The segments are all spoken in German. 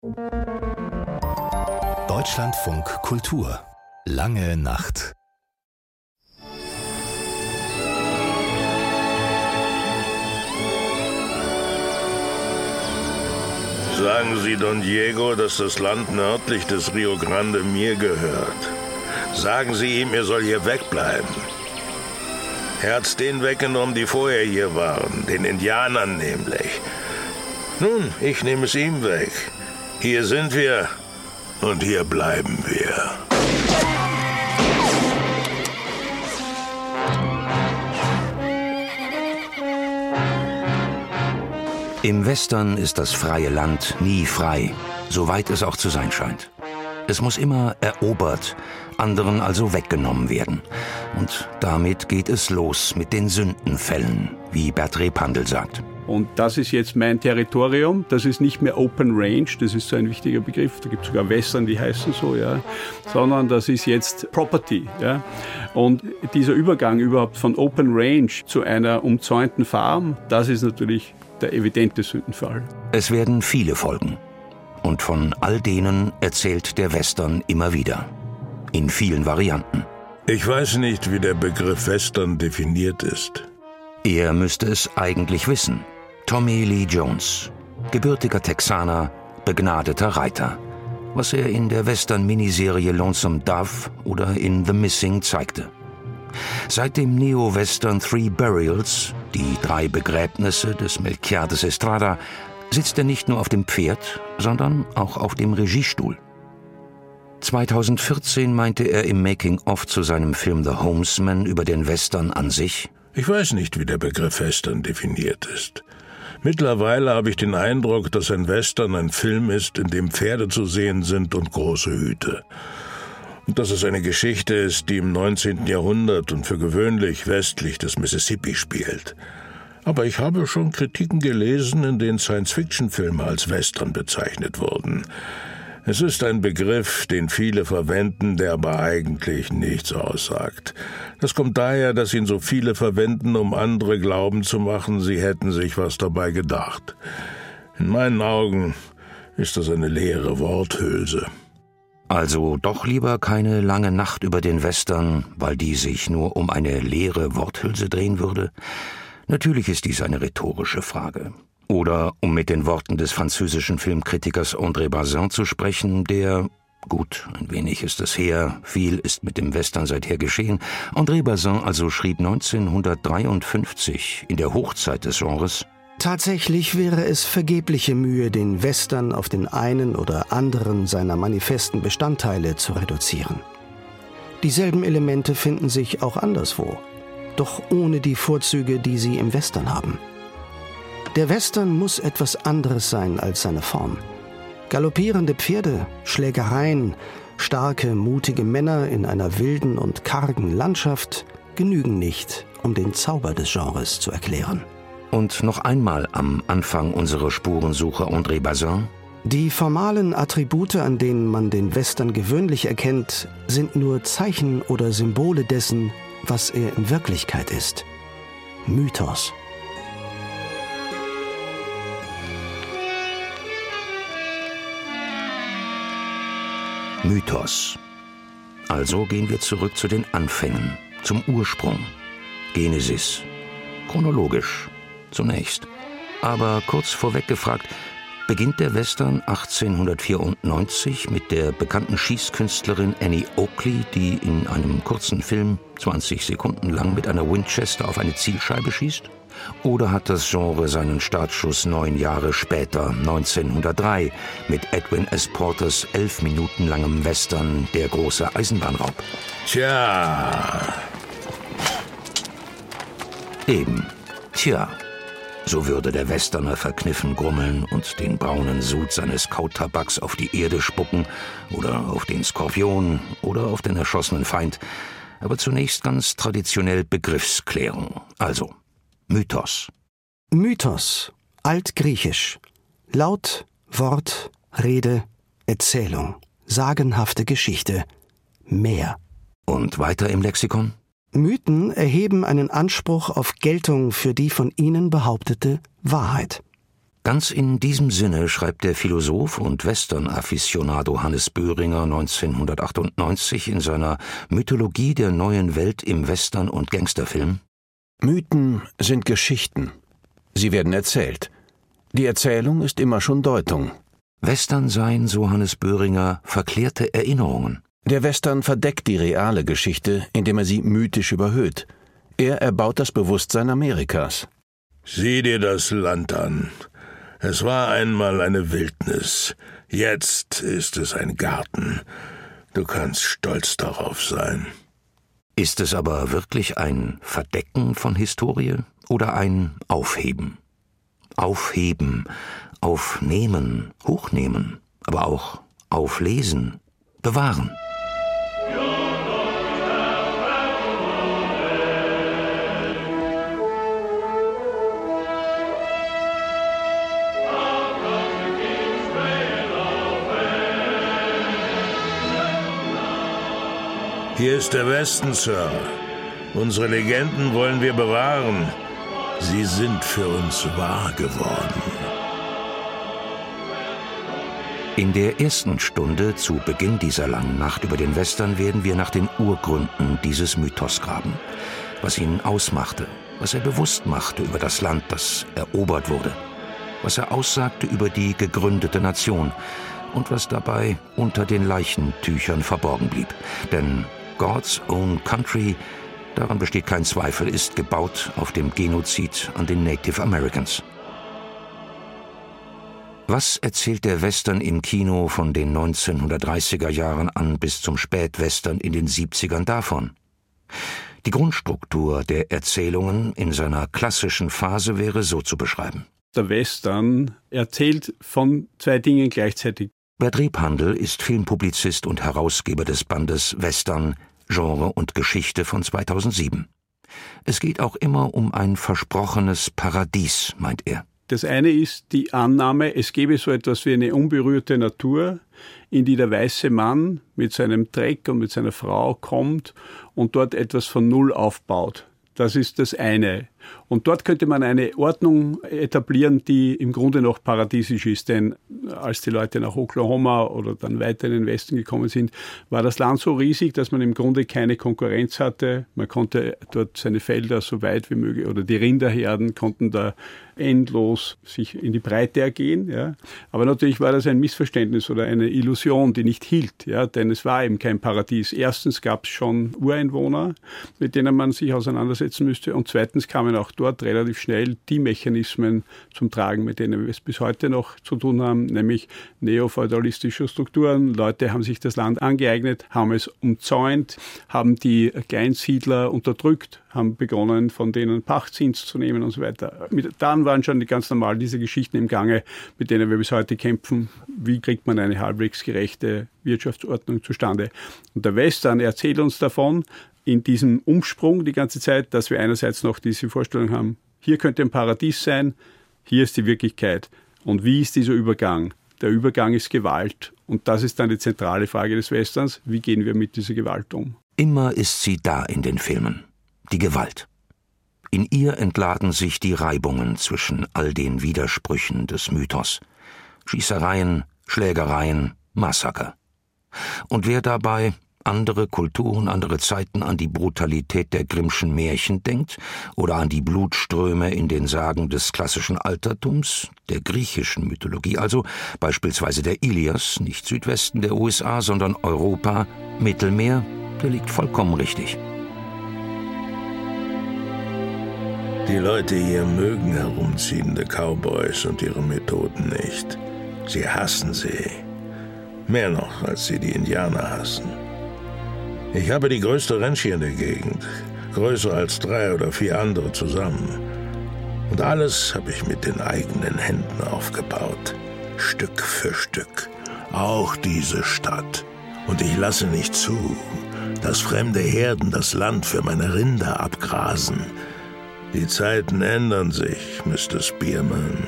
Deutschlandfunk Kultur. Lange Nacht. Sagen Sie Don Diego, dass das Land nördlich des Rio Grande mir gehört. Sagen Sie ihm, er soll hier wegbleiben. Er hat's denen weggenommen, die vorher hier waren, den Indianern nämlich. Nun, ich nehme es ihm weg. Hier sind wir und hier bleiben wir. Im Western ist das freie Land nie frei, soweit es auch zu sein scheint. Es muss immer erobert, anderen also weggenommen werden. Und damit geht es los mit den Sündenfällen, wie Bert Repandl sagt. Und das ist jetzt mein Territorium, das ist nicht mehr Open Range, das ist so ein wichtiger Begriff, da gibt es sogar Western, die heißen so, ja, sondern das ist jetzt Property. Ja. Und dieser Übergang überhaupt von Open Range zu einer umzäunten Farm, das ist natürlich der evidente Sündenfall. Es werden viele Folgen. Und von all denen erzählt der Western immer wieder. In vielen Varianten. Ich weiß nicht, wie der Begriff Western definiert ist. Er müsste es eigentlich wissen. Tommy Lee Jones, gebürtiger Texaner, begnadeter Reiter. Was er in der Western-Miniserie Lonesome Dove oder in The Missing zeigte. Seit dem Neo-Western Three Burials, die 3 Begräbnisse des Melquiades Estrada, sitzt er nicht nur auf dem Pferd, sondern auch auf dem Regiestuhl. 2014 meinte er im Making-of zu seinem Film The Homesman über den Western an sich: Ich weiß nicht, wie der Begriff Western definiert ist. Mittlerweile habe ich den Eindruck, dass ein Western ein Film ist, in dem Pferde zu sehen sind und große Hüte. Und dass es eine Geschichte ist, die im 19. Jahrhundert und für gewöhnlich westlich des Mississippi spielt. Aber ich habe schon Kritiken gelesen, in denen Science-Fiction-Filme als Western bezeichnet wurden. Es ist ein Begriff, den viele verwenden, der aber eigentlich nichts aussagt. Das kommt daher, dass ihn so viele verwenden, um andere glauben zu machen, sie hätten sich was dabei gedacht. In meinen Augen ist das eine leere Worthülse. Also doch lieber keine lange Nacht über den Western, weil die sich nur um eine leere Worthülse drehen würde? Natürlich ist dies eine rhetorische Frage. Oder, um mit den Worten des französischen Filmkritikers André Bazin zu sprechen, der, gut, ein wenig ist es her, viel ist mit dem Western seither geschehen, André Bazin also schrieb 1953, in der Hochzeit des Genres: Tatsächlich wäre es vergebliche Mühe, den Western auf den einen oder anderen seiner manifesten Bestandteile zu reduzieren. Dieselben Elemente finden sich auch anderswo, doch ohne die Vorzüge, die sie im Western haben. Der Western muss etwas anderes sein als seine Form. Galoppierende Pferde, Schlägereien, starke, mutige Männer in einer wilden und kargen Landschaft genügen nicht, um den Zauber des Genres zu erklären. Und noch einmal am Anfang unserer Spurensuche André Bazin: Die formalen Attribute, an denen man den Western gewöhnlich erkennt, sind nur Zeichen oder Symbole dessen, was er in Wirklichkeit ist. Mythos. Mythos. Also gehen wir zurück zu den Anfängen, zum Ursprung. Genesis. Chronologisch. Zunächst. Aber kurz vorweg gefragt, beginnt der Western 1894 mit der bekannten Schießkünstlerin Annie Oakley, die in einem kurzen Film 20 Sekunden lang mit einer Winchester auf eine Zielscheibe schießt? Oder hat das Genre seinen Startschuss 9 Jahre später, 1903, mit Edwin S. Porters 11 Minuten langem Western Der große Eisenbahnraub? Tja. Eben. Tja. So würde der Westerner verkniffen grummeln und den braunen Sud seines Kautabaks auf die Erde spucken oder auf den Skorpion oder auf den erschossenen Feind. Aber zunächst ganz traditionell Begriffsklärung. Also Mythos. Mythos, altgriechisch. Laut, Wort, Rede, Erzählung, sagenhafte Geschichte, mehr. Und weiter im Lexikon? Mythen erheben einen Anspruch auf Geltung für die von ihnen behauptete Wahrheit. Ganz in diesem Sinne schreibt der Philosoph und Western-Afficionado Hannes Böhringer 1998 in seiner Mythologie der neuen Welt im Western- und Gangsterfilm: Mythen sind Geschichten. Sie werden erzählt. Die Erzählung ist immer schon Deutung. Western seien, so Hannes Böhringer, verklärte Erinnerungen. Der Western verdeckt die reale Geschichte, indem er sie mythisch überhöht. Er erbaut das Bewusstsein Amerikas. Sieh dir das Land an. Es war einmal eine Wildnis. Jetzt ist es ein Garten. Du kannst stolz darauf sein. Ist es aber wirklich ein Verdecken von Historie oder ein Aufheben? Aufheben, aufnehmen, hochnehmen, aber auch auflesen, bewahren. Hier ist der Westen, Sir. Unsere Legenden wollen wir bewahren. Sie sind für uns wahr geworden. In der ersten Stunde zu Beginn dieser langen Nacht über den Western werden wir nach den Urgründen dieses Mythos graben. Was ihn ausmachte, was er bewusst machte über das Land, das erobert wurde, was er aussagte über die gegründete Nation und was dabei unter den Leichentüchern verborgen blieb. Denn God's Own Country, daran besteht kein Zweifel, ist gebaut auf dem Genozid an den Native Americans. Was erzählt der Western im Kino von den 1930er Jahren an bis zum Spätwestern in den 70ern davon? Die Grundstruktur der Erzählungen in seiner klassischen Phase wäre so zu beschreiben. Der Western erzählt von zwei Dingen gleichzeitig. Bert Rebhandl ist Filmpublizist und Herausgeber des Bandes Western, Genre und Geschichte von 2007. Es geht auch immer um ein versprochenes Paradies, meint er. Das eine ist die Annahme, es gäbe so etwas wie eine unberührte Natur, in die der weiße Mann mit seinem Dreck und mit seiner Frau kommt und dort etwas von Null aufbaut. Das ist das eine. Und dort könnte man eine Ordnung etablieren, die im Grunde noch paradiesisch ist. Denn als die Leute nach Oklahoma oder dann weiter in den Westen gekommen sind, war das Land so riesig, dass man im Grunde keine Konkurrenz hatte. Man konnte dort seine Felder so weit wie möglich, oder die Rinderherden konnten da endlos sich in die Breite ergehen. Ja. Aber natürlich war das ein Missverständnis oder eine Illusion, die nicht hielt. Ja, denn es war eben kein Paradies. Erstens gab es schon Ureinwohner, mit denen man sich auseinandersetzen müsste. Und zweitens kamen auch dort relativ schnell die Mechanismen zum Tragen, mit denen wir es bis heute noch zu tun haben, nämlich neofeudalistische Strukturen. Leute haben sich das Land angeeignet, haben es umzäunt, haben die Kleinsiedler unterdrückt, haben begonnen, von denen Pachtzins zu nehmen und so weiter. Dann waren schon ganz normal diese Geschichten im Gange, mit denen wir bis heute kämpfen. Wie kriegt man eine halbwegs gerechte Wirtschaftsordnung zustande? Und der Western erzählt uns davon, in diesem Umsprung die ganze Zeit, dass wir einerseits noch diese Vorstellung haben, hier könnte ein Paradies sein, hier ist die Wirklichkeit. Und wie ist dieser Übergang? Der Übergang ist Gewalt. Und das ist dann die zentrale Frage des Westerns. Wie gehen wir mit dieser Gewalt um? Immer ist sie da in den Filmen. Die Gewalt. In ihr entladen sich die Reibungen zwischen all den Widersprüchen des Mythos. Schießereien, Schlägereien, Massaker. Und wer dabei andere Kulturen, andere Zeiten an die Brutalität der Grimmschen Märchen denkt oder an die Blutströme in den Sagen des klassischen Altertums, der griechischen Mythologie, also beispielsweise der Ilias, nicht Südwesten der USA, sondern Europa, Mittelmeer, der liegt vollkommen richtig. Die Leute hier mögen herumziehende Cowboys und ihre Methoden nicht. Sie hassen sie. Mehr noch, als sie die Indianer hassen. Ich habe die größte Ranch hier in der Gegend, größer als 3 oder 4 andere zusammen. Und alles habe ich mit den eigenen Händen aufgebaut, Stück für Stück. Auch diese Stadt. Und ich lasse nicht zu, dass fremde Herden das Land für meine Rinder abgrasen. Die Zeiten ändern sich, Mr. Spearman.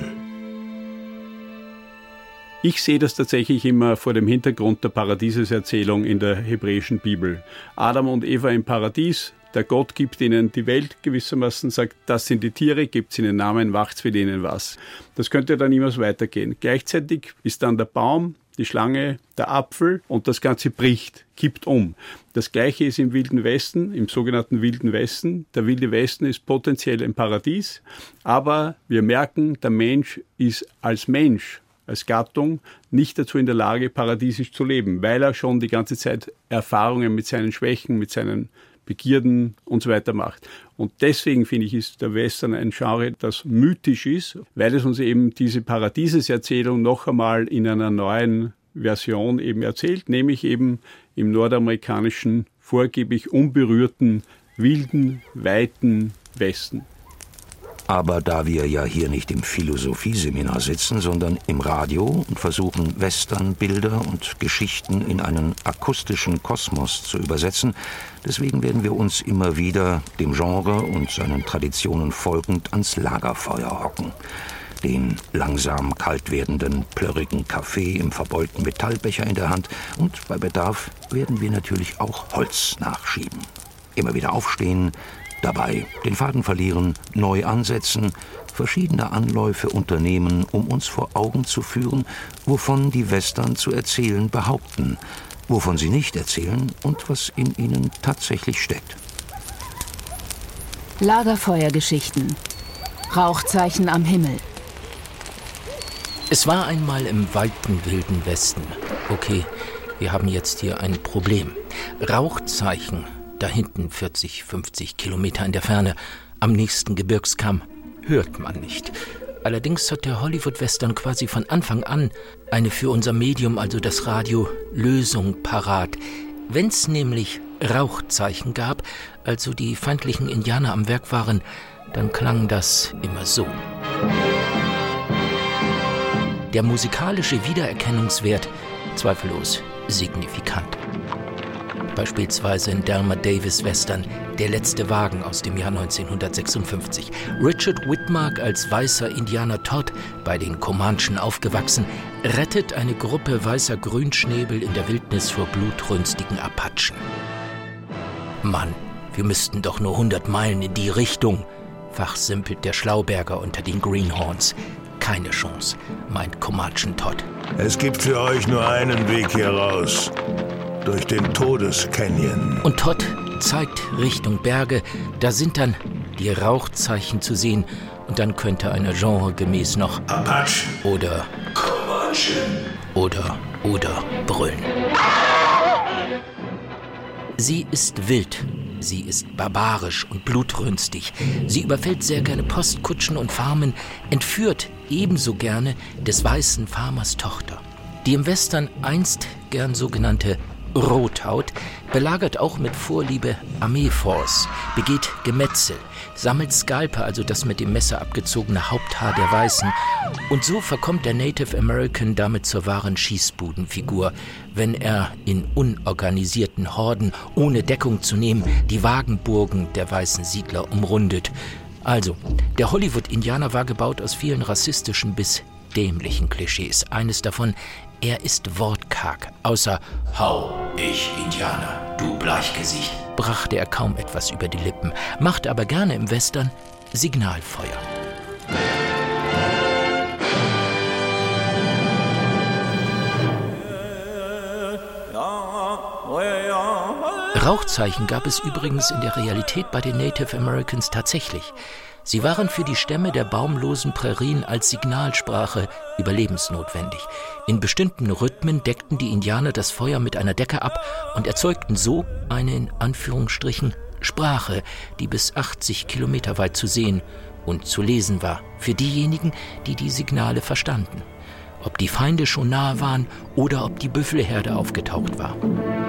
Ich sehe das tatsächlich immer vor dem Hintergrund der Paradieseserzählung in der hebräischen Bibel. Adam und Eva im Paradies, der Gott gibt ihnen die Welt gewissermaßen, sagt, das sind die Tiere, gibt ihnen Namen, macht's mit ihnen was. Das könnte dann immer so weitergehen. Gleichzeitig ist dann der Baum, die Schlange, der Apfel und das Ganze bricht, kippt um. Das Gleiche ist im Wilden Westen, im sogenannten Wilden Westen. Der Wilde Westen ist potenziell ein Paradies, aber wir merken, der Mensch ist als Mensch, als Gattung nicht dazu in der Lage, paradiesisch zu leben, weil er schon die ganze Zeit Erfahrungen mit seinen Schwächen, mit seinen Begierden und so weiter macht. Und deswegen, finde ich, ist der Western ein Genre, das mythisch ist, weil es uns eben diese Paradieseserzählung noch einmal in einer neuen Version eben erzählt, nämlich eben im nordamerikanischen, vorgeblich unberührten, wilden, weiten Westen. Aber da wir ja hier nicht im Philosophieseminar sitzen, sondern im Radio und versuchen, Westernbilder und Geschichten in einen akustischen Kosmos zu übersetzen, deswegen werden wir uns immer wieder dem Genre und seinen Traditionen folgend ans Lagerfeuer hocken. Den langsam kalt werdenden, plörrigen Kaffee im verbeulten Metallbecher in der Hand und bei Bedarf werden wir natürlich auch Holz nachschieben. Immer wieder aufstehen, dabei den Faden verlieren, neu ansetzen, verschiedene Anläufe unternehmen, um uns vor Augen zu führen, wovon die Western zu erzählen behaupten, wovon sie nicht erzählen und was in ihnen tatsächlich steckt. Lagerfeuergeschichten. Rauchzeichen am Himmel. Es war einmal im weiten Wilden Westen. Okay, wir haben jetzt hier ein Problem. Rauchzeichen. Da hinten 40, 50 Kilometer in der Ferne, am nächsten Gebirgskamm, hört man nicht. Allerdings hat der Hollywood-Western quasi von Anfang an eine für unser Medium, also das Radio, Lösung parat. Wenn's nämlich Rauchzeichen gab, also die feindlichen Indianer am Werk waren, dann klang das immer so. Der musikalische Wiedererkennungswert zweifellos signifikant. Beispielsweise in Dermot Davis' Western Der letzte Wagen aus dem Jahr 1956. Richard Widmark als weißer Indianer Todd, bei den Comanchen aufgewachsen, rettet eine Gruppe weißer Grünschnäbel in der Wildnis vor blutrünstigen Apachen. Mann, wir müssten doch nur 100 Meilen in die Richtung, fachsimpelt der Schlauberger unter den Greenhorns. Keine Chance, meint Comanchen Todd. Es gibt für euch nur einen Weg hier raus. Durch den Todescanyon. Und Todd zeigt Richtung Berge. Da sind dann die Rauchzeichen zu sehen. Und dann könnte einer genregemäß noch Apache oder Comanche oder brüllen. Sie ist wild. Sie ist barbarisch und blutrünstig. Sie überfällt sehr gerne Postkutschen und Farmen, entführt ebenso gerne des weißen Farmers Tochter. Die im Western einst gern sogenannte Rothaut belagert auch mit Vorliebe Armeeforts, begeht Gemetzel, sammelt Skalpe, also das mit dem Messer abgezogene Haupthaar der Weißen. Und so verkommt der Native American damit zur wahren Schießbudenfigur, wenn er in unorganisierten Horden, ohne Deckung zu nehmen, die Wagenburgen der weißen Siedler umrundet. Also, der Hollywood-Indianer war gebaut aus vielen rassistischen bis dämlichen Klischees. Eines davon: er ist wortkarg. Außer »Hau, ich Indianer, du Bleichgesicht«, brachte er kaum etwas über die Lippen, machte aber gerne im Western Signalfeuer. Rauchzeichen gab es übrigens in der Realität bei den Native Americans tatsächlich. Sie waren für die Stämme der baumlosen Prärien als Signalsprache überlebensnotwendig. In bestimmten Rhythmen deckten die Indianer das Feuer mit einer Decke ab und erzeugten so eine in Anführungsstrichen Sprache, die bis 80 Kilometer weit zu sehen und zu lesen war, für diejenigen, die die Signale verstanden. Ob die Feinde schon nahe waren oder ob die Büffelherde aufgetaucht war.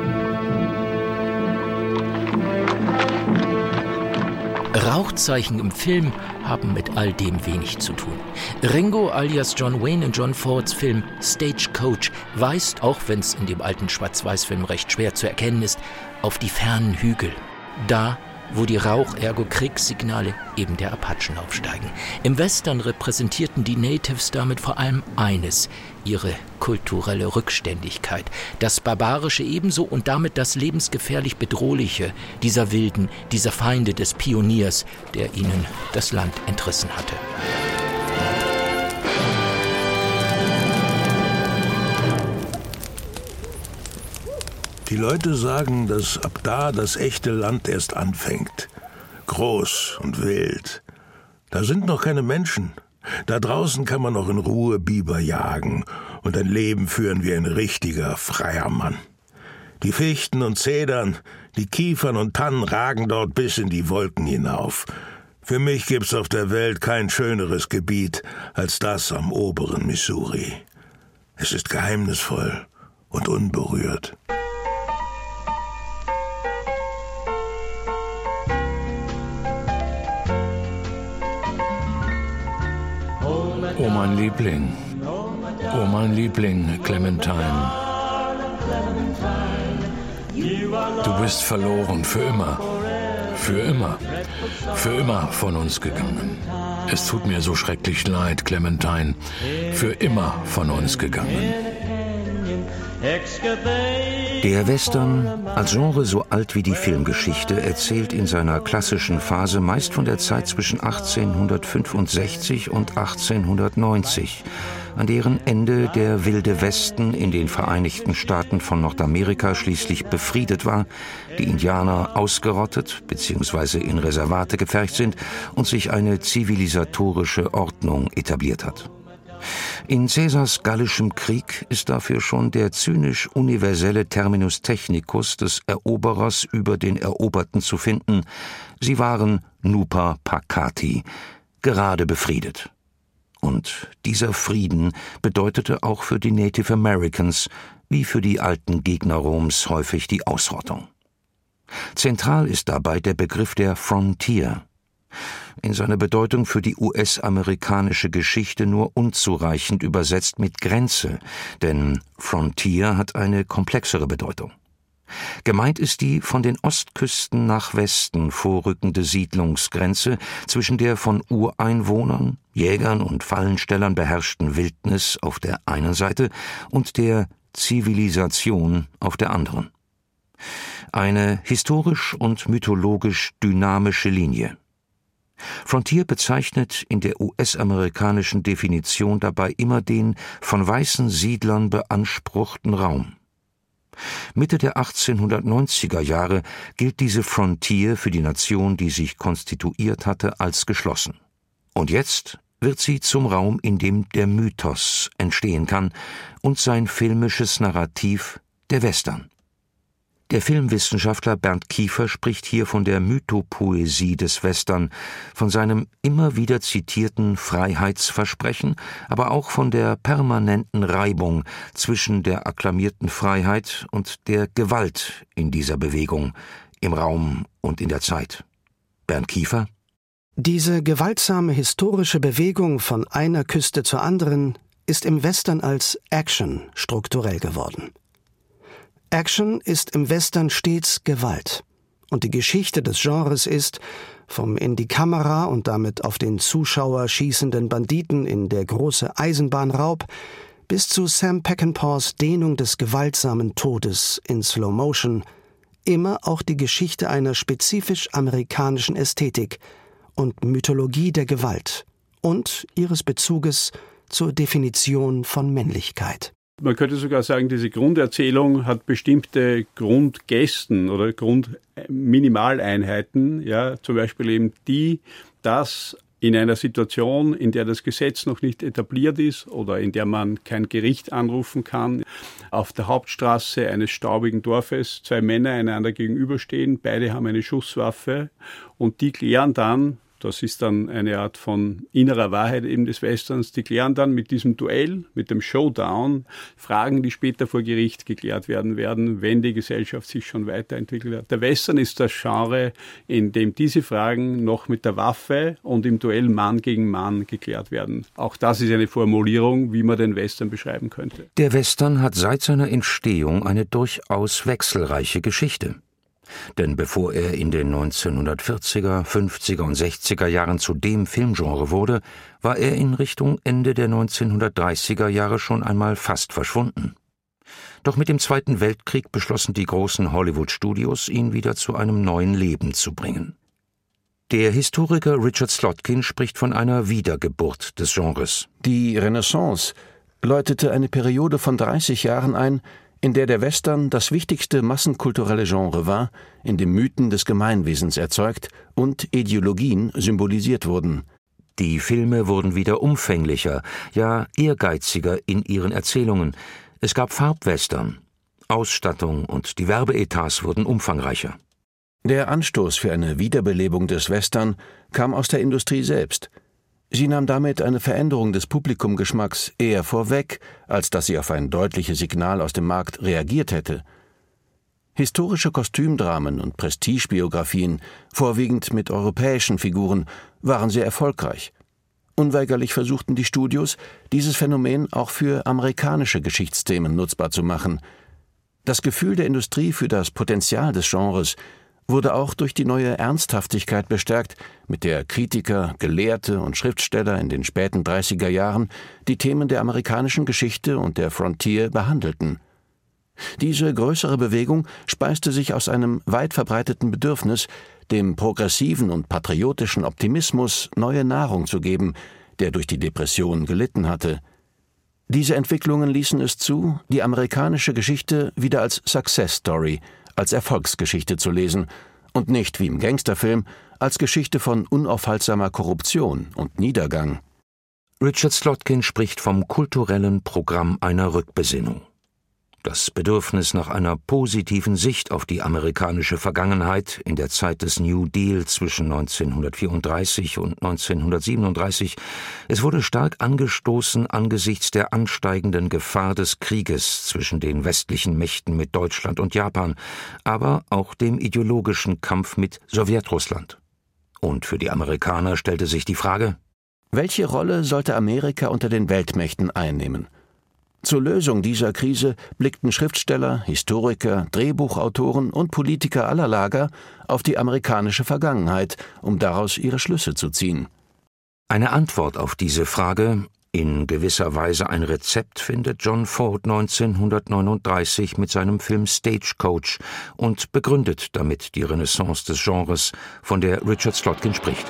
Rauchzeichen im Film haben mit all dem wenig zu tun. Ringo alias John Wayne in John Fords Film Stagecoach weist, auch wenn es in dem alten Schwarz-Weiß-Film recht schwer zu erkennen ist, auf die fernen Hügel. Da, wo die Rauch-ergo-Kriegssignale eben der Apachen aufsteigen. Im Western repräsentierten die Natives damit vor allem eines: ihre kulturelle Rückständigkeit, das Barbarische ebenso und damit das lebensgefährlich Bedrohliche dieser Wilden, dieser Feinde des Pioniers, der ihnen das Land entrissen hatte. Die Leute sagen, dass ab da das echte Land erst anfängt. Groß und wild. Da sind noch keine Menschen. Da draußen kann man noch in Ruhe Biber jagen und ein Leben führen wie ein richtiger, freier Mann. Die Fichten und Zedern, die Kiefern und Tannen ragen dort bis in die Wolken hinauf. Für mich gibt's auf der Welt kein schöneres Gebiet als das am oberen Missouri. Es ist geheimnisvoll und unberührt. Oh mein Liebling, oh mein Liebling, Clementine. Du bist verloren, für immer, für immer, für immer von uns gegangen. Es tut mir so schrecklich leid, Clementine, für immer von uns gegangen. Der Western, als Genre so alt wie die Filmgeschichte, erzählt in seiner klassischen Phase meist von der Zeit zwischen 1865 und 1890, an deren Ende der wilde Westen in den Vereinigten Staaten von Nordamerika schließlich befriedet war, die Indianer ausgerottet bzw. in Reservate gepfercht sind und sich eine zivilisatorische Ordnung etabliert hat. In Caesars gallischem Krieg ist dafür schon der zynisch universelle Terminus technicus des Eroberers über den Eroberten zu finden. Sie waren nuper pacati, gerade befriedet. Und dieser Frieden bedeutete auch für die Native Americans, wie für die alten Gegner Roms, häufig die Ausrottung. Zentral ist dabei der Begriff der Frontier. In seiner Bedeutung für die US-amerikanische Geschichte nur unzureichend übersetzt mit Grenze, denn Frontier hat eine komplexere Bedeutung. Gemeint ist die von den Ostküsten nach Westen vorrückende Siedlungsgrenze zwischen der von Ureinwohnern, Jägern und Fallenstellern beherrschten Wildnis auf der einen Seite und der Zivilisation auf der anderen. Eine historisch und mythologisch dynamische Linie. Frontier bezeichnet in der US-amerikanischen Definition dabei immer den von weißen Siedlern beanspruchten Raum. Mitte der 1890er Jahre gilt diese Frontier für die Nation, die sich konstituiert hatte, als geschlossen. Und jetzt wird sie zum Raum, in dem der Mythos entstehen kann und sein filmisches Narrativ, der Western. Der Filmwissenschaftler Bernd Kiefer spricht hier von der Mythopoesie des Western, von seinem immer wieder zitierten Freiheitsversprechen, aber auch von der permanenten Reibung zwischen der akklamierten Freiheit und der Gewalt in dieser Bewegung, im Raum und in der Zeit. Bernd Kiefer: Diese gewaltsame historische Bewegung von einer Küste zur anderen ist im Western als Action strukturell geworden. Action ist im Western stets Gewalt. Und die Geschichte des Genres ist, vom in die Kamera und damit auf den Zuschauer schießenden Banditen in Der große Eisenbahnraub bis zu Sam Peckinpahs Dehnung des gewaltsamen Todes in Slow Motion, immer auch die Geschichte einer spezifisch amerikanischen Ästhetik und Mythologie der Gewalt und ihres Bezuges zur Definition von Männlichkeit. Man könnte sogar sagen, diese Grunderzählung hat bestimmte Grundgesten oder Grundminimaleinheiten, ja, zum Beispiel eben dass in einer Situation, in der das Gesetz noch nicht etabliert ist oder in der man kein Gericht anrufen kann, auf der Hauptstraße eines staubigen Dorfes 2 Männer einander gegenüberstehen, beide haben eine Schusswaffe und die klären dann, das ist dann eine Art von innerer Wahrheit eben des Westerns, die klären dann mit diesem Duell, mit dem Showdown, Fragen, die später vor Gericht geklärt werden, wenn die Gesellschaft sich schon weiterentwickelt hat. Der Western ist das Genre, in dem diese Fragen noch mit der Waffe und im Duell Mann gegen Mann geklärt werden. Auch das ist eine Formulierung, wie man den Western beschreiben könnte. Der Western hat seit seiner Entstehung eine durchaus wechselreiche Geschichte. Denn bevor er in den 1940er, 50er und 60er Jahren zu dem Filmgenre wurde, war er in Richtung Ende der 1930er Jahre schon einmal fast verschwunden. Doch mit dem Zweiten Weltkrieg beschlossen die großen Hollywood-Studios, ihn wieder zu einem neuen Leben zu bringen. Der Historiker Richard Slotkin spricht von einer Wiedergeburt des Genres. Die Renaissance läutete eine Periode von 30 Jahren ein, in der der Western das wichtigste massenkulturelle Genre war, in dem Mythen des Gemeinwesens erzeugt und Ideologien symbolisiert wurden. Die Filme wurden wieder umfänglicher, ja ehrgeiziger in ihren Erzählungen. Es gab Farbwestern, Ausstattung und die Werbeetats wurden umfangreicher. Der Anstoß für eine Wiederbelebung des Western kam aus der Industrie selbst. Sie nahm damit eine Veränderung des Publikumgeschmacks eher vorweg, als dass sie auf ein deutliches Signal aus dem Markt reagiert hätte. Historische Kostümdramen und Prestigebiografien, vorwiegend mit europäischen Figuren, waren sehr erfolgreich. Unweigerlich versuchten die Studios, dieses Phänomen auch für amerikanische Geschichtsthemen nutzbar zu machen. Das Gefühl der Industrie für das Potenzial des Genres wurde auch durch die neue Ernsthaftigkeit bestärkt, mit der Kritiker, Gelehrte und Schriftsteller in den späten 30er Jahren die Themen der amerikanischen Geschichte und der Frontier behandelten. Diese größere Bewegung speiste sich aus einem weit verbreiteten Bedürfnis, dem progressiven und patriotischen Optimismus neue Nahrung zu geben, der durch die Depression gelitten hatte. Diese Entwicklungen ließen es zu, die amerikanische Geschichte wieder als Success Story, als Erfolgsgeschichte zu lesen und nicht wie im Gangsterfilm als Geschichte von unaufhaltsamer Korruption und Niedergang. Richard Slotkin spricht vom kulturellen Programm einer Rückbesinnung. Das Bedürfnis nach einer positiven Sicht auf die amerikanische Vergangenheit in der Zeit des New Deal zwischen 1934 und 1937, es wurde stark angestoßen angesichts der ansteigenden Gefahr des Krieges zwischen den westlichen Mächten mit Deutschland und Japan, aber auch dem ideologischen Kampf mit Sowjetrussland. Und für die Amerikaner stellte sich die Frage: Welche Rolle sollte Amerika unter den Weltmächten einnehmen? Zur Lösung dieser Krise blickten Schriftsteller, Historiker, Drehbuchautoren und Politiker aller Lager auf die amerikanische Vergangenheit, um daraus ihre Schlüsse zu ziehen. Eine Antwort auf diese Frage, in gewisser Weise ein Rezept, findet John Ford 1939 mit seinem Film Stagecoach und begründet damit die Renaissance des Genres, von der Richard Slotkin spricht.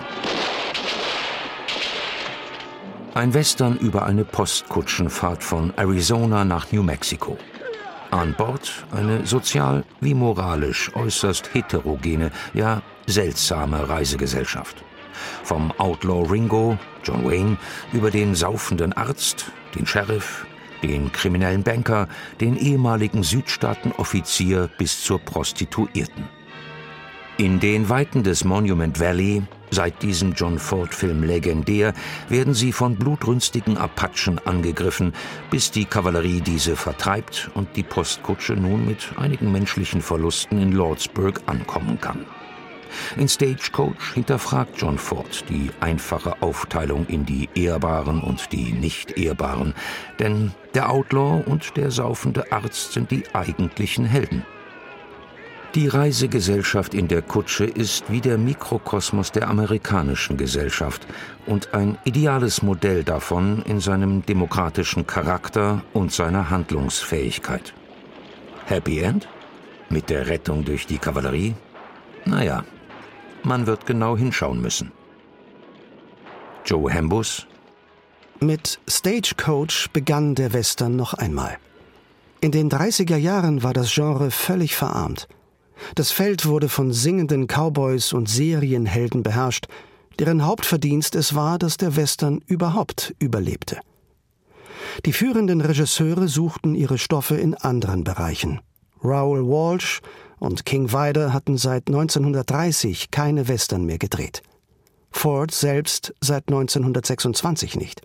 Ein Western über eine Postkutschenfahrt von Arizona nach New Mexico. An Bord eine sozial wie moralisch äußerst heterogene, ja seltsame Reisegesellschaft. Vom Outlaw Ringo, John Wayne, über den saufenden Arzt, den Sheriff, den kriminellen Banker, den ehemaligen Südstaatenoffizier bis zur Prostituierten. In den Weiten des Monument Valley, seit diesem John Ford-Film legendär, werden sie von blutrünstigen Apachen angegriffen, bis die Kavallerie diese vertreibt und die Postkutsche nun mit einigen menschlichen Verlusten in Lordsburg ankommen kann. In Stagecoach hinterfragt John Ford die einfache Aufteilung in die Ehrbaren und die Nicht-Ehrbaren, denn der Outlaw und der saufende Arzt sind die eigentlichen Helden. Die Reisegesellschaft in der Kutsche ist wie der Mikrokosmos der amerikanischen Gesellschaft und ein ideales Modell davon in seinem demokratischen Charakter und seiner Handlungsfähigkeit. Happy End? Mit der Rettung durch die Kavallerie? Naja, man wird genau hinschauen müssen. Joe Hambus? Mit Stagecoach begann der Western noch einmal. In den 30er Jahren war das Genre völlig verarmt. Das Feld wurde von singenden Cowboys und Serienhelden beherrscht, deren Hauptverdienst es war, dass der Western überhaupt überlebte. Die führenden Regisseure suchten ihre Stoffe in anderen Bereichen. Raoul Walsh und King Vidor hatten seit 1930 keine Western mehr gedreht. Ford selbst seit 1926 nicht.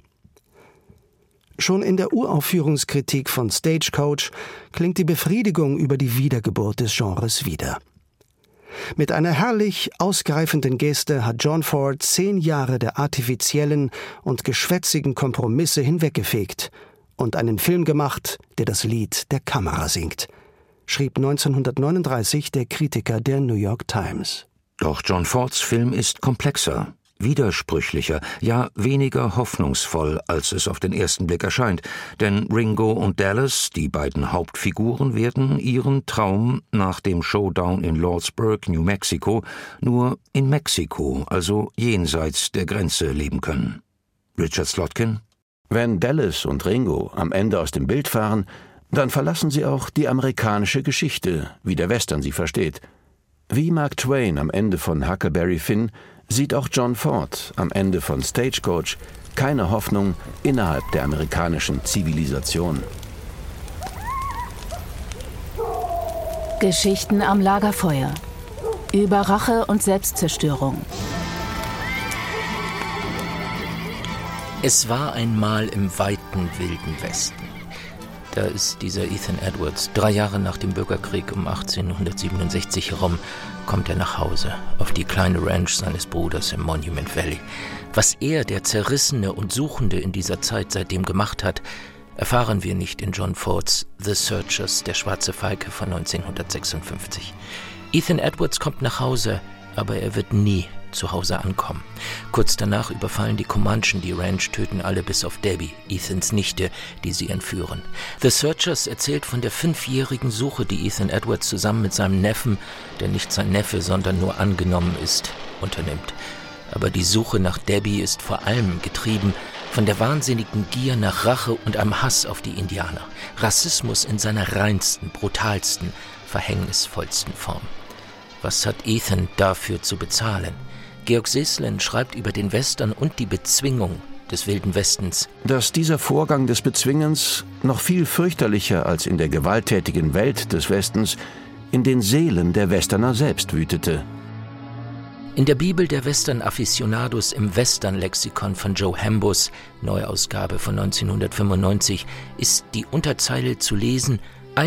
Schon in der Uraufführungskritik von Stagecoach klingt die Befriedigung über die Wiedergeburt des Genres wider. Mit einer herrlich ausgreifenden Geste hat John Ford 10 Jahre der artifiziellen und geschwätzigen Kompromisse hinweggefegt und einen Film gemacht, der das Lied der Kamera singt. schrieb 1939 der Kritiker der New York Times. Doch John Fords Film ist komplexer, widersprüchlicher, ja weniger hoffnungsvoll, als es auf den ersten Blick erscheint. Denn Ringo und Dallas, die beiden Hauptfiguren, werden ihren Traum nach dem Showdown in Lordsburg, New Mexico, nur in Mexiko, also jenseits der Grenze, leben können. Richard Slotkin: Wenn Dallas und Ringo am Ende aus dem Bild fahren, dann verlassen sie auch die amerikanische Geschichte, wie der Western sie versteht. Wie Mark Twain am Ende von Huckleberry Finn sieht auch John Ford am Ende von Stagecoach keine Hoffnung innerhalb der amerikanischen Zivilisation. Geschichten am Lagerfeuer. Über Rache und Selbstzerstörung. Es war einmal im weiten wilden Westen. Da ist dieser Ethan Edwards, 3 Jahre nach dem Bürgerkrieg um 1867 herum, kommt er nach Hause, auf die kleine Ranch seines Bruders im Monument Valley. Was er, der Zerrissene und Suchende, in dieser Zeit seitdem gemacht hat, erfahren wir nicht in John Fords The Searchers, der schwarze Falke von 1956. Ethan Edwards kommt nach Hause, aber er wird nie zu Hause ankommen. Kurz danach überfallen die Comanchen die Ranch, töten alle bis auf Debbie, Ethans Nichte, die sie entführen. The Searchers erzählt von der 5-jährigen Suche, die Ethan Edwards zusammen mit seinem Neffen, der nicht sein Neffe, sondern nur angenommen ist, unternimmt. Aber die Suche nach Debbie ist vor allem getrieben von der wahnsinnigen Gier nach Rache und einem Hass auf die Indianer. Rassismus in seiner reinsten, brutalsten, verhängnisvollsten Form. Was hat Ethan dafür zu bezahlen? Georg Seslin schreibt über den Western und die Bezwingung des Wilden Westens. Dass dieser Vorgang des Bezwingens noch viel fürchterlicher als in der gewalttätigen Welt des Westens in den Seelen der Westerner selbst wütete. In der Bibel der Western-Afficionados im Western-Lexikon von Joe Hambus, Neuausgabe von 1995, ist die Unterzeile zu lesen: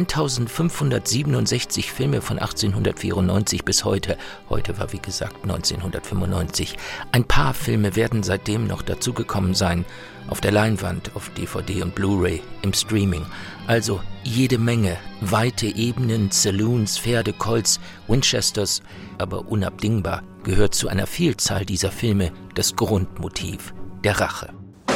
1567 Filme von 1894 bis heute. Heute war wie gesagt 1995. Ein paar Filme werden seitdem noch dazugekommen sein. Auf der Leinwand, auf DVD und Blu-ray, im Streaming. Also jede Menge. Weite Ebenen, Saloons, Pferde, Colts, Winchesters. Aber unabdingbar gehört zu einer Vielzahl dieser Filme das Grundmotiv der Rache.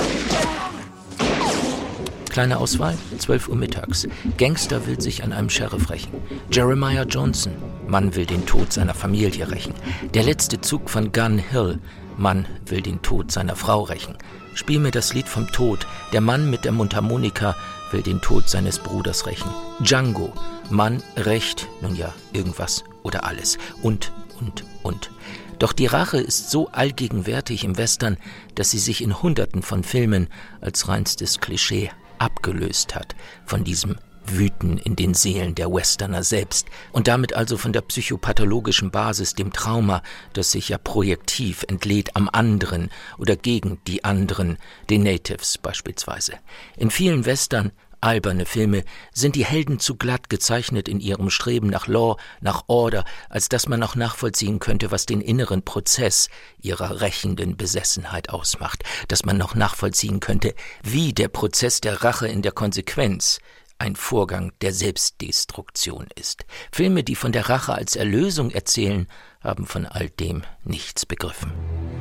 Kleine Auswahl, 12 Uhr mittags. Gangster will sich an einem Sheriff rächen. Jeremiah Johnson, Mann will den Tod seiner Familie rächen. Der letzte Zug von Gun Hill, Mann will den Tod seiner Frau rächen. Spiel mir das Lied vom Tod, der Mann mit der Mundharmonika will den Tod seines Bruders rächen. Django, Mann rächt, nun ja, irgendwas oder alles. Und. Doch die Rache ist so allgegenwärtig im Western, dass sie sich in Hunderten von Filmen als reinstes Klischee abgelöst hat von diesem Wüten in den Seelen der Westerner selbst und damit also von der psychopathologischen Basis, dem Trauma, das sich ja projektiv entlädt am anderen oder gegen die anderen, den Natives beispielsweise. In vielen Western, alberne Filme, sind die Helden zu glatt gezeichnet in ihrem Streben nach Law, nach Order, als dass man auch nachvollziehen könnte, was den inneren Prozess ihrer rächenden Besessenheit ausmacht, dass man noch nachvollziehen könnte, wie der Prozess der Rache in der Konsequenz ein Vorgang der Selbstdestruktion ist. Filme, die von der Rache als Erlösung erzählen, haben von all dem nichts begriffen.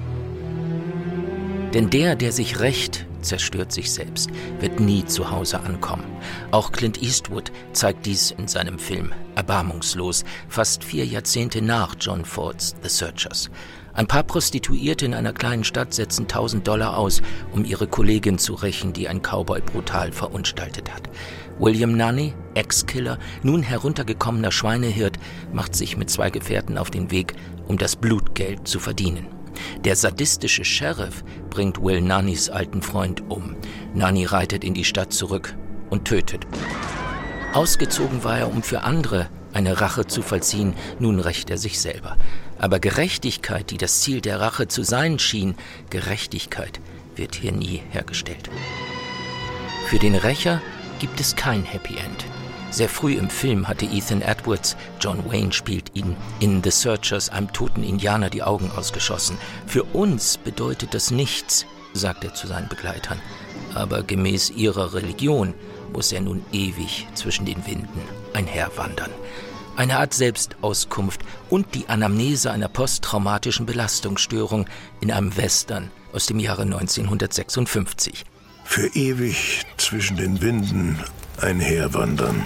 Denn der sich rächt, zerstört sich selbst, wird nie zu Hause ankommen. Auch Clint Eastwood zeigt dies in seinem Film erbarmungslos, fast 4 Jahrzehnte nach John Fords The Searchers. Ein paar Prostituierte in einer kleinen Stadt setzen $1000 aus, um ihre Kollegin zu rächen, die ein Cowboy brutal verunstaltet hat. William Nunney, Ex-Killer, nun heruntergekommener Schweinehirt, macht sich mit 2 Gefährten auf den Weg, um das Blutgeld zu verdienen. Der sadistische Sheriff bringt Will Nunnys alten Freund um. Nunny reitet in die Stadt zurück und tötet. Ausgezogen war er, um für andere eine Rache zu vollziehen, nun rächt er sich selber. Aber Gerechtigkeit, die das Ziel der Rache zu sein schien, Gerechtigkeit wird hier nie hergestellt. Für den Rächer gibt es kein Happy End. Sehr früh im Film hatte Ethan Edwards, John Wayne spielt ihn, in The Searchers einem toten Indianer die Augen ausgeschossen. Für uns bedeutet das nichts, sagt er zu seinen Begleitern, aber gemäß ihrer Religion muss er nun ewig zwischen den Winden einherwandern. Eine Art Selbstauskunft und die Anamnese einer posttraumatischen Belastungsstörung in einem Western aus dem Jahre 1956. Für ewig zwischen den Winden einherwandern.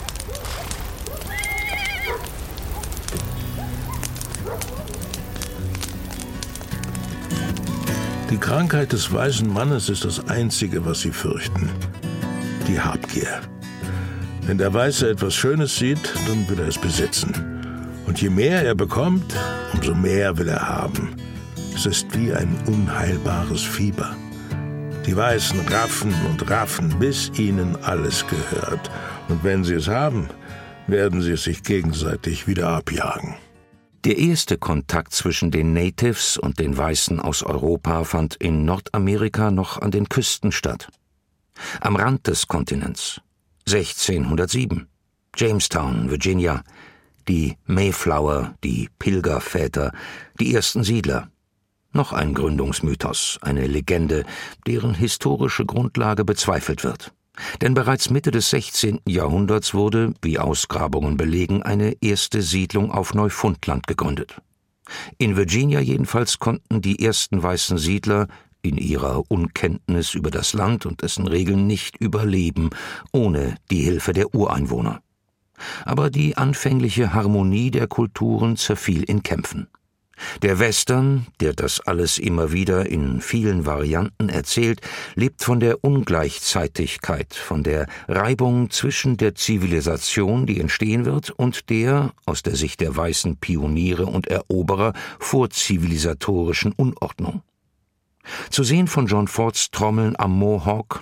Die Krankheit des weißen Mannes ist das Einzige, was sie fürchten. Die Habgier. Wenn der Weiße etwas Schönes sieht, dann will er es besitzen. Und je mehr er bekommt, umso mehr will er haben. Es ist wie ein unheilbares Fieber. Die Weißen raffen und raffen, bis ihnen alles gehört. Und wenn sie es haben, werden sie es sich gegenseitig wieder abjagen. Der erste Kontakt zwischen den Natives und den Weißen aus Europa fand in Nordamerika noch an den Küsten statt. Am Rand des Kontinents. 1607. Jamestown, Virginia. Die Mayflower, die Pilgerväter, die ersten Siedler. Noch ein Gründungsmythos, eine Legende, deren historische Grundlage bezweifelt wird. Denn bereits Mitte des 16. Jahrhunderts wurde, wie Ausgrabungen belegen, eine erste Siedlung auf Neufundland gegründet. In Virginia jedenfalls konnten die ersten weißen Siedler in ihrer Unkenntnis über das Land und dessen Regeln nicht überleben, ohne die Hilfe der Ureinwohner. Aber die anfängliche Harmonie der Kulturen zerfiel in Kämpfen. Der Western, der das alles immer wieder in vielen Varianten erzählt, lebt von der Ungleichzeitigkeit, von der Reibung zwischen der Zivilisation, die entstehen wird, und der, aus der Sicht der weißen Pioniere und Eroberer, vorzivilisatorischen Unordnung. Zu sehen von John Fords Trommeln am Mohawk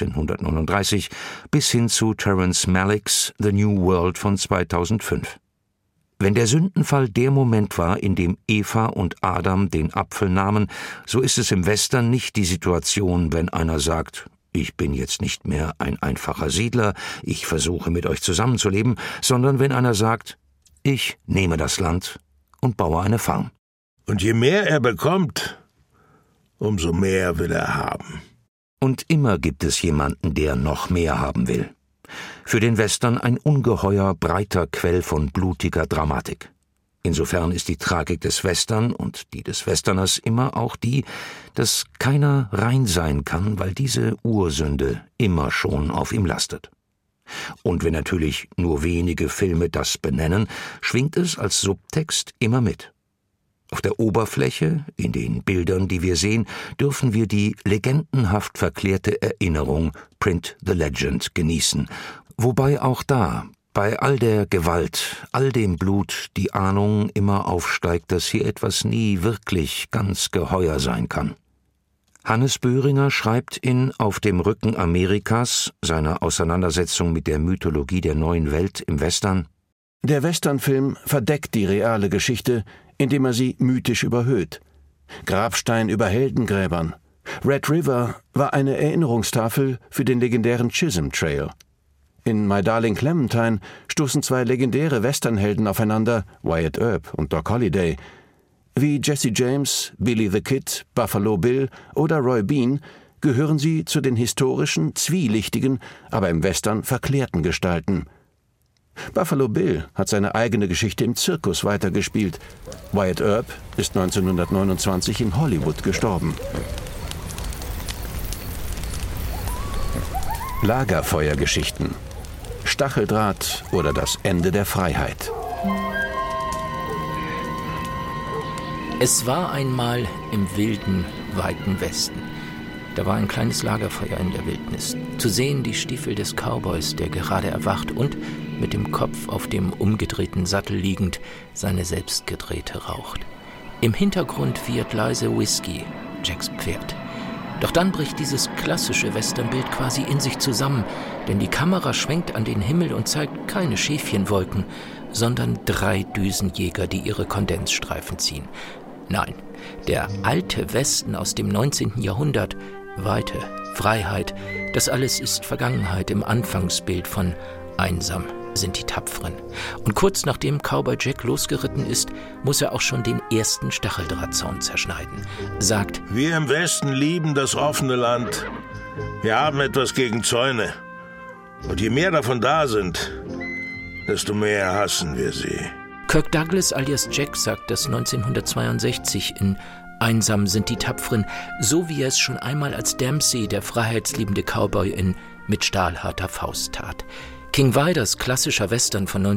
1939 bis hin zu Terrence Malicks The New World von 2005. Wenn der Sündenfall der Moment war, in dem Eva und Adam den Apfel nahmen, so ist es im Western nicht die Situation, wenn einer sagt, ich bin jetzt nicht mehr ein einfacher Siedler, ich versuche mit euch zusammenzuleben, sondern wenn einer sagt, ich nehme das Land und baue eine Farm. Und je mehr er bekommt, umso mehr will er haben. Und immer gibt es jemanden, der noch mehr haben will. Für den Western ein ungeheuer breiter Quell von blutiger Dramatik. Insofern ist die Tragik des Western und die des Westerners immer auch die, dass keiner rein sein kann, weil diese Ursünde immer schon auf ihm lastet. Und wenn natürlich nur wenige Filme das benennen, schwingt es als Subtext immer mit. Auf der Oberfläche, in den Bildern, die wir sehen, dürfen wir die legendenhaft verklärte Erinnerung Print the Legend genießen, wobei auch da, bei all der Gewalt, all dem Blut, die Ahnung immer aufsteigt, dass hier etwas nie wirklich ganz geheuer sein kann. Hannes Böhringer schreibt in Auf dem Rücken Amerikas, seiner Auseinandersetzung mit der Mythologie der neuen Welt im Western: Der Westernfilm verdeckt die reale Geschichte, indem er sie mythisch überhöht. Grabstein über Heldengräbern. Red River war eine Erinnerungstafel für den legendären Chisholm Trail. In My Darling Clementine stoßen zwei legendäre Westernhelden aufeinander, Wyatt Earp und Doc Holliday. Wie Jesse James, Billy the Kid, Buffalo Bill oder Roy Bean gehören sie zu den historischen, zwielichtigen, aber im Western verklärten Gestalten. Buffalo Bill hat seine eigene Geschichte im Zirkus weitergespielt. Wyatt Earp ist 1929 in Hollywood gestorben. Lagerfeuergeschichten. Stacheldraht oder das Ende der Freiheit. Es war einmal im wilden, weiten Westen. Da war ein kleines Lagerfeuer in der Wildnis. Zu sehen die Stiefel des Cowboys, der gerade erwacht und, mit dem Kopf auf dem umgedrehten Sattel liegend, seine selbstgedrehte raucht. Im Hintergrund wiehert leise Whisky, Jacks Pferd. Doch dann bricht dieses klassische Westernbild quasi in sich zusammen, denn die Kamera schwenkt an den Himmel und zeigt keine Schäfchenwolken, sondern 3 Düsenjäger, die ihre Kondensstreifen ziehen. Nein, der alte Westen aus dem 19. Jahrhundert, Weite, Freiheit, das alles ist Vergangenheit im Anfangsbild von Einsam sind die Tapferen. Und kurz nachdem Cowboy Jack losgeritten ist, muss er auch schon den ersten Stacheldrahtzaun zerschneiden. Sagt: Wir im Westen lieben das offene Land. Wir haben etwas gegen Zäune. Und je mehr davon da sind, desto mehr hassen wir sie. Kirk Douglas alias Jack sagt das 1962 in Einsam sind die Tapferen, so wie er es schon einmal als Dempsey, der freiheitsliebende Cowboy, in Mit stahlharter Faust tat. King Vidors klassischer Western von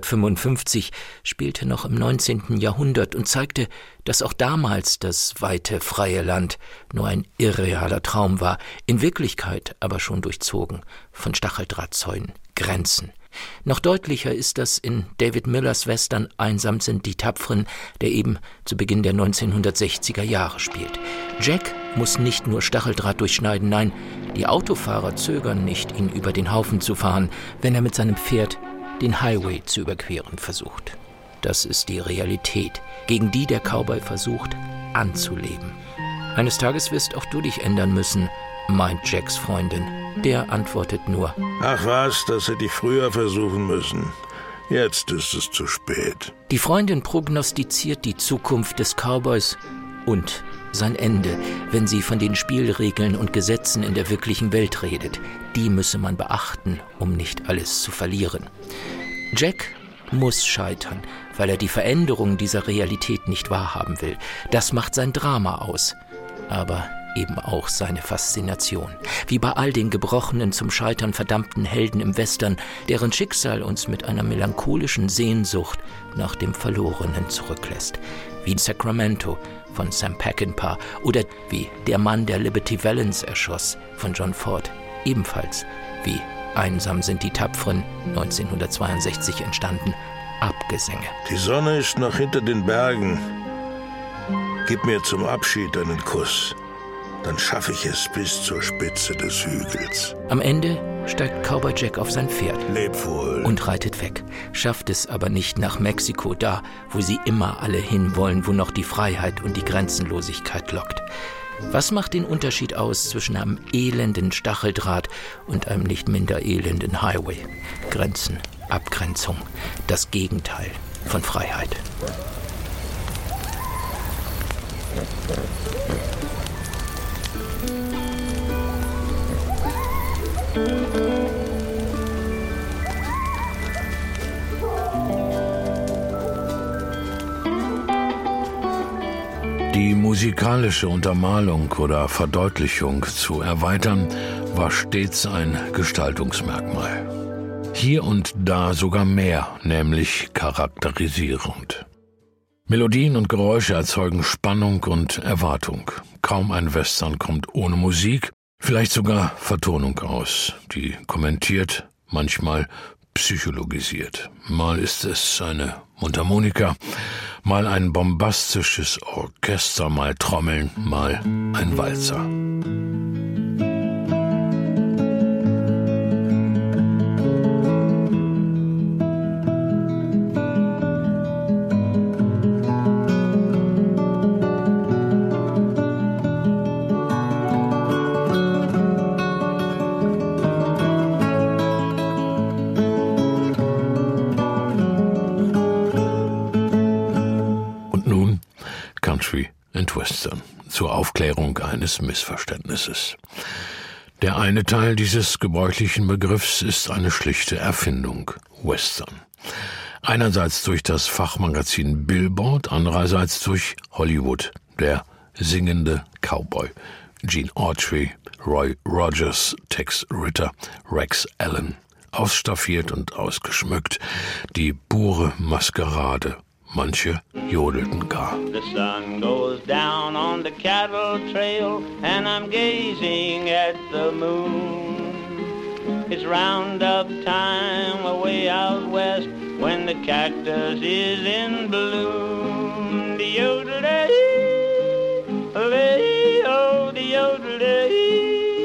1955 spielte noch im 19. Jahrhundert und zeigte, dass auch damals das weite, freie Land nur ein irrealer Traum war, in Wirklichkeit aber schon durchzogen von Stacheldrahtzäunen, Grenzen. Noch deutlicher ist das in David Millers Western Einsam sind die Tapferen, der eben zu Beginn der 1960er Jahre spielt. Jack muss nicht nur Stacheldraht durchschneiden, nein, die Autofahrer zögern nicht, ihn über den Haufen zu fahren, wenn er mit seinem Pferd den Highway zu überqueren versucht. Das ist die Realität, gegen die der Cowboy versucht anzuleben. Eines Tages wirst auch du dich ändern müssen, meint Jacks Freundin. Der antwortet nur: Ach was, das hätte ich früher versuchen müssen. Jetzt ist es zu spät. Die Freundin prognostiziert die Zukunft des Cowboys und sein Ende, wenn sie von den Spielregeln und Gesetzen in der wirklichen Welt redet. Die müsse man beachten, um nicht alles zu verlieren. Jack muss scheitern, weil er die Veränderung dieser Realität nicht wahrhaben will. Das macht sein Drama aus. Aber eben auch seine Faszination. Wie bei all den gebrochenen, zum Scheitern verdammten Helden im Western, deren Schicksal uns mit einer melancholischen Sehnsucht nach dem Verlorenen zurücklässt. Wie Sacramento von Sam Peckinpah oder wie Der Mann, der Liberty Valance erschoss von John Ford. Ebenfalls wie Einsam sind die Tapferen, 1962 entstanden, Abgesänge. Die Sonne ist noch hinter den Bergen. Gib mir zum Abschied einen Kuss. Dann schaffe ich es bis zur Spitze des Hügels. Am Ende steigt Cowboy Jack auf sein Pferd. Leb wohl. Und reitet weg. Schafft es aber nicht nach Mexiko, da, wo sie immer alle hinwollen, wo noch die Freiheit und die Grenzenlosigkeit lockt. Was macht den Unterschied aus zwischen einem elenden Stacheldraht und einem nicht minder elenden Highway? Grenzen, Abgrenzung, das Gegenteil von Freiheit. Die musikalische Untermalung oder Verdeutlichung zu erweitern, war stets ein Gestaltungsmerkmal. Hier und da sogar mehr, nämlich charakterisierend. Melodien und Geräusche erzeugen Spannung und Erwartung. Kaum ein Western kommt ohne Musik, vielleicht sogar Vertonung aus, die kommentiert, manchmal psychologisiert. Mal ist es eine Mundharmonika, mal ein bombastisches Orchester, mal Trommeln, mal ein Walzer. Western, zur Aufklärung eines Missverständnisses. Der eine Teil dieses gebräuchlichen Begriffs ist eine schlichte Erfindung, Western. Einerseits durch das Fachmagazin Billboard, andererseits durch Hollywood, der singende Cowboy. Gene Autry, Roy Rogers, Tex Ritter, Rex Allen. Ausstaffiert und ausgeschmückt, die pure Maskerade. Manche jodelten gar. The sun goes down on the cattle trail and I'm gazing at the moon. It's roundup time away out west when the cactus is in bloom. The yodel-dee, oh, the yodel-dee.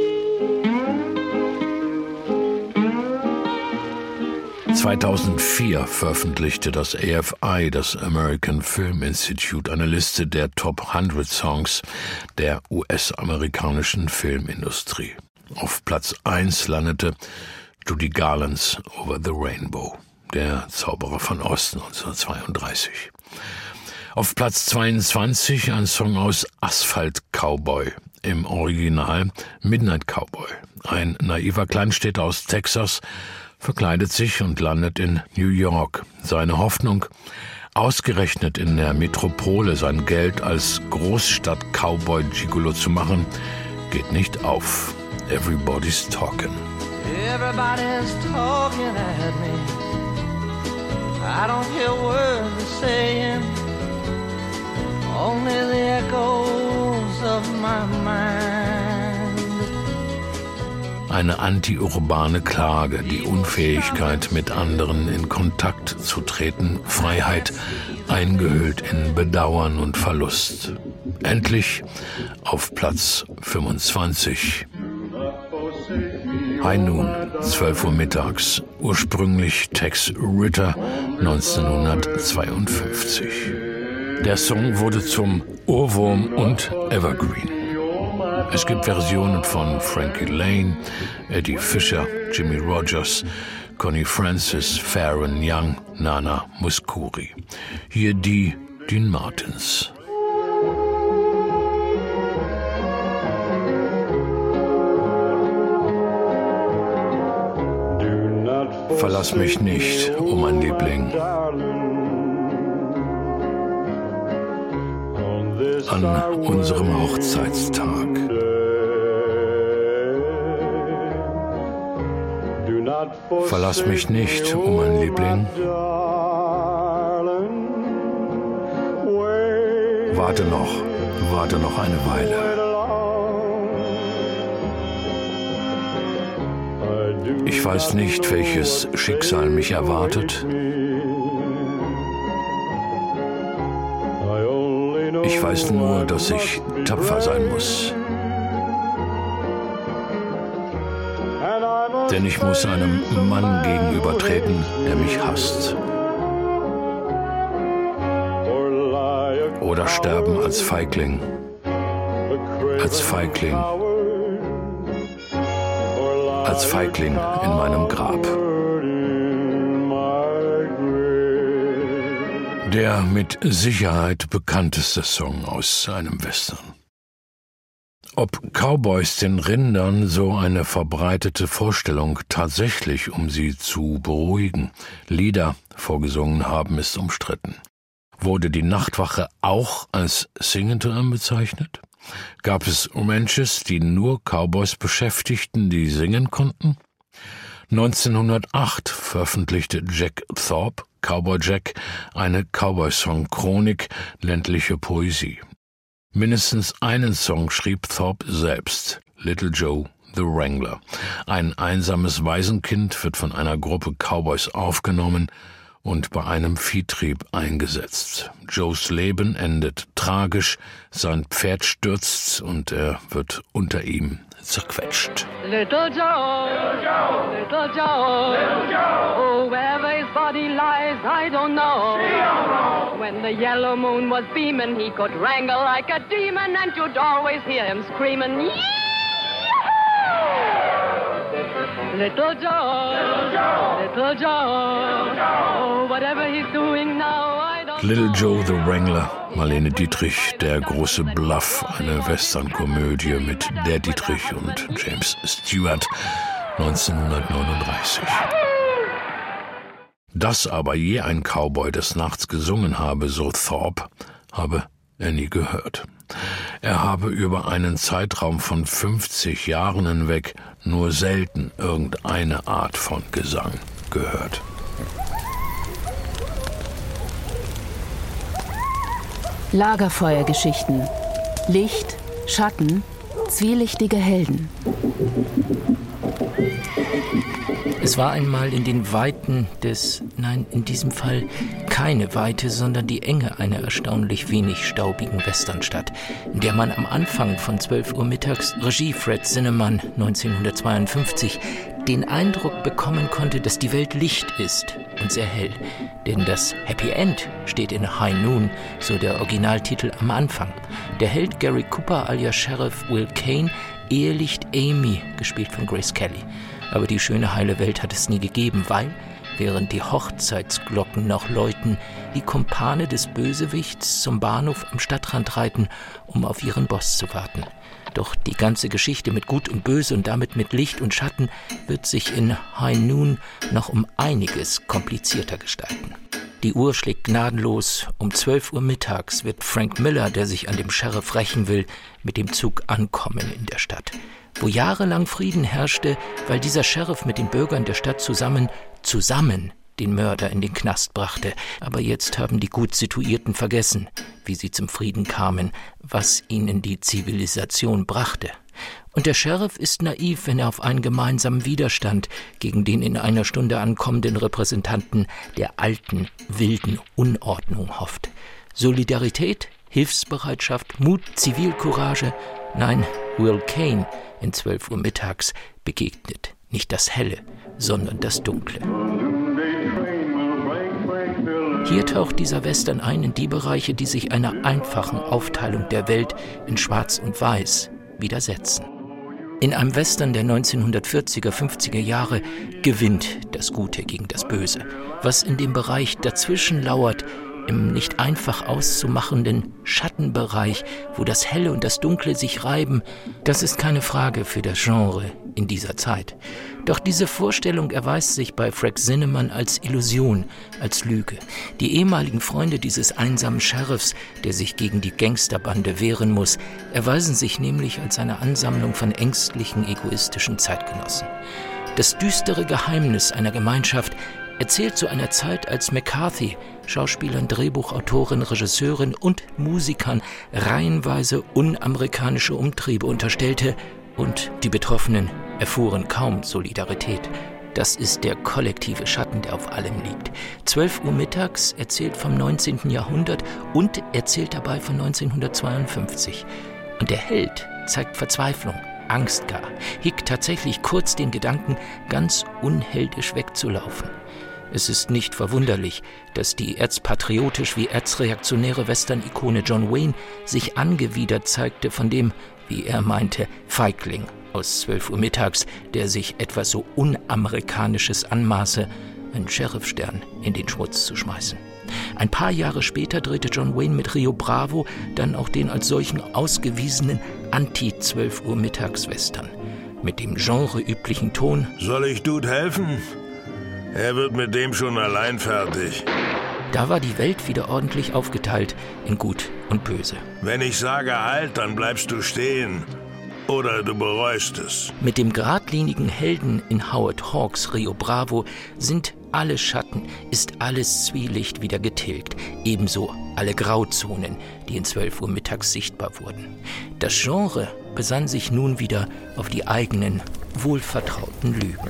2004 veröffentlichte das AFI, das American Film Institute, eine Liste der Top 100 Songs der US-amerikanischen Filmindustrie. Auf Platz 1 landete Judy Garland's Over the Rainbow, der Zauberer von Ost 1932. Auf Platz 22 ein Song aus Asphalt Cowboy, im Original Midnight Cowboy. Ein naiver Kleinstädter aus Texas verkleidet sich und landet in New York. Seine Hoffnung, ausgerechnet in der Metropole sein Geld als Großstadt-Cowboy-Gigolo zu machen, geht nicht auf. Everybody's talking. Everybody's talking at me. I don't hear words they're saying. Only the echoes of my mind. Eine anti-urbane Klage, die Unfähigkeit, mit anderen in Kontakt zu treten, Freiheit, eingehüllt in Bedauern und Verlust. Endlich auf Platz 25. High Noon, 12 Uhr mittags, ursprünglich Tex Ritter, 1952. Der Song wurde zum Ohrwurm und Evergreen. Es gibt Versionen von Frankie Lane, Eddie Fisher, Jimmy Rogers, Connie Francis, Pharoah Young, Nana Mouskouri. Hier die Dean Martins. Verlass mich nicht, oh mein Liebling. An unserem Hochzeitstag. Verlass mich nicht, oh mein Liebling. Warte noch eine Weile. Ich weiß nicht, welches Schicksal mich erwartet. Ich weiß nur, dass ich tapfer sein muss. Denn ich muss einem Mann gegenübertreten, der mich hasst. Oder sterben als Feigling. Als Feigling. Als Feigling in meinem Grab. Der mit Sicherheit bekannteste Song aus einem Western. Ob Cowboys den Rindern so eine verbreitete Vorstellung tatsächlich, um sie zu beruhigen, Lieder vorgesungen haben, ist umstritten. Wurde die Nachtwache auch als Singleton bezeichnet? Gab es Ranches, die nur Cowboys beschäftigten, die singen konnten? 1908 veröffentlichte Jack Thorpe, Cowboy Jack, eine Cowboy-Song-Chronik, ländliche Poesie. Mindestens einen Song schrieb Thorpe selbst, Little Joe the Wrangler. Ein einsames Waisenkind wird von einer Gruppe Cowboys aufgenommen und bei einem Viehtrieb eingesetzt. Joes Leben endet tragisch, sein Pferd stürzt und er wird unter ihm zerquetscht. Little Joe, little Joe, little Joe, oh, wherever his body lies, I don't know. When the yellow moon was beaming, he could wrangle like a demon, and you'd always hear him screaming, Little Joe, little Joe, oh, whatever he's doing now, I don't know. Little Joe the Wrangler, Marlene Dietrich, Der große Bluff, eine Westernkomödie mit Der Dietrich und James Stewart, 1939. Dass aber je ein Cowboy des Nachts gesungen habe, so Thorpe, habe er nie gehört. Er habe über einen Zeitraum von 50 Jahren hinweg nur selten irgendeine Art von Gesang gehört. Lagerfeuergeschichten. Licht, Schatten, zwielichtige Helden. Es war einmal in den Weiten in diesem Fall keine Weite, sondern die Enge einer erstaunlich wenig staubigen Westernstadt, in der man am Anfang von 12 Uhr mittags, Regie Fred Zinnemann, 1952, den Eindruck bekommen konnte, dass die Welt Licht ist und sehr hell. Denn das Happy End steht in High Noon, so der Originaltitel am Anfang. Der Held Gary Cooper alias Sheriff Will Kane ehelicht Amy, gespielt von Grace Kelly. Aber die schöne heile Welt hat es nie gegeben, weil, während die Hochzeitsglocken noch läuten, die Kumpane des Bösewichts zum Bahnhof am Stadtrand reiten, um auf ihren Boss zu warten. Doch die ganze Geschichte mit Gut und Böse und damit mit Licht und Schatten wird sich in High Noon noch um einiges komplizierter gestalten. Die Uhr schlägt gnadenlos. Um 12 Uhr mittags wird Frank Miller, der sich an dem Sheriff rächen will, mit dem Zug ankommen in der Stadt, wo jahrelang Frieden herrschte, weil dieser Sheriff mit den Bürgern der Stadt zusammen den Mörder in den Knast brachte. Aber jetzt haben die gut Situierten vergessen, wie sie zum Frieden kamen, was ihnen die Zivilisation brachte. Und der Sheriff ist naiv, wenn er auf einen gemeinsamen Widerstand gegen den in einer Stunde ankommenden Repräsentanten der alten, wilden Unordnung hofft. Solidarität, Hilfsbereitschaft, Mut, Zivilcourage. Nein, Will Kane in 12 Uhr mittags begegnet nicht das Helle, sondern das Dunkle. Hier taucht dieser Western ein in die Bereiche, die sich einer einfachen Aufteilung der Welt in Schwarz und Weiß widersetzen. In einem Western der 1940er, 50er Jahre gewinnt das Gute gegen das Böse. Was in dem Bereich dazwischen lauert, im nicht einfach auszumachenden Schattenbereich, wo das Helle und das Dunkle sich reiben, das ist keine Frage für das Genre in dieser Zeit. Doch diese Vorstellung erweist sich bei Frank Zinnemann als Illusion, als Lüge. Die ehemaligen Freunde dieses einsamen Sheriffs, der sich gegen die Gangsterbande wehren muss, erweisen sich nämlich als eine Ansammlung von ängstlichen, egoistischen Zeitgenossen. Das düstere Geheimnis einer Gemeinschaft erzählt zu einer Zeit, als McCarthy Schauspielern, Drehbuchautoren, Regisseuren und Musikern reihenweise unamerikanische Umtriebe unterstellte und die Betroffenen erfuhren kaum Solidarität. Das ist der kollektive Schatten, der auf allem liegt. 12 Uhr mittags erzählt vom 19. Jahrhundert und erzählt dabei von 1952. Und der Held zeigt Verzweiflung, Angst gar, hegt tatsächlich kurz den Gedanken, ganz unheldisch wegzulaufen. Es ist nicht verwunderlich, dass die erzpatriotisch wie erzreaktionäre Western-Ikone John Wayne sich angewidert zeigte von dem, wie er meinte, Feigling aus 12 Uhr mittags, der sich etwas so Unamerikanisches anmaße, einen Sheriffstern in den Schmutz zu schmeißen. Ein paar Jahre später drehte John Wayne mit Rio Bravo dann auch den als solchen ausgewiesenen Anti-12 Uhr mittags-Western. Mit dem genreüblichen Ton: Soll ich Dude helfen? Er wird mit dem schon allein fertig. Da war die Welt wieder ordentlich aufgeteilt in Gut und Böse. Wenn ich sage halt, dann bleibst du stehen. Oder du bereust es. Mit dem geradlinigen Helden in Howard Hawks' Rio Bravo sind alle Schatten, ist alles Zwielicht wieder getilgt. Ebenso alle Grauzonen, die in 12 Uhr mittags sichtbar wurden. Das Genre besann sich nun wieder auf die eigenen, wohlvertrauten Lügen.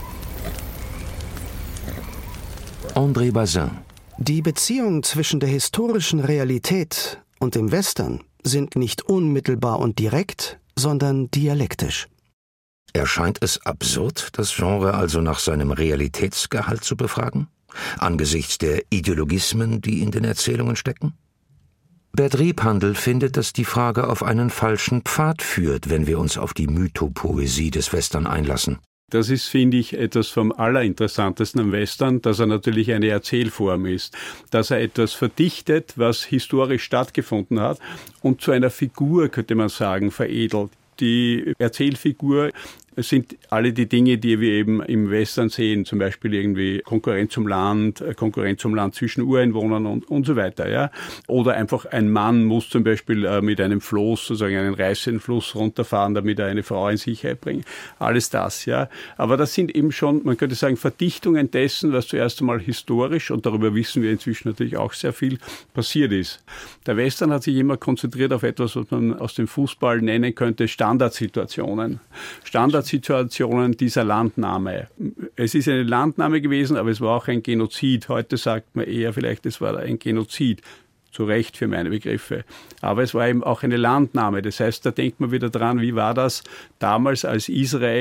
André Bazin. Die Beziehung zwischen der historischen Realität und dem Western sind nicht unmittelbar und direkt, sondern dialektisch. Erscheint es absurd, das Genre also nach seinem Realitätsgehalt zu befragen? Angesichts der Ideologismen, die in den Erzählungen stecken? Bert Riebhandel findet, dass die Frage auf einen falschen Pfad führt, wenn wir uns auf die Mythopoesie des Western einlassen. Das ist, finde ich, etwas vom Allerinteressantesten am Western, dass er natürlich eine Erzählform ist, dass er etwas verdichtet, was historisch stattgefunden hat und zu einer Figur, könnte man sagen, veredelt. Die Erzählfigur sind alle die Dinge, die wir eben im Western sehen, zum Beispiel irgendwie Konkurrenz um Land zwischen Ureinwohnern und so weiter. Ja? Oder einfach ein Mann muss zum Beispiel mit einem Floß, sozusagen einen reißenden Fluss runterfahren, damit er eine Frau in Sicherheit bringt. Alles das, ja. Aber das sind eben schon, man könnte sagen, Verdichtungen dessen, was zuerst einmal historisch, und darüber wissen wir inzwischen natürlich auch sehr viel, passiert ist. Der Western hat sich immer konzentriert auf etwas, was man aus dem Fußball nennen könnte, Standardsituationen dieser Landnahme. Es ist eine Landnahme gewesen, aber es war auch ein Genozid. Heute sagt man eher vielleicht, es war ein Genozid. Zu Recht für meine Begriffe. Aber es war eben auch eine Landnahme. Das heißt, da denkt man wieder dran, wie war das damals, als Israel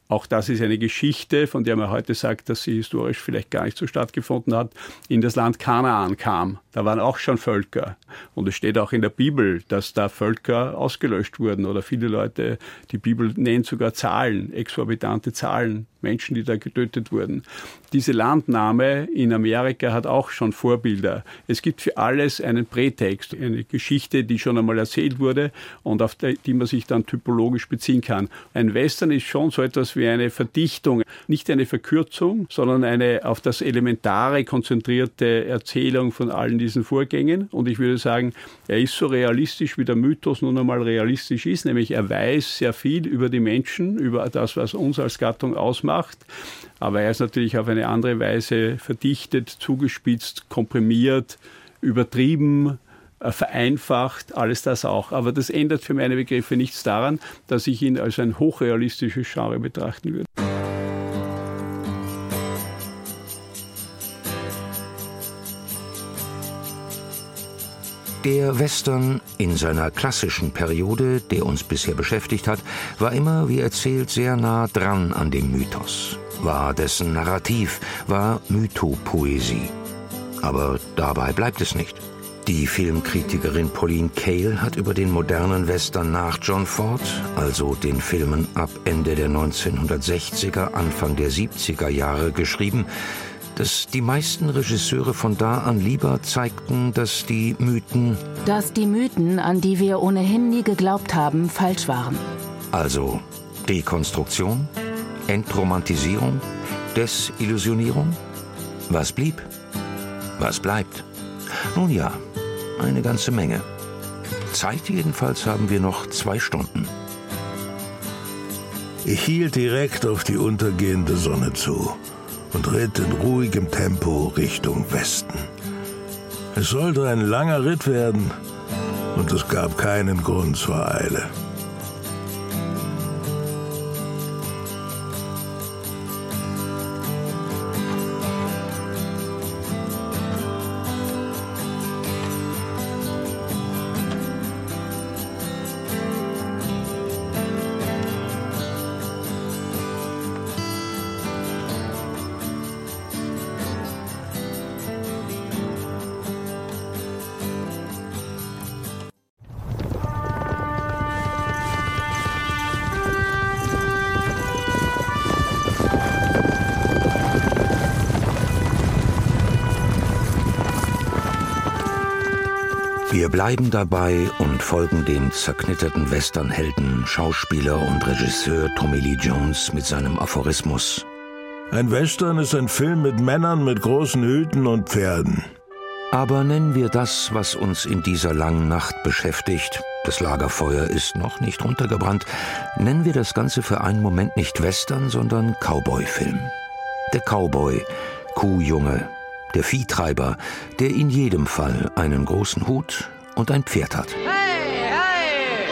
Auch das ist eine Geschichte, von der man heute sagt, dass sie historisch vielleicht gar nicht so stattgefunden hat, in das Land Kanaan kam. Da waren auch schon Völker. Und es steht auch in der Bibel, dass da Völker ausgelöscht wurden. Oder viele Leute, die Bibel nennt sogar Zahlen, exorbitante Zahlen, Menschen, die da getötet wurden. Diese Landnahme in Amerika hat auch schon Vorbilder. Es gibt für alles einen Prätext, eine Geschichte, die schon einmal erzählt wurde und auf die man sich dann typologisch beziehen kann. Ein Western ist schon so etwas wie eine Verdichtung, nicht eine Verkürzung, sondern eine auf das Elementare konzentrierte Erzählung von allen diesen Vorgängen. Und ich würde sagen, er ist so realistisch, wie der Mythos nun einmal realistisch ist, nämlich er weiß sehr viel über die Menschen, über das, was uns als Gattung ausmacht. Aber er ist natürlich auf eine andere Weise verdichtet, zugespitzt, komprimiert, übertrieben, vereinfacht, alles das auch. Aber das ändert für meine Begriffe nichts daran, dass ich ihn als ein hochrealistisches Genre betrachten würde. Der Western in seiner klassischen Periode, der uns bisher beschäftigt hat, war immer, wie erzählt, sehr nah dran an dem Mythos, war dessen Narrativ, war Mythopoesie. Aber dabei bleibt es nicht. Die Filmkritikerin Pauline Kael hat über den modernen Western nach John Ford, also den Filmen ab Ende der 1960er, Anfang der 70er Jahre, geschrieben, dass die meisten Regisseure von da an lieber zeigten, dass die Mythen, an die wir ohnehin nie geglaubt haben, falsch waren. Also Dekonstruktion, Entromantisierung, Desillusionierung. Was blieb? Was bleibt? Nun ja, eine ganze Menge. Zeit jedenfalls haben wir noch 2 Stunden. Ich hielt direkt auf die untergehende Sonne zu und ritt in ruhigem Tempo Richtung Westen. Es sollte ein langer Ritt werden und es gab keinen Grund zur Eile. Wir bleiben dabei und folgen dem zerknitterten Westernhelden, Schauspieler und Regisseur Tommy Lee Jones mit seinem Aphorismus: Ein Western ist ein Film mit Männern mit großen Hüten und Pferden. Aber nennen wir das, was uns in dieser langen Nacht beschäftigt, das Lagerfeuer ist noch nicht runtergebrannt, nennen wir das Ganze für einen Moment nicht Western, sondern Cowboy-Film. Der Cowboy, Kuhjunge, der Viehtreiber, der in jedem Fall einen großen Hut und ein Pferd hat. Hey, hey!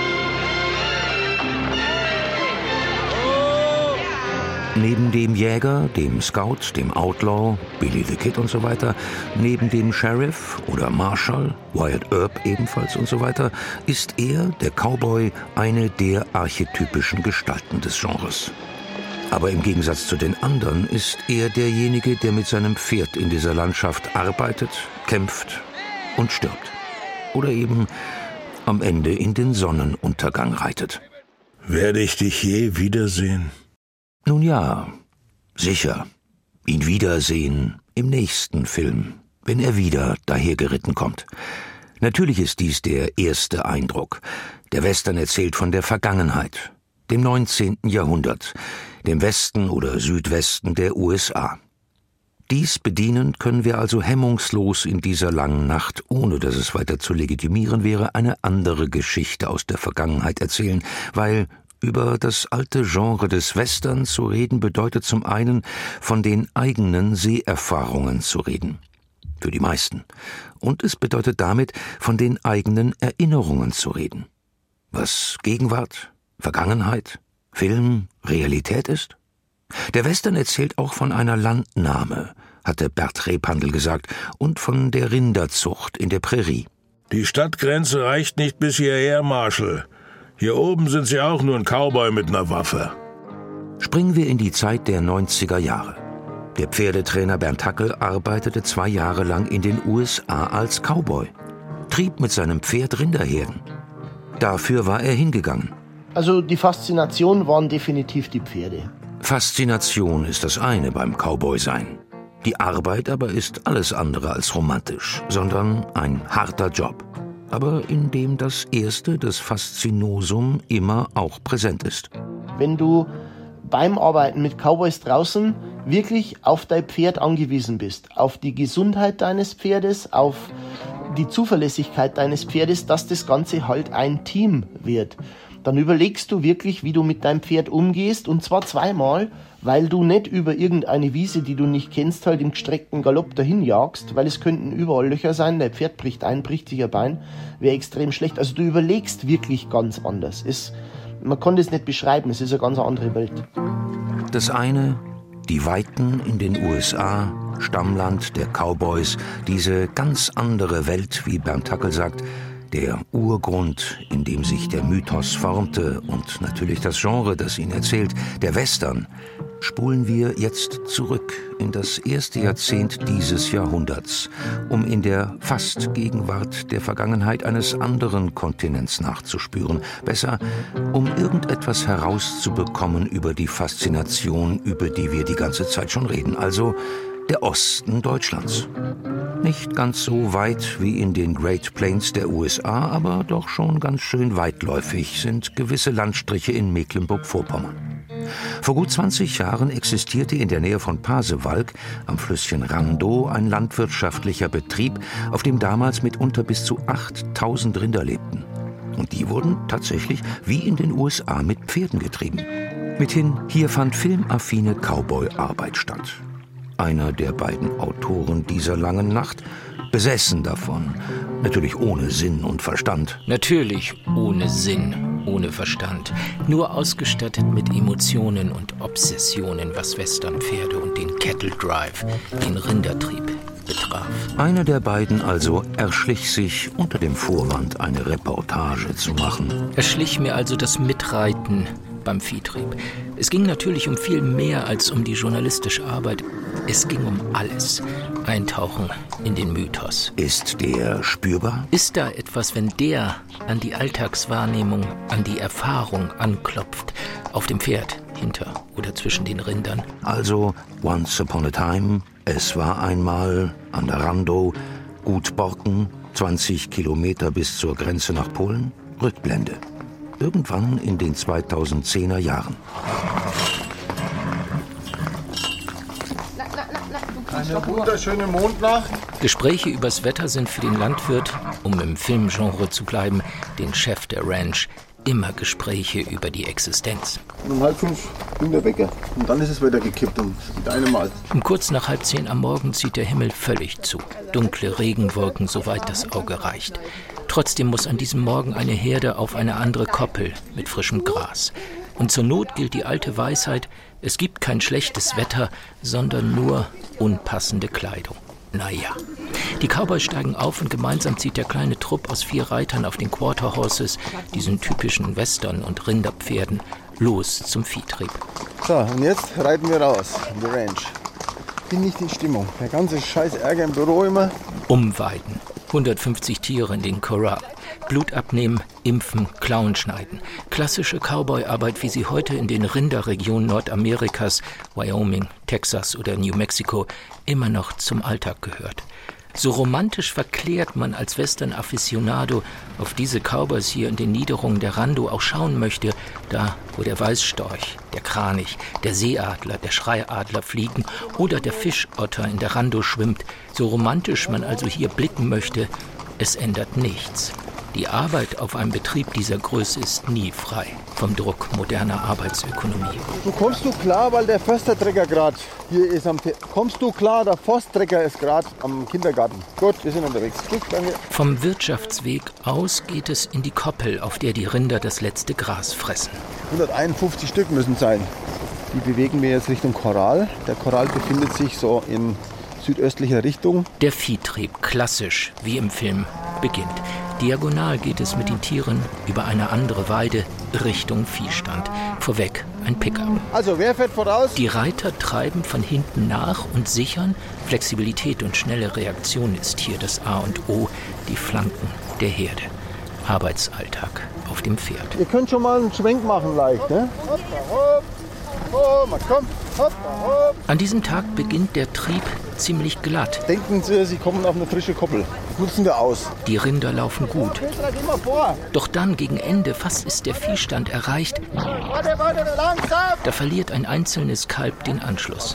Neben dem Jäger, dem Scout, dem Outlaw, Billy the Kid und so weiter, neben dem Sheriff oder Marshal, Wyatt Earp ebenfalls und so weiter, ist er, der Cowboy, eine der archetypischen Gestalten des Genres. Aber im Gegensatz zu den anderen ist er derjenige, der mit seinem Pferd in dieser Landschaft arbeitet, kämpft und stirbt. Oder eben am Ende in den Sonnenuntergang reitet. Werde ich dich je wiedersehen? Nun ja, sicher. Ihn wiedersehen im nächsten Film, wenn er wieder dahergeritten kommt. Natürlich ist dies der erste Eindruck. Der Western erzählt von der Vergangenheit, dem 19. Jahrhundert, dem Westen oder Südwesten der USA. Dies bedienend können wir also hemmungslos in dieser langen Nacht, ohne dass es weiter zu legitimieren wäre, eine andere Geschichte aus der Vergangenheit erzählen, weil über das alte Genre des Westerns zu reden bedeutet zum einen, von den eigenen Seherfahrungen zu reden. Für die meisten. Und es bedeutet damit, von den eigenen Erinnerungen zu reden. Was Gegenwart, Vergangenheit, Film, Realität ist? Der Western erzählt auch von einer Landnahme, hatte Bert Rebhandl gesagt, und von der Rinderzucht in der Prärie. Die Stadtgrenze reicht nicht bis hierher, Marshal. Hier oben sind sie auch nur ein Cowboy mit einer Waffe. Springen wir in die Zeit der 90er Jahre. Der Pferdetrainer Bernd Hackel arbeitete 2 Jahre lang in den USA als Cowboy, trieb mit seinem Pferd Rinderherden. Dafür war er hingegangen. Also die Faszination waren definitiv die Pferde. Faszination ist das eine beim Cowboy-Sein. Die Arbeit aber ist alles andere als romantisch, sondern ein harter Job. Aber in dem das Erste, das Faszinosum, immer auch präsent ist. Wenn du beim Arbeiten mit Cowboys draußen wirklich auf dein Pferd angewiesen bist, auf die Gesundheit deines Pferdes, auf die Zuverlässigkeit deines Pferdes, dass das Ganze halt ein Team wird, dann überlegst du wirklich, wie du mit deinem Pferd umgehst, und zwar 2-mal, weil du nicht über irgendeine Wiese, die du nicht kennst, halt im gestreckten Galopp dahin jagst, weil es könnten überall Löcher sein, dein Pferd bricht ein, bricht sich ein Bein, wäre extrem schlecht. Also du überlegst wirklich ganz anders. Man kann das nicht beschreiben, es ist eine ganz andere Welt. Das eine, die Weiten in den USA, Stammland der Cowboys, diese ganz andere Welt, wie Bernd Hackel sagt, der Urgrund, in dem sich der Mythos formte, und natürlich das Genre, das ihn erzählt, der Western, spulen wir jetzt zurück in das erste Jahrzehnt dieses Jahrhunderts, um in der Fast-Gegenwart der Vergangenheit eines anderen Kontinents nachzuspüren. Besser, um irgendetwas herauszubekommen über die Faszination, über die wir die ganze Zeit schon reden, also der Osten Deutschlands. Nicht ganz so weit wie in den Great Plains der USA, aber doch schon ganz schön weitläufig sind gewisse Landstriche in Mecklenburg-Vorpommern. Vor gut 20 Jahren existierte in der Nähe von Pasewalk am Flüsschen Randow ein landwirtschaftlicher Betrieb, auf dem damals mitunter bis zu 8000 Rinder lebten. Und die wurden tatsächlich wie in den USA mit Pferden getrieben. Mithin, hier fand filmaffine Cowboy-Arbeit statt. Einer der beiden Autoren dieser langen Nacht, besessen davon, natürlich ohne Sinn und Verstand. Natürlich ohne Sinn, ohne Verstand, nur ausgestattet mit Emotionen und Obsessionen, was Westernpferde und den Cattle Drive, den Rindertrieb, betraf. Einer der beiden also erschlich sich unter dem Vorwand, eine Reportage zu machen. Erschlich mir also das Mitreiten beim Viehtrieb. Es ging natürlich um viel mehr als um die journalistische Arbeit. Es ging um alles. Eintauchen in den Mythos. Ist der spürbar? Ist da etwas, wenn der an die Alltagswahrnehmung, an die Erfahrung anklopft, auf dem Pferd, hinter oder zwischen den Rindern? Also, once upon a time, es war einmal an der Randow, Gut Borken, 20 Kilometer bis zur Grenze nach Polen, Rückblende. Irgendwann in den 2010er Jahren. Eine wunderschöne Mondnacht. Gespräche übers Wetter sind für den Landwirt, um im Filmgenre zu bleiben, den Chef der Ranch, immer Gespräche über die Existenz. Um 4:30 ging der Wecker und dann ist es wieder gekippt mit einem Mal. Um kurz nach 9:30 am Morgen zieht der Himmel völlig zu. Dunkle Regenwolken, soweit das Auge reicht. Trotzdem muss an diesem Morgen eine Herde auf eine andere Koppel mit frischem Gras. Und zur Not gilt die alte Weisheit, es gibt kein schlechtes Wetter, sondern nur unpassende Kleidung. Naja. Die Cowboys steigen auf und gemeinsam zieht der kleine Trupp aus 4 Reitern auf den Quarter Horses, diesen typischen Western- und Rinderpferden, los zum Viehtrieb. So, und jetzt reiten wir raus, in die Ranch. Bin nicht in Stimmung. Der ganze scheiß Ärger im Büro immer. Umweiden. 150 Tiere in den Corral. Blut abnehmen, impfen, Klauen schneiden. Klassische Cowboy-Arbeit, wie sie heute in den Rinderregionen Nordamerikas, Wyoming, Texas oder New Mexico immer noch zum Alltag gehört. So romantisch verklärt man als Western-Afficionado auf diese Cowboys hier in den Niederungen der Randow auch schauen möchte, da wo der Weißstorch, der Kranich, der Seeadler, der Schreiadler fliegen oder der Fischotter in der Randow schwimmt, so romantisch man also hier blicken möchte, es ändert nichts. Die Arbeit auf einem Betrieb dieser Größe ist nie frei vom Druck moderner Arbeitsökonomie. Kommst du klar, weil der Förstertrecker gerade hier ist kommst du klar, der Forsttrecker ist gerade am Kindergarten. Gut, wir sind unterwegs. Gut, danke. Vom Wirtschaftsweg aus geht es in die Koppel, auf der die Rinder das letzte Gras fressen. 151 Stück müssen sein. Die bewegen wir jetzt Richtung Corral. Der Corral befindet sich so in südöstlicher Richtung. Der Viehtrieb, klassisch, wie im Film, beginnt. Diagonal geht es mit den Tieren über eine andere Weide Richtung Viehstand. Vorweg ein Pickup. Also, wer fährt voraus? Die Reiter treiben von hinten nach und sichern. Flexibilität und schnelle Reaktion ist hier das A und O, die Flanken der Herde. Arbeitsalltag auf dem Pferd. Ihr könnt schon mal einen Schwenk machen leicht, ne? Hopp, hopp. Oh, komm. Hopp, hopp. An diesem Tag beginnt der Trieb ziemlich glatt. Denken Sie, Sie kommen auf eine frische Koppel. Nutzen wir aus. Die Rinder laufen gut. Doch dann, gegen Ende, fast ist der Viehstand erreicht. Warte, langsam! Da verliert ein einzelnes Kalb den Anschluss.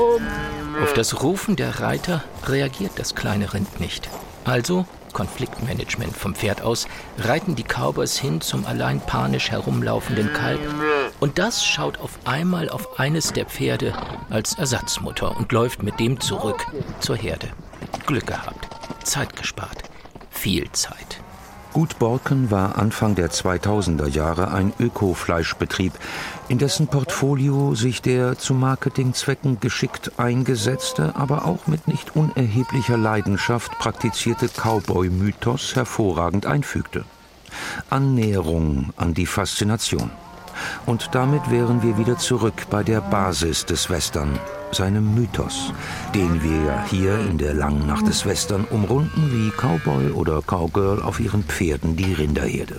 Auf das Rufen der Reiter reagiert das kleine Rind nicht. Also Konfliktmanagement vom Pferd aus, reiten die Cowboys hin zum allein panisch herumlaufenden Kalb. Und das schaut auf einmal auf eines der Pferde als Ersatzmutter und läuft mit dem zurück zur Herde. Glück gehabt, Zeit gespart, viel Zeit. Gut Borken war Anfang der 2000er Jahre ein Öko-Fleischbetrieb, in dessen Portfolio sich der zu Marketingzwecken geschickt eingesetzte, aber auch mit nicht unerheblicher Leidenschaft praktizierte Cowboy-Mythos hervorragend einfügte. Annäherung an die Faszination. Und damit wären wir wieder zurück bei der Basis des Western, seinem Mythos, den wir ja hier in der langen Nacht des Western umrunden wie Cowboy oder Cowgirl auf ihren Pferden die Rinderherde.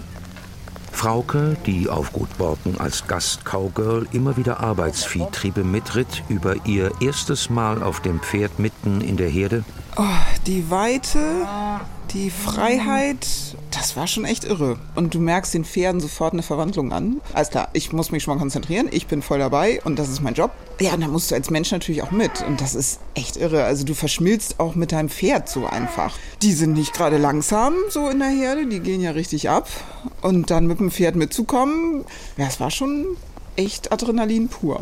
Frauke, die auf Gut Borken als Gast-Cowgirl immer wieder Arbeitsviehtriebe mitritt, über ihr erstes Mal auf dem Pferd mitten in der Herde. Oh, die Weite, die Freiheit, das war schon echt irre. Und du merkst den Pferden sofort eine Verwandlung an. Alles klar, ich muss mich schon mal konzentrieren, ich bin voll dabei und das ist mein Job. Ja, und dann musst du als Mensch natürlich auch mit. Und das ist echt irre. Also du verschmilzt auch mit deinem Pferd so einfach. Die sind nicht gerade langsam so in der Herde, die gehen ja richtig ab. Und dann mit dem Pferd mitzukommen, ja, es war schon echt Adrenalin pur.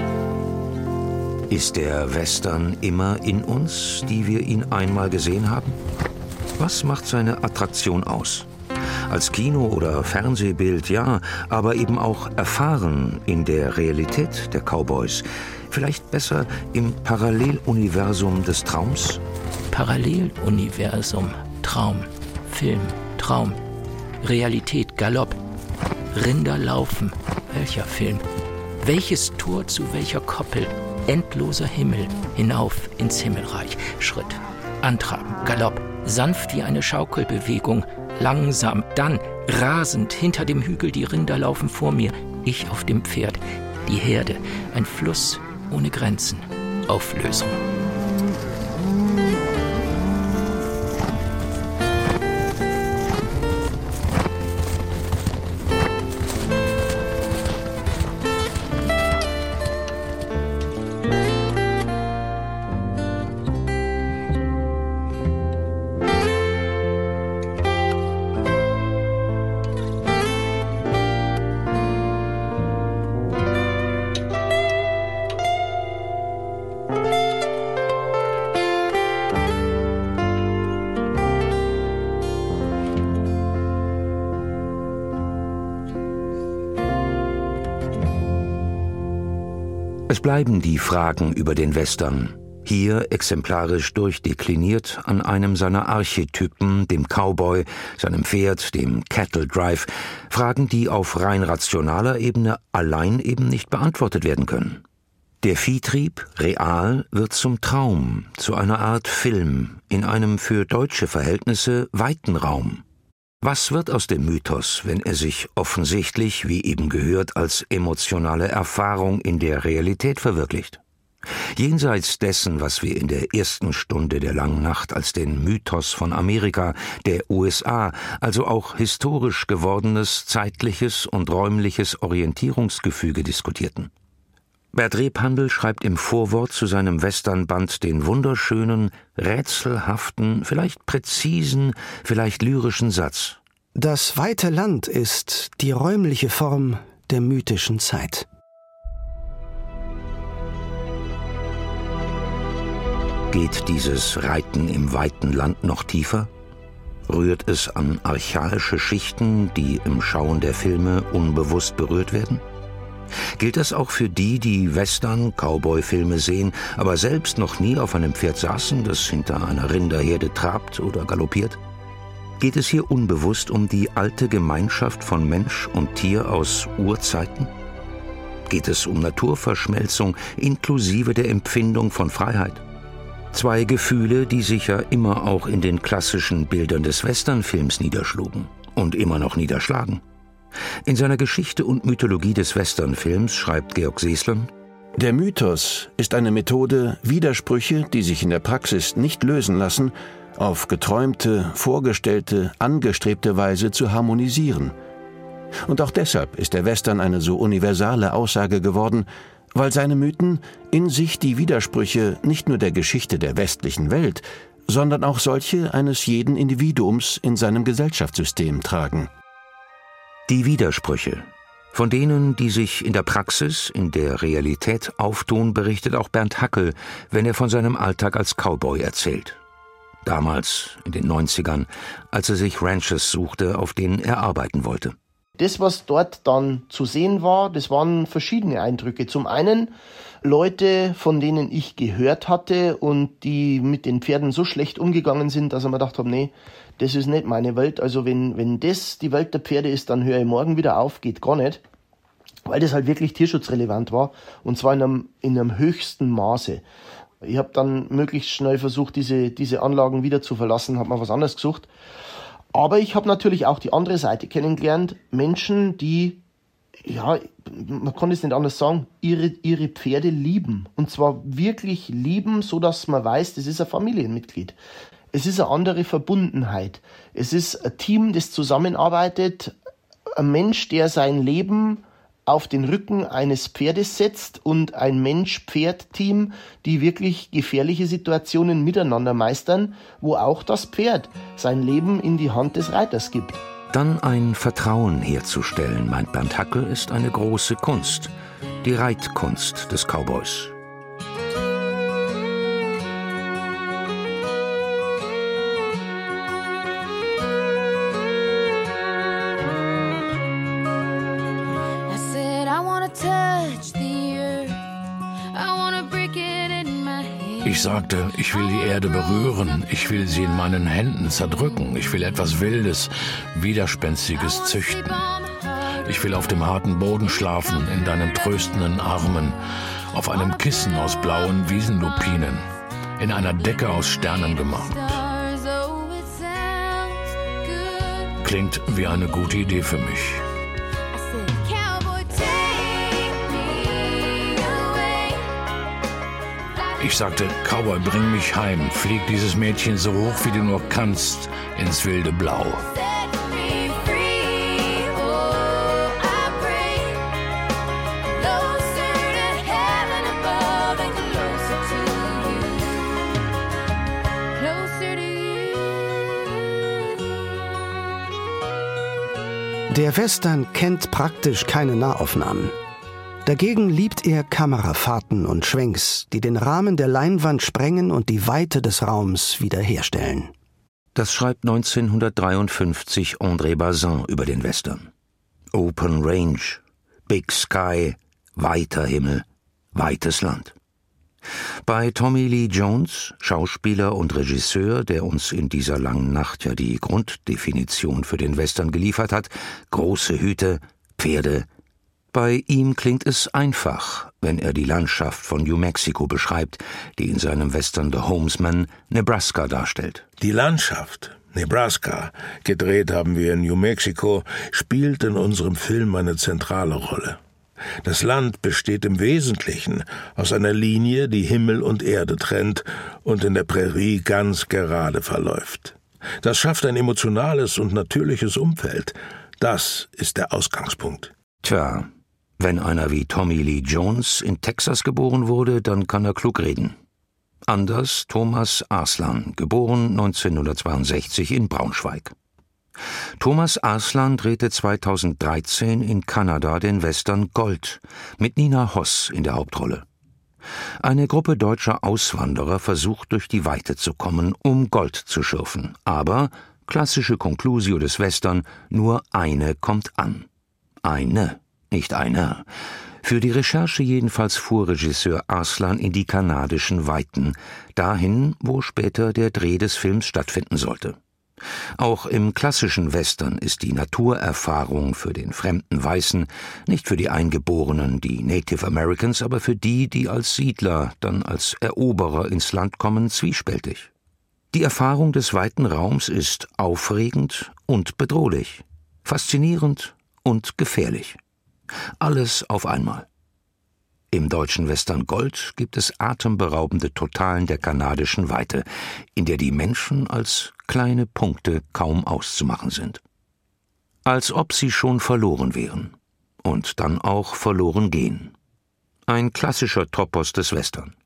Ist der Western immer in uns, die wir ihn einmal gesehen haben? Was macht seine Attraktion aus? Als Kino- oder Fernsehbild, ja, aber eben auch erfahren in der Realität der Cowboys. Vielleicht besser im Paralleluniversum des Traums? Paralleluniversum, Traum, Film, Traum, Realität, Galopp, Rinder laufen. Welcher Film? Welches Tor zu welcher Koppel? Endloser Himmel, hinauf ins Himmelreich. Schritt, Antraben, Galopp, sanft wie eine Schaukelbewegung, langsam, dann rasend, hinter dem Hügel die Rinder laufen vor mir, ich auf dem Pferd, die Herde, ein Fluss ohne Grenzen, Auflösung. Es bleiben die Fragen über den Western, hier exemplarisch durchdekliniert an einem seiner Archetypen, dem Cowboy, seinem Pferd, dem Cattle Drive, Fragen, die auf rein rationaler Ebene allein eben nicht beantwortet werden können. Der Viehtrieb, real, wird zum Traum, zu einer Art Film, in einem für deutsche Verhältnisse weiten Raum. Was wird aus dem Mythos, wenn er sich offensichtlich, wie eben gehört, als emotionale Erfahrung in der Realität verwirklicht? Jenseits dessen, was wir in der ersten Stunde der langen Nacht als den Mythos von Amerika, der USA, also auch historisch gewordenes zeitliches und räumliches Orientierungsgefüge diskutierten. Bert Rebhandel schreibt im Vorwort zu seinem Westernband den wunderschönen, rätselhaften, vielleicht präzisen, vielleicht lyrischen Satz: Das weite Land ist die räumliche Form der mythischen Zeit. Geht dieses Reiten im weiten Land noch tiefer? Rührt es an archaische Schichten, die im Schauen der Filme unbewusst berührt werden? Gilt das auch für die, die Western, Cowboy-Filme sehen, aber selbst noch nie auf einem Pferd saßen, das hinter einer Rinderherde trabt oder galoppiert? Geht es hier unbewusst um die alte Gemeinschaft von Mensch und Tier aus Urzeiten? Geht es um Naturverschmelzung inklusive der Empfindung von Freiheit? Zwei Gefühle, die sich ja immer auch in den klassischen Bildern des Westernfilms niederschlugen und immer noch niederschlagen. In seiner Geschichte und Mythologie des Westernfilms schreibt Georg Seesler: Der Mythos ist eine Methode, Widersprüche, die sich in der Praxis nicht lösen lassen, auf geträumte, vorgestellte, angestrebte Weise zu harmonisieren. Und auch deshalb ist der Western eine so universale Aussage geworden, weil seine Mythen in sich die Widersprüche nicht nur der Geschichte der westlichen Welt, sondern auch solche eines jeden Individuums in seinem Gesellschaftssystem tragen. Die Widersprüche, von denen, die sich in der Praxis, in der Realität auftun, berichtet auch Bernd Hackl, wenn er von seinem Alltag als Cowboy erzählt. Damals, in den 90ern, als er sich Ranches suchte, auf denen er arbeiten wollte. Das, was dort dann zu sehen war, das waren verschiedene Eindrücke. Zum einen Leute, von denen ich gehört hatte und die mit den Pferden so schlecht umgegangen sind, dass ich mir gedacht habe, nee, das ist nicht meine Welt. Also wenn das die Welt der Pferde ist, dann höre ich morgen wieder auf, geht gar nicht. Weil das halt wirklich tierschutzrelevant war und zwar in einem höchsten Maße. Ich habe dann möglichst schnell versucht, diese Anlagen wieder zu verlassen, habe mal was anderes gesucht. Aber ich habe natürlich auch die andere Seite kennengelernt. Menschen, die, ja, man kann es nicht anders sagen, ihre Pferde lieben. Und zwar wirklich lieben, so dass man weiß, das ist ein Familienmitglied. Es ist eine andere Verbundenheit. Es ist ein Team, das zusammenarbeitet. Ein Mensch, der sein Leben auf den Rücken eines Pferdes setzt und ein Mensch-Pferd-Team, die wirklich gefährliche Situationen miteinander meistern, wo auch das Pferd sein Leben in die Hand des Reiters gibt. Dann ein Vertrauen herzustellen, meint Bernd Hackl, ist eine große Kunst. Die Reitkunst des Cowboys. Ich sagte, ich will die Erde berühren, ich will sie in meinen Händen zerdrücken, ich will etwas Wildes, Widerspenstiges züchten. Ich will auf dem harten Boden schlafen, in deinen tröstenden Armen, auf einem Kissen aus blauen Wiesenlupinen, in einer Decke aus Sternen gemacht. Klingt wie eine gute Idee für mich. Ich sagte, Cowboy, bring mich heim, flieg dieses Mädchen so hoch, wie du nur kannst, ins wilde Blau. Der Western kennt praktisch keine Nahaufnahmen. Dagegen liebt er Kamerafahrten und Schwenks, die den Rahmen der Leinwand sprengen und die Weite des Raums wiederherstellen. Das schreibt 1953 André Bazin über den Western. Open Range, Big Sky, weiter Himmel, weites Land. Bei Tommy Lee Jones, Schauspieler und Regisseur, der uns in dieser langen Nacht ja die Grunddefinition für den Western geliefert hat, große Hüte, Pferde. Bei ihm klingt es einfach, wenn er die Landschaft von New Mexico beschreibt, die in seinem Western The Homesman Nebraska darstellt. Die Landschaft, Nebraska, gedreht haben wir in New Mexico, spielt in unserem Film eine zentrale Rolle. Das Land besteht im Wesentlichen aus einer Linie, die Himmel und Erde trennt und in der Prärie ganz gerade verläuft. Das schafft ein emotionales und natürliches Umfeld. Das ist der Ausgangspunkt. Tja, wenn einer wie Tommy Lee Jones in Texas geboren wurde, dann kann er klug reden. Anders Thomas Arslan, geboren 1962 in Braunschweig. Thomas Arslan drehte 2013 in Kanada den Western Gold mit Nina Hoss in der Hauptrolle. Eine Gruppe deutscher Auswanderer versucht durch die Weite zu kommen, um Gold zu schürfen. Aber, klassische Conclusio des Western, nur eine kommt an. Eine, nicht einer. Für die Recherche jedenfalls fuhr Regisseur Arslan in die kanadischen Weiten, dahin, wo später der Dreh des Films stattfinden sollte. Auch im klassischen Western ist die Naturerfahrung für den fremden Weißen, nicht für die Eingeborenen, die Native Americans, aber für die, die als Siedler, dann als Eroberer ins Land kommen, zwiespältig. Die Erfahrung des weiten Raums ist aufregend und bedrohlich, faszinierend und gefährlich. Alles auf einmal. Im deutschen Western Gold gibt es atemberaubende Totalen der kanadischen Weite, in der die Menschen als kleine Punkte kaum auszumachen sind. Als ob sie schon verloren wären und dann auch verloren gehen. Ein klassischer Topos des Western.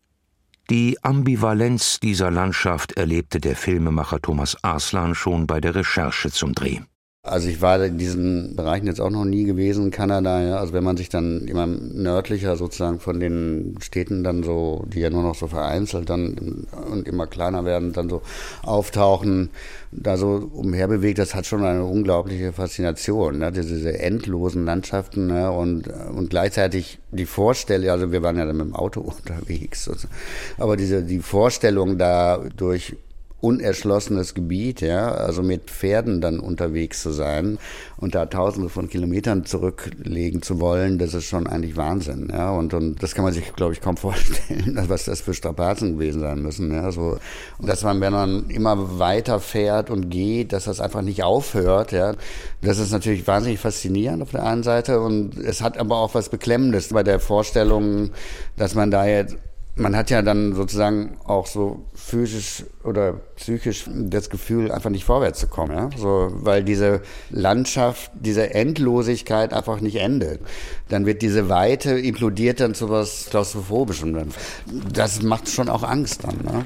Die Ambivalenz dieser Landschaft erlebte der Filmemacher Thomas Arslan schon bei der Recherche zum Dreh. Also ich war in diesen Bereichen jetzt auch noch nie gewesen in Kanada. Ja. Also wenn man sich dann immer nördlicher sozusagen von den Städten dann so, die ja nur noch so vereinzelt dann und immer kleiner werden, dann so auftauchen, da so umherbewegt, das hat schon eine unglaubliche Faszination. Ne? Diese endlosen Landschaften, ne? und gleichzeitig die Vorstellung, also wir waren ja dann mit dem Auto unterwegs, aber die Vorstellung da durch unerschlossenes Gebiet, ja, also mit Pferden dann unterwegs zu sein und da Tausende von Kilometern zurücklegen zu wollen, das ist schon eigentlich Wahnsinn, ja, und das kann man sich, glaube ich, kaum vorstellen, was das für Strapazen gewesen sein müssen, ja, so, und dass man, wenn man immer weiter fährt und geht, dass das einfach nicht aufhört, ja, das ist natürlich wahnsinnig faszinierend auf der einen Seite und es hat aber auch was Beklemmendes bei der Vorstellung, dass man da jetzt man hat ja dann sozusagen auch so physisch oder psychisch das Gefühl, einfach nicht vorwärts zu kommen, ja? So, weil diese Landschaft, diese Endlosigkeit einfach nicht endet. Dann wird diese Weite implodiert dann zu was Klaustrophobischem. Das macht schon auch Angst dann, ne?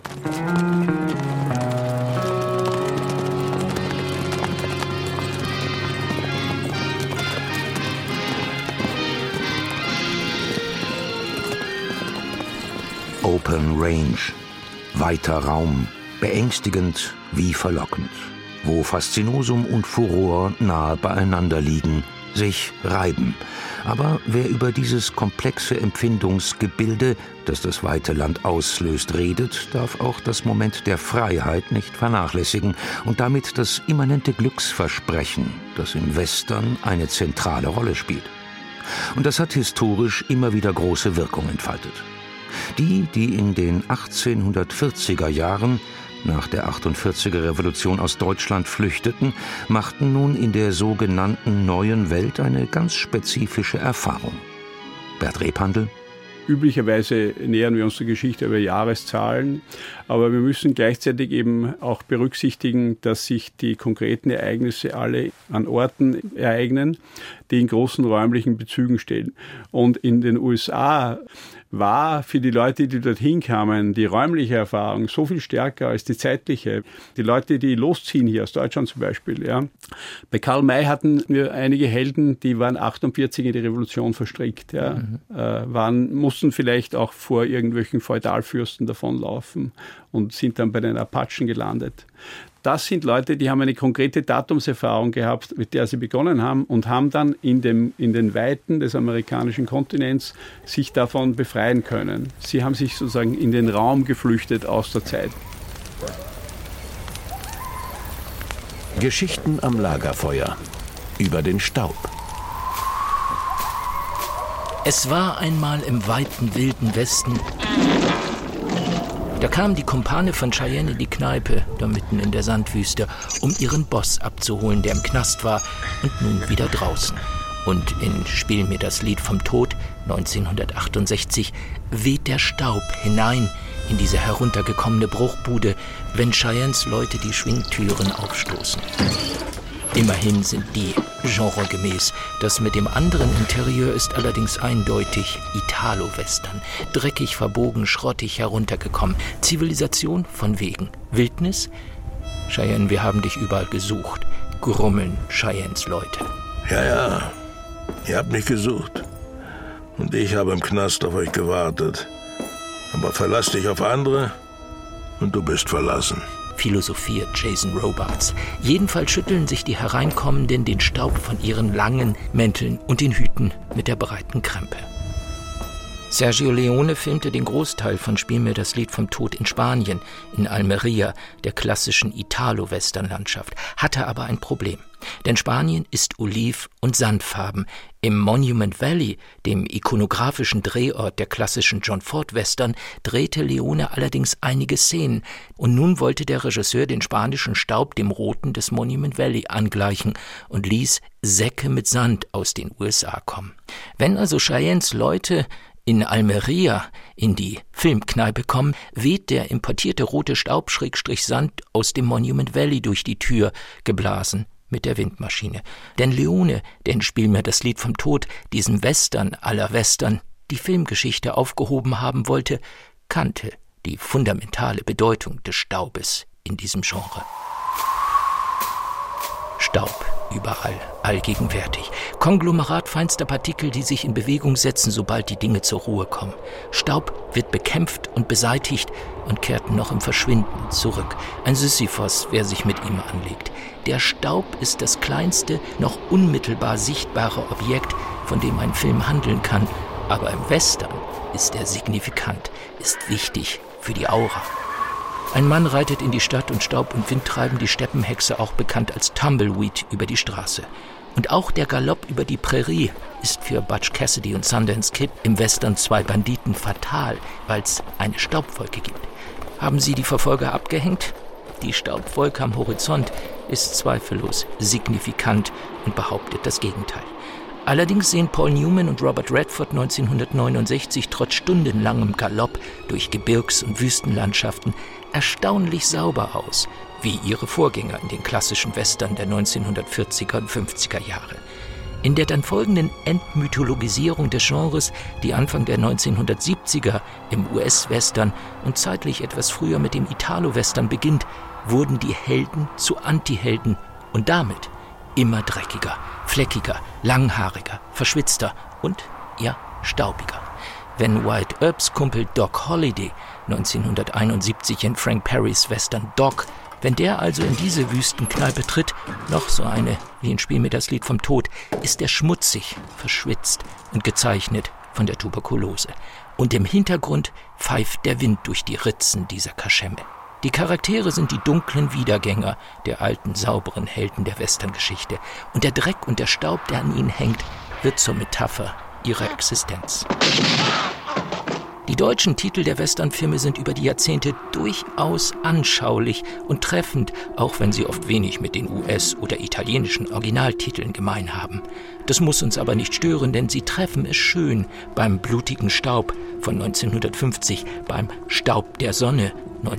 Open Range, weiter Raum, beängstigend wie verlockend, wo Faszinosum und Furor nahe beieinander liegen, sich reiben. Aber wer über dieses komplexe Empfindungsgebilde, das das weite Land auslöst, redet, darf auch das Moment der Freiheit nicht vernachlässigen und damit das immanente Glücksversprechen, das im Western eine zentrale Rolle spielt. Und das hat historisch immer wieder große Wirkung entfaltet. Die in den 1840er Jahren nach der 48er Revolution aus Deutschland flüchteten, machten nun in der sogenannten Neuen Welt eine ganz spezifische Erfahrung. Bert Rebhandl. Üblicherweise nähern wir uns der Geschichte über Jahreszahlen, aber wir müssen gleichzeitig eben auch berücksichtigen, dass sich die konkreten Ereignisse alle an Orten ereignen, die in großen räumlichen Bezügen stehen. Und in den USA war für die Leute, die dorthin kamen, die räumliche Erfahrung so viel stärker als die zeitliche. Die Leute, die losziehen hier aus Deutschland zum Beispiel. Ja. Bei Karl May hatten wir einige Helden, die waren 48 in die Revolution verstrickt. Ja. Mussten vielleicht auch vor irgendwelchen Feudalfürsten davonlaufen und sind dann bei den Apachen gelandet. Das sind Leute, die haben eine konkrete Datumserfahrung gehabt, mit der sie begonnen haben und haben dann in den Weiten des amerikanischen Kontinents sich davon befreien können. Sie haben sich sozusagen in den Raum geflüchtet aus der Zeit. Geschichten am Lagerfeuer. Über den Staub. Es war einmal im weiten, wilden Westen. Da kamen die Kumpane von Cheyenne in die Kneipe, da mitten in der Sandwüste, um ihren Boss abzuholen, der im Knast war und nun wieder draußen. Und in Spiel mir das Lied vom Tod 1968 weht der Staub hinein in diese heruntergekommene Bruchbude, wenn Cheyennes Leute die Schwingtüren aufstoßen. Immerhin sind die genregemäß. Das mit dem anderen Interieur ist allerdings eindeutig Italo-Western. Dreckig, verbogen, schrottig heruntergekommen. Zivilisation von wegen. Wildnis? Cheyenne, wir haben dich überall gesucht. Grummeln Cheyennes Leute. Ja. Ihr habt mich gesucht. Und ich habe im Knast auf euch gewartet. Aber verlass dich auf andere und du bist verlassen. philosophiert Jason Robards. Jedenfalls schütteln sich die Hereinkommenden den Staub von ihren langen Mänteln und den Hüten mit der breiten Krempe. Sergio Leone filmte den Großteil von Spiel mir das Lied vom Tod in Spanien, in Almería, der klassischen Italo-Western-Landschaft, hatte aber ein Problem. Denn Spanien ist oliv- und sandfarben. Im Monument Valley, dem ikonografischen Drehort der klassischen John Ford-Western, drehte Leone allerdings einige Szenen. Und nun wollte der Regisseur den spanischen Staub dem roten des Monument Valley angleichen und ließ Säcke mit Sand aus den USA kommen. Wenn also Cheyennes Leute in Almería in die Filmkneipe kommen, weht der importierte rote Staub /Sand aus dem Monument Valley durch die Tür, geblasen mit der Windmaschine. Denn Leone, der in Spiel mir das Lied vom Tod, diesem Western aller Western, die Filmgeschichte aufgehoben haben wollte, kannte die fundamentale Bedeutung des Staubes in diesem Genre. Staub überall, allgegenwärtig. Konglomerat feinster Partikel, die sich in Bewegung setzen, sobald die Dinge zur Ruhe kommen. Staub wird bekämpft und beseitigt und kehrt noch im Verschwinden zurück. Ein Sisyphos, wer sich mit ihm anlegt. Der Staub ist das kleinste, noch unmittelbar sichtbare Objekt, von dem ein Film handeln kann. Aber im Western ist er signifikant, ist wichtig für die Aura. Ein Mann reitet in die Stadt und Staub und Wind treiben die Steppenhexe, auch bekannt als Tumbleweed, über die Straße. Und auch der Galopp über die Prärie ist für Butch Cassidy und Sundance Kid im Western Zwei Banditen fatal, weil es eine Staubwolke gibt. Haben Sie die Verfolger abgehängt? Die Staubwolke am Horizont ist zweifellos signifikant und behauptet das Gegenteil. Allerdings sehen Paul Newman und Robert Redford 1969 trotz stundenlangem Galopp durch Gebirgs- und Wüstenlandschaften erstaunlich sauber aus, wie ihre Vorgänger in den klassischen Western der 1940er und 50er Jahre. In der dann folgenden Entmythologisierung des Genres, die Anfang der 1970er im US-Western und zeitlich etwas früher mit dem Italo-Western beginnt, wurden die Helden zu Antihelden und damit immer dreckiger, fleckiger, langhaariger, verschwitzter und, ja, staubiger. Wenn White Earps Kumpel Doc Holliday 1971 in Frank Perrys Western Doc, wenn der also in diese Wüstenkneipe tritt, noch so eine wie in Spiel mir das Lied vom Tod, ist er schmutzig, verschwitzt und gezeichnet von der Tuberkulose. Und im Hintergrund pfeift der Wind durch die Ritzen dieser Kaschemme. Die Charaktere sind die dunklen Wiedergänger der alten, sauberen Helden der Westerngeschichte. Und der Dreck und der Staub, der an ihnen hängt, wird zur Metapher ihrer Existenz. Die deutschen Titel der Westernfilme sind über die Jahrzehnte durchaus anschaulich und treffend, auch wenn sie oft wenig mit den US- oder italienischen Originaltiteln gemein haben. Das muss uns aber nicht stören, denn sie treffen es schön beim Blutigen Staub von 1950, beim Staub der Sonne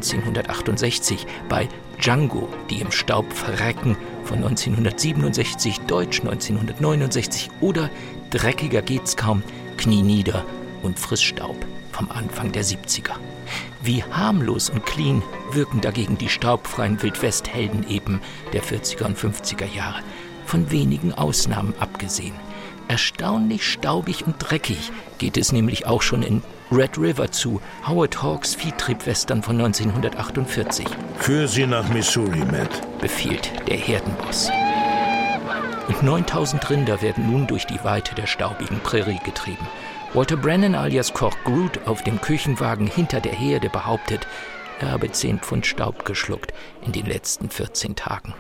1968, bei Django, die im Staub verrecken von 1967, Deutsch 1969 oder Dreckiger geht's kaum, Knie nieder und friss Staub vom Anfang der 70er. Wie harmlos und clean wirken dagegen die staubfreien Wildwest-Helden eben der 40er und 50er Jahre, von wenigen Ausnahmen abgesehen. Erstaunlich staubig und dreckig geht es nämlich auch schon in Red River zu, Howard Hawks Viehtrieb-Western von 1948. Führ sie nach Missouri, Matt, befiehlt der Herdenboss. Und 9000 Rinder werden nun durch die Weite der staubigen Prärie getrieben. Walter Brennan alias Koch Groot auf dem Küchenwagen hinter der Herde behauptet, er habe 10 Pfund Staub geschluckt in den letzten 14 Tagen.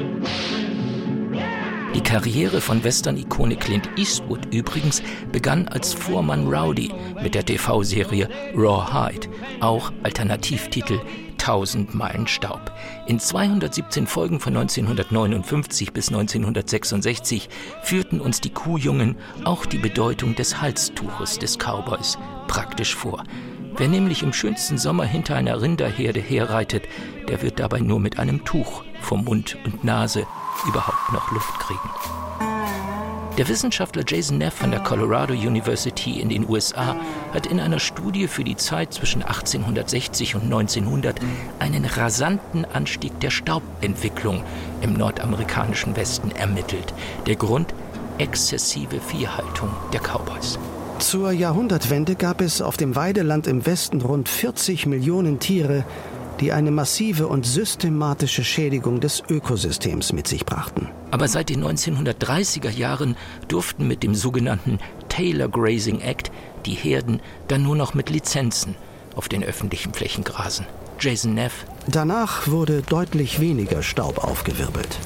Die Karriere von Western-Ikone Clint Eastwood übrigens begann als Fuhrmann Rowdy mit der TV-Serie Rawhide, auch Alternativtitel 1000 Meilen Staub. In 217 Folgen von 1959 bis 1966 führten uns die Kuhjungen auch die Bedeutung des Halstuches des Cowboys praktisch vor. Wer nämlich im schönsten Sommer hinter einer Rinderherde herreitet, der wird dabei nur mit einem Tuch vor Mund und Nase überhaupt noch Luft kriegen. Der Wissenschaftler Jason Neff von der Colorado University in den USA hat in einer Studie für die Zeit zwischen 1860 und 1900 einen rasanten Anstieg der Staubentwicklung im nordamerikanischen Westen ermittelt. Der Grund: exzessive Viehhaltung der Cowboys. Zur Jahrhundertwende gab es auf dem Weideland im Westen rund 40 Millionen Tiere, die eine massive und systematische Schädigung des Ökosystems mit sich brachten. Aber seit den 1930er Jahren durften mit dem sogenannten Taylor Grazing Act die Herden dann nur noch mit Lizenzen auf den öffentlichen Flächen grasen. Jason Neff. Danach wurde deutlich weniger Staub aufgewirbelt.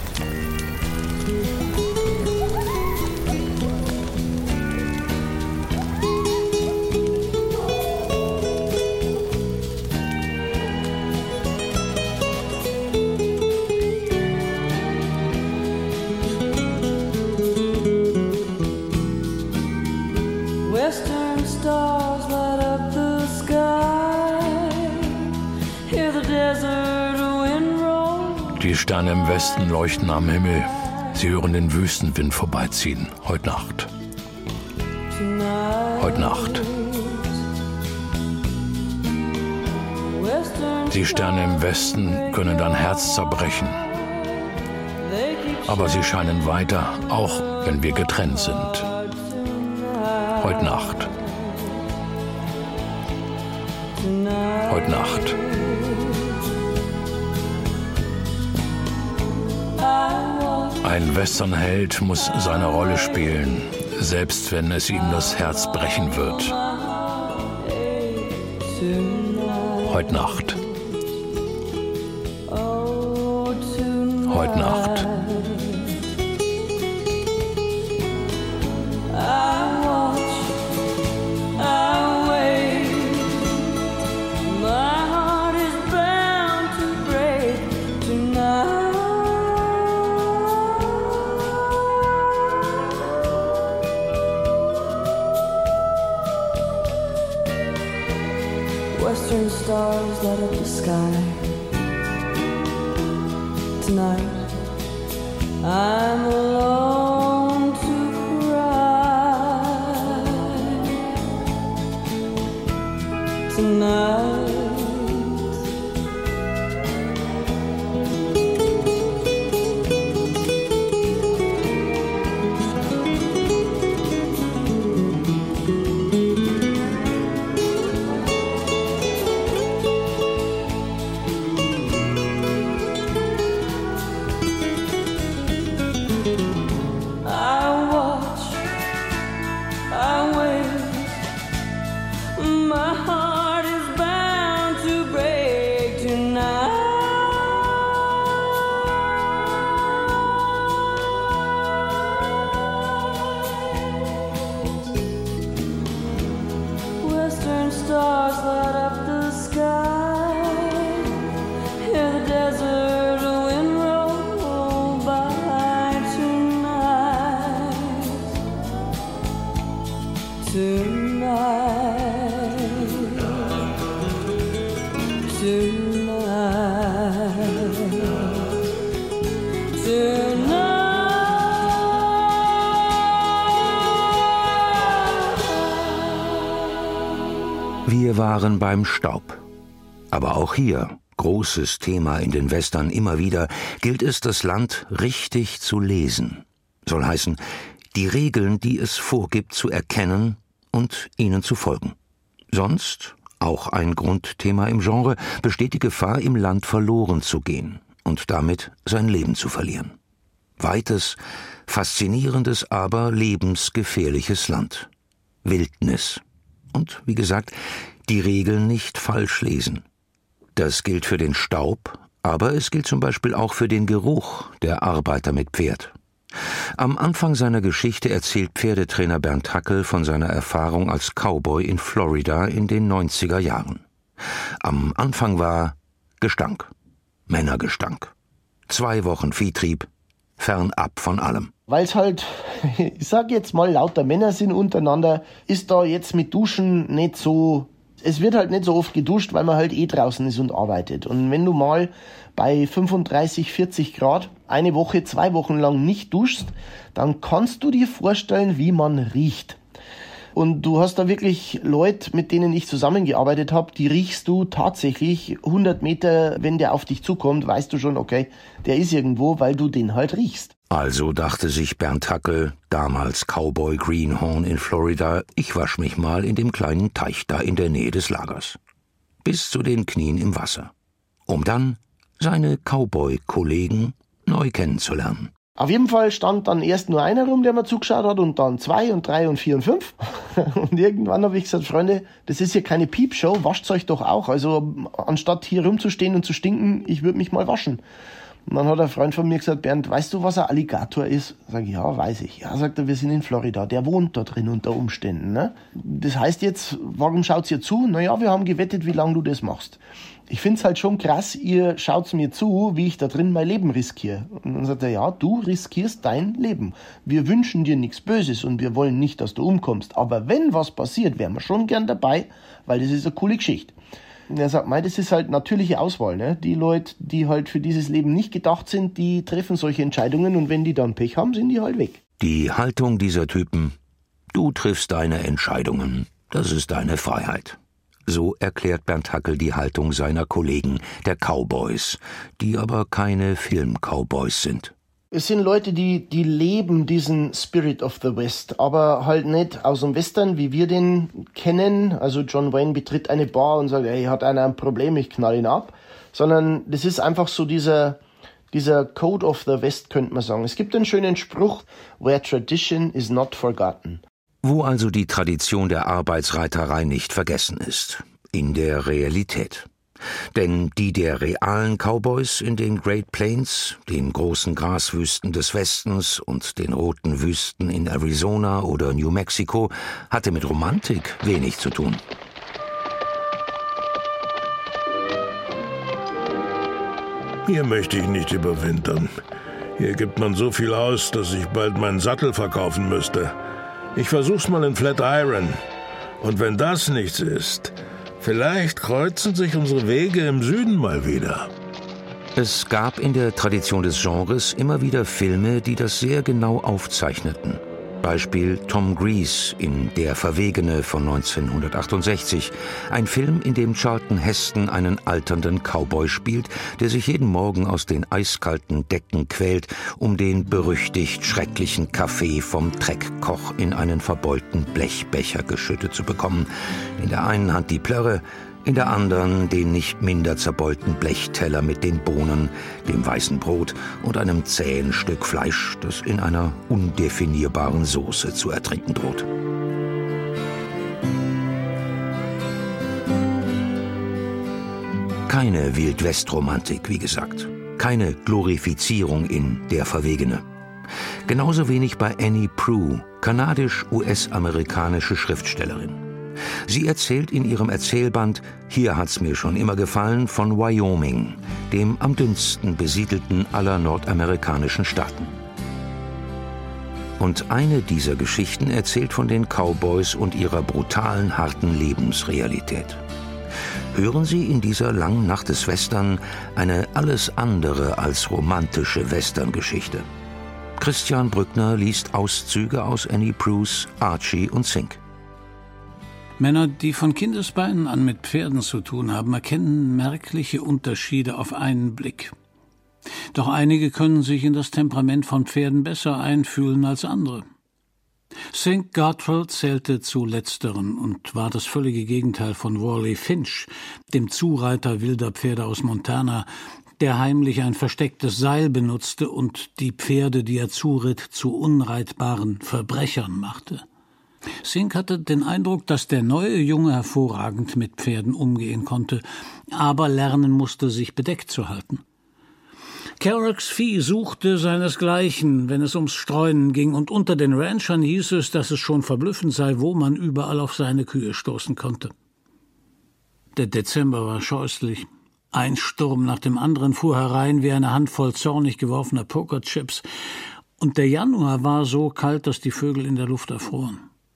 Western stars light up the sky. Hear the desert wind roll. Die Sterne im Westen leuchten am Himmel. Sie hören den Wüstenwind vorbeiziehen. Heute Nacht. Heute Nacht. Die Sterne im Westen können dein Herz zerbrechen. Aber sie scheinen weiter, auch wenn wir getrennt sind. Heute Nacht. Heute Nacht. Ein Westernheld muss seine Rolle spielen, selbst wenn es ihm das Herz brechen wird. Heute Nacht. Heute Nacht. Western stars light up the sky. Tonight, I'm alone to cry. Tonight. Wir waren beim Staub. Aber auch hier, großes Thema in den Western immer wieder, gilt es, das Land richtig zu lesen. Soll heißen, die Regeln, die es vorgibt, zu erkennen und ihnen zu folgen. Sonst, auch ein Grundthema im Genre, besteht die Gefahr, im Land verloren zu gehen und damit sein Leben zu verlieren. Weites, faszinierendes, aber lebensgefährliches Land. Wildnis. Und, wie gesagt, die Regeln nicht falsch lesen. Das gilt für den Staub, aber es gilt zum Beispiel auch für den Geruch der Arbeiter mit Pferd. Am Anfang seiner Geschichte erzählt Pferdetrainer Bernd Hackel von seiner Erfahrung als Cowboy in Florida in den 90er Jahren. Am Anfang war Gestank, Männergestank. 2 Wochen Viehtrieb, fernab von allem. Weil es halt, ich sag jetzt mal, lauter Männer sind untereinander, ist da jetzt mit Duschen nicht so, es wird halt nicht so oft geduscht, weil man halt draußen ist und arbeitet. Und wenn du mal bei 35, 40 Grad 1 Woche, 2 Wochen lang nicht duschst, dann kannst du dir vorstellen, wie man riecht. Und du hast da wirklich Leute, mit denen ich zusammengearbeitet habe, die riechst du tatsächlich 100 Meter, wenn der auf dich zukommt, weißt du schon, okay, der ist irgendwo, weil du den halt riechst. Also dachte sich Bernd Hackel, damals Cowboy Greenhorn in Florida, ich wasch mich mal in dem kleinen Teich da in der Nähe des Lagers. Bis zu den Knien im Wasser. um dann seine Cowboy-Kollegen neu kennenzulernen. Auf jeden Fall stand dann erst nur einer rum, der mir zugeschaut hat, und dann 2 und 3 und 4 und 5. Und irgendwann habe ich gesagt, Freunde, das ist hier keine Piepshow, wascht euch doch auch. Also anstatt hier rumzustehen und zu stinken, ich würde mich mal waschen. Und dann hat ein Freund von mir gesagt, Bernd, weißt du, was ein Alligator ist? Sag ich, ja, weiß ich. Ja, sagt er, wir sind in Florida, der wohnt da drin unter Umständen. Ne? Das heißt jetzt, warum schaut's ihr zu? Naja, wir haben gewettet, wie lange du das machst. Ich find's halt schon krass, ihr schaut's mir zu, wie ich da drin mein Leben riskiere. Und dann sagt er, ja, du riskierst dein Leben. Wir wünschen dir nichts Böses und wir wollen nicht, dass du umkommst. Aber wenn was passiert, wären wir schon gern dabei, weil das ist eine coole Geschichte. Und er sagt, das ist halt natürliche Auswahl. Ne? Die Leute, die halt für dieses Leben nicht gedacht sind, die treffen solche Entscheidungen und wenn die dann Pech haben, sind die halt weg. Die Haltung dieser Typen: Du triffst deine Entscheidungen, das ist deine Freiheit. So erklärt Bernd Hackel die Haltung seiner Kollegen, der Cowboys, die aber keine Film-Cowboys sind. Es sind Leute, die leben diesen Spirit of the West, aber halt nicht aus dem Western, wie wir den kennen. Also John Wayne betritt eine Bar und sagt, hey, hat einer ein Problem, ich knall ihn ab. Sondern das ist einfach so dieser Code of the West, könnte man sagen. Es gibt einen schönen Spruch, where tradition is not forgotten. Wo also die Tradition der Arbeitsreiterei nicht vergessen ist, in der Realität. Denn die der realen Cowboys in den Great Plains, den großen Graswüsten des Westens und den roten Wüsten in Arizona oder New Mexico, hatte mit Romantik wenig zu tun. Hier möchte ich nicht überwintern. Hier gibt man so viel aus, dass ich bald meinen Sattel verkaufen müsste. Ich versuch's mal in Flatiron. Und wenn das nichts ist, vielleicht kreuzen sich unsere Wege im Süden mal wieder. Es gab in der Tradition des Genres immer wieder Filme, die das sehr genau aufzeichneten. Beispiel Tom Grease in Der Verwegene von 1968. Ein Film, in dem Charlton Heston einen alternden Cowboy spielt, der sich jeden Morgen aus den eiskalten Decken quält, um den berüchtigt schrecklichen Kaffee vom Treckkoch in einen verbeulten Blechbecher geschüttet zu bekommen. In der einen Hand die Plörre, in der anderen den nicht minder zerbeulten Blechteller mit den Bohnen, dem weißen Brot und einem zähen Stück Fleisch, das in einer undefinierbaren Soße zu ertrinken droht. Keine Wild-West-Romantik, wie gesagt. Keine Glorifizierung in Der Verwegene. Genauso wenig bei Annie Proulx, kanadisch-US-amerikanische Schriftstellerin. Sie erzählt in ihrem Erzählband »Hier hat's mir schon immer gefallen« von Wyoming, dem am dünnsten besiedelten aller nordamerikanischen Staaten. Und eine dieser Geschichten erzählt von den Cowboys und ihrer brutalen, harten Lebensrealität. Hören Sie in dieser langen Nacht des Western eine alles andere als romantische Westerngeschichte. Christian Brückner liest Auszüge aus Annie Proulx, Archie und Sink. Männer, die von Kindesbeinen an mit Pferden zu tun haben, erkennen merkliche Unterschiede auf einen Blick. Doch einige können sich in das Temperament von Pferden besser einfühlen als andere. Sink Gartrell zählte zu Letzteren und war das völlige Gegenteil von Wally Finch, dem Zureiter wilder Pferde aus Montana, der heimlich ein verstecktes Seil benutzte und die Pferde, die er zuritt, zu unreitbaren Verbrechern machte. Sink hatte den Eindruck, dass der neue Junge hervorragend mit Pferden umgehen konnte, aber lernen musste, sich bedeckt zu halten. Carracks Vieh suchte seinesgleichen, wenn es ums Streunen ging, und unter den Ranchern hieß es, dass es schon verblüffend sei, wo man überall auf seine Kühe stoßen konnte. Der Dezember war scheußlich. Ein Sturm nach dem anderen fuhr herein wie eine Handvoll zornig geworfener Pokerchips, und der Januar war so kalt, dass die Vögel in der Luft erfroren.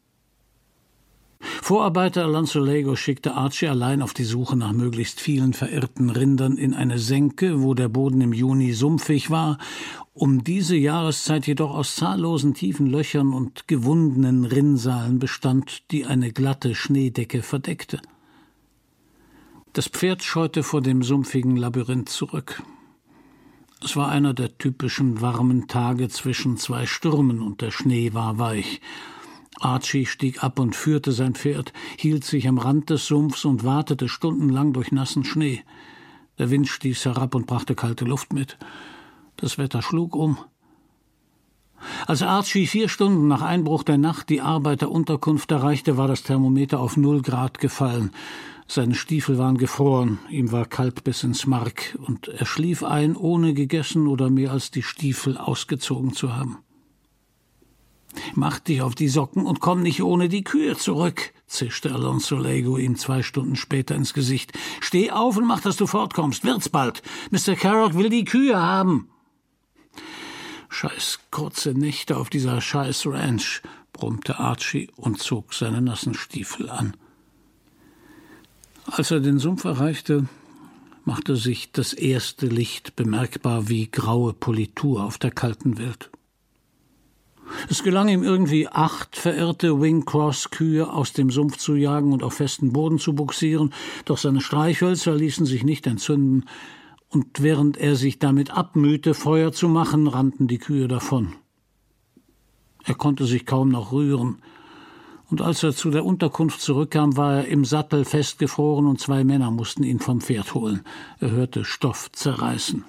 Vorarbeiter Alonso Lego schickte Archie allein auf die Suche nach möglichst vielen verirrten Rindern in eine Senke, wo der Boden im Juni sumpfig war, um diese Jahreszeit jedoch aus zahllosen tiefen Löchern und gewundenen Rinnsalen bestand, die eine glatte Schneedecke verdeckte. Das Pferd scheute vor dem sumpfigen Labyrinth zurück. Es war einer der typischen warmen Tage zwischen zwei Stürmen und der Schnee war weich. Archie stieg ab und führte sein Pferd, hielt sich am Rand des Sumpfs und wartete stundenlang durch nassen Schnee. Der Wind stieß herab und brachte kalte Luft mit. Das Wetter schlug um. Als Archie 4 Stunden nach Einbruch der Nacht die Arbeiterunterkunft erreichte, war das Thermometer auf 0 Grad gefallen. Seine Stiefel waren gefroren, ihm war kalt bis ins Mark, und er schlief ein, ohne gegessen oder mehr als die Stiefel ausgezogen zu haben. »Mach dich auf die Socken und komm nicht ohne die Kühe zurück«, zischte Alonso Lego ihm 2 Stunden später ins Gesicht. »Steh auf und mach, dass du fortkommst. Wird's bald. Mr. Carrock will die Kühe haben.« »Scheiß kurze Nächte auf dieser scheiß Ranch«, brummte Archie und zog seine nassen Stiefel an. Als er den Sumpf erreichte, machte sich das erste Licht bemerkbar wie graue Politur auf der kalten Welt. Es gelang ihm irgendwie, 8 verirrte Wing-Cross-Kühe aus dem Sumpf zu jagen und auf festen Boden zu bugsieren, doch seine Streichhölzer ließen sich nicht entzünden, und während er sich damit abmühte, Feuer zu machen, rannten die Kühe davon. Er konnte sich kaum noch rühren, und als er zu der Unterkunft zurückkam, war er im Sattel festgefroren und 2 Männer mussten ihn vom Pferd holen. Er hörte Stoff zerreißen.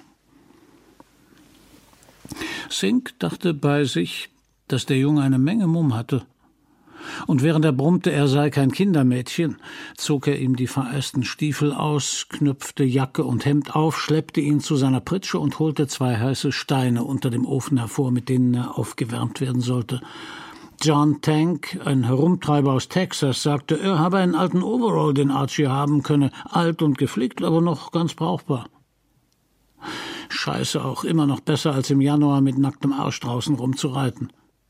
Sink dachte bei sich, dass der Junge eine Menge Mumm hatte. Und während er brummte, er sei kein Kindermädchen, zog er ihm die vereisten Stiefel aus, knüpfte Jacke und Hemd auf, schleppte ihn zu seiner Pritsche und holte 2 heiße Steine unter dem Ofen hervor, mit denen er aufgewärmt werden sollte. John Tank, ein Herumtreiber aus Texas, sagte, er habe einen alten Overall, den Archie haben könne, alt und geflickt, aber noch ganz brauchbar. Scheiße, auch immer noch besser, als im Januar mit nacktem Arsch draußen rumzureiten.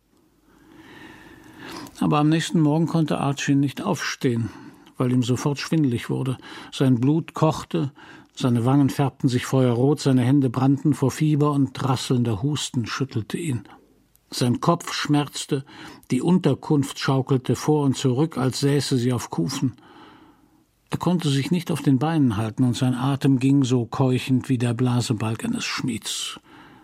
Aber am nächsten Morgen konnte Archie nicht aufstehen, weil ihm sofort schwindelig wurde. Sein Blut kochte, seine Wangen färbten sich feuerrot, seine Hände brannten vor Fieber und rasselnder Husten schüttelte ihn. Sein Kopf schmerzte, die Unterkunft schaukelte vor und zurück, als säße sie auf Kufen. Er konnte sich nicht auf den Beinen halten und sein Atem ging so keuchend wie der Blasebalg eines Schmieds.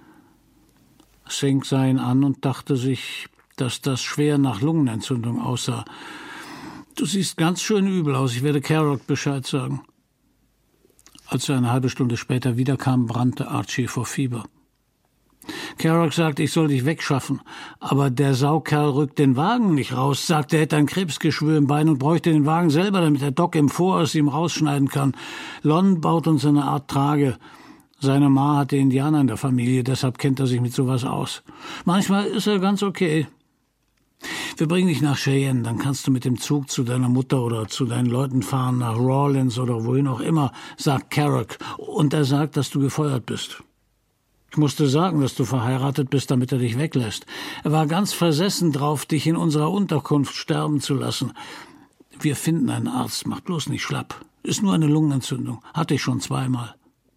Sink sah ihn an und dachte sich, dass das schwer nach Lungenentzündung aussah. »Du siehst ganz schön übel aus, ich werde Carrock Bescheid sagen.« Als er eine halbe Stunde später wiederkam, brannte Archie vor Fieber. »Carrock sagt, ich soll dich wegschaffen, aber der Saukerl rückt den Wagen nicht raus, sagt, er hätte ein Krebsgeschwür im Bein und bräuchte den Wagen selber, damit der Doc im Voraus ihm rausschneiden kann. Lon baut uns eine Art Trage. Seine Ma hatte Indianer in der Familie, deshalb kennt er sich mit sowas aus. Manchmal ist er ganz okay. Wir bringen dich nach Cheyenne, dann kannst du mit dem Zug zu deiner Mutter oder zu deinen Leuten fahren, nach Rawlins oder wohin auch immer, sagt Carrock. Und er sagt, dass du gefeuert bist. Ich musste sagen, dass du verheiratet bist, damit er dich weglässt. Er war ganz versessen drauf, dich in unserer Unterkunft sterben zu lassen. Wir finden einen Arzt, mach bloß nicht schlapp. Ist nur eine Lungenentzündung, hatte ich schon 2-mal.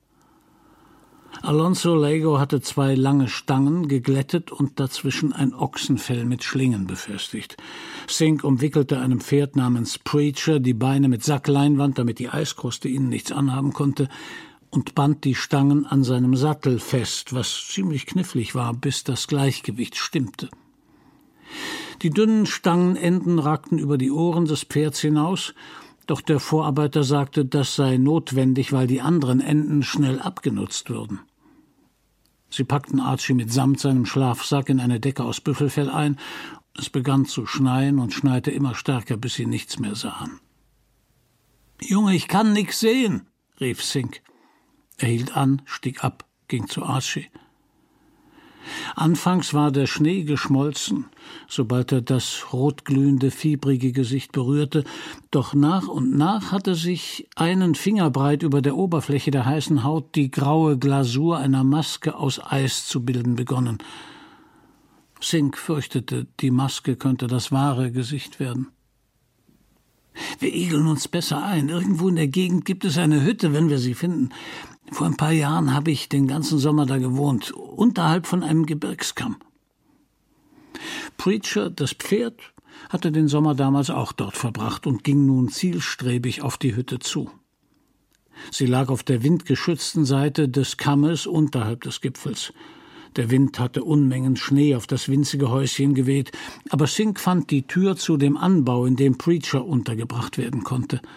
Alonso Lego hatte 2 lange Stangen geglättet und dazwischen ein Ochsenfell mit Schlingen befestigt. Sink umwickelte einem Pferd namens Preacher die Beine mit Sackleinwand, damit die Eiskruste ihnen nichts anhaben konnte, und band die Stangen an seinem Sattel fest, was ziemlich knifflig war, bis das Gleichgewicht stimmte. Die dünnen Stangenenden ragten über die Ohren des Pferds hinaus, doch der Vorarbeiter sagte, das sei notwendig, weil die anderen Enden schnell abgenutzt würden. Sie packten Archie mitsamt seinem Schlafsack in eine Decke aus Büffelfell ein. Es begann zu schneien und schneite immer stärker, bis sie nichts mehr sahen. »Junge, ich kann nix sehen«, rief Sink. Er hielt an, stieg ab, ging zu Archie. Anfangs war der Schnee geschmolzen, sobald er das rotglühende, fiebrige Gesicht berührte, doch nach und nach hatte sich einen Fingerbreit über der Oberfläche der heißen Haut die graue Glasur einer Maske aus Eis zu bilden begonnen. Sink fürchtete, die Maske könnte das wahre Gesicht werden. »Wir igeln uns besser ein. Irgendwo in der Gegend gibt es eine Hütte, wenn wir sie finden. Vor ein paar Jahren habe ich den ganzen Sommer da gewohnt, unterhalb von einem Gebirgskamm.« Preacher, das Pferd, hatte den Sommer damals auch dort verbracht und ging nun zielstrebig auf die Hütte zu. Sie lag auf der windgeschützten Seite des Kammes unterhalb des Gipfels. Der Wind hatte Unmengen Schnee auf das winzige Häuschen geweht, aber Sink fand die Tür zu dem Anbau, in dem Preacher untergebracht werden konnte.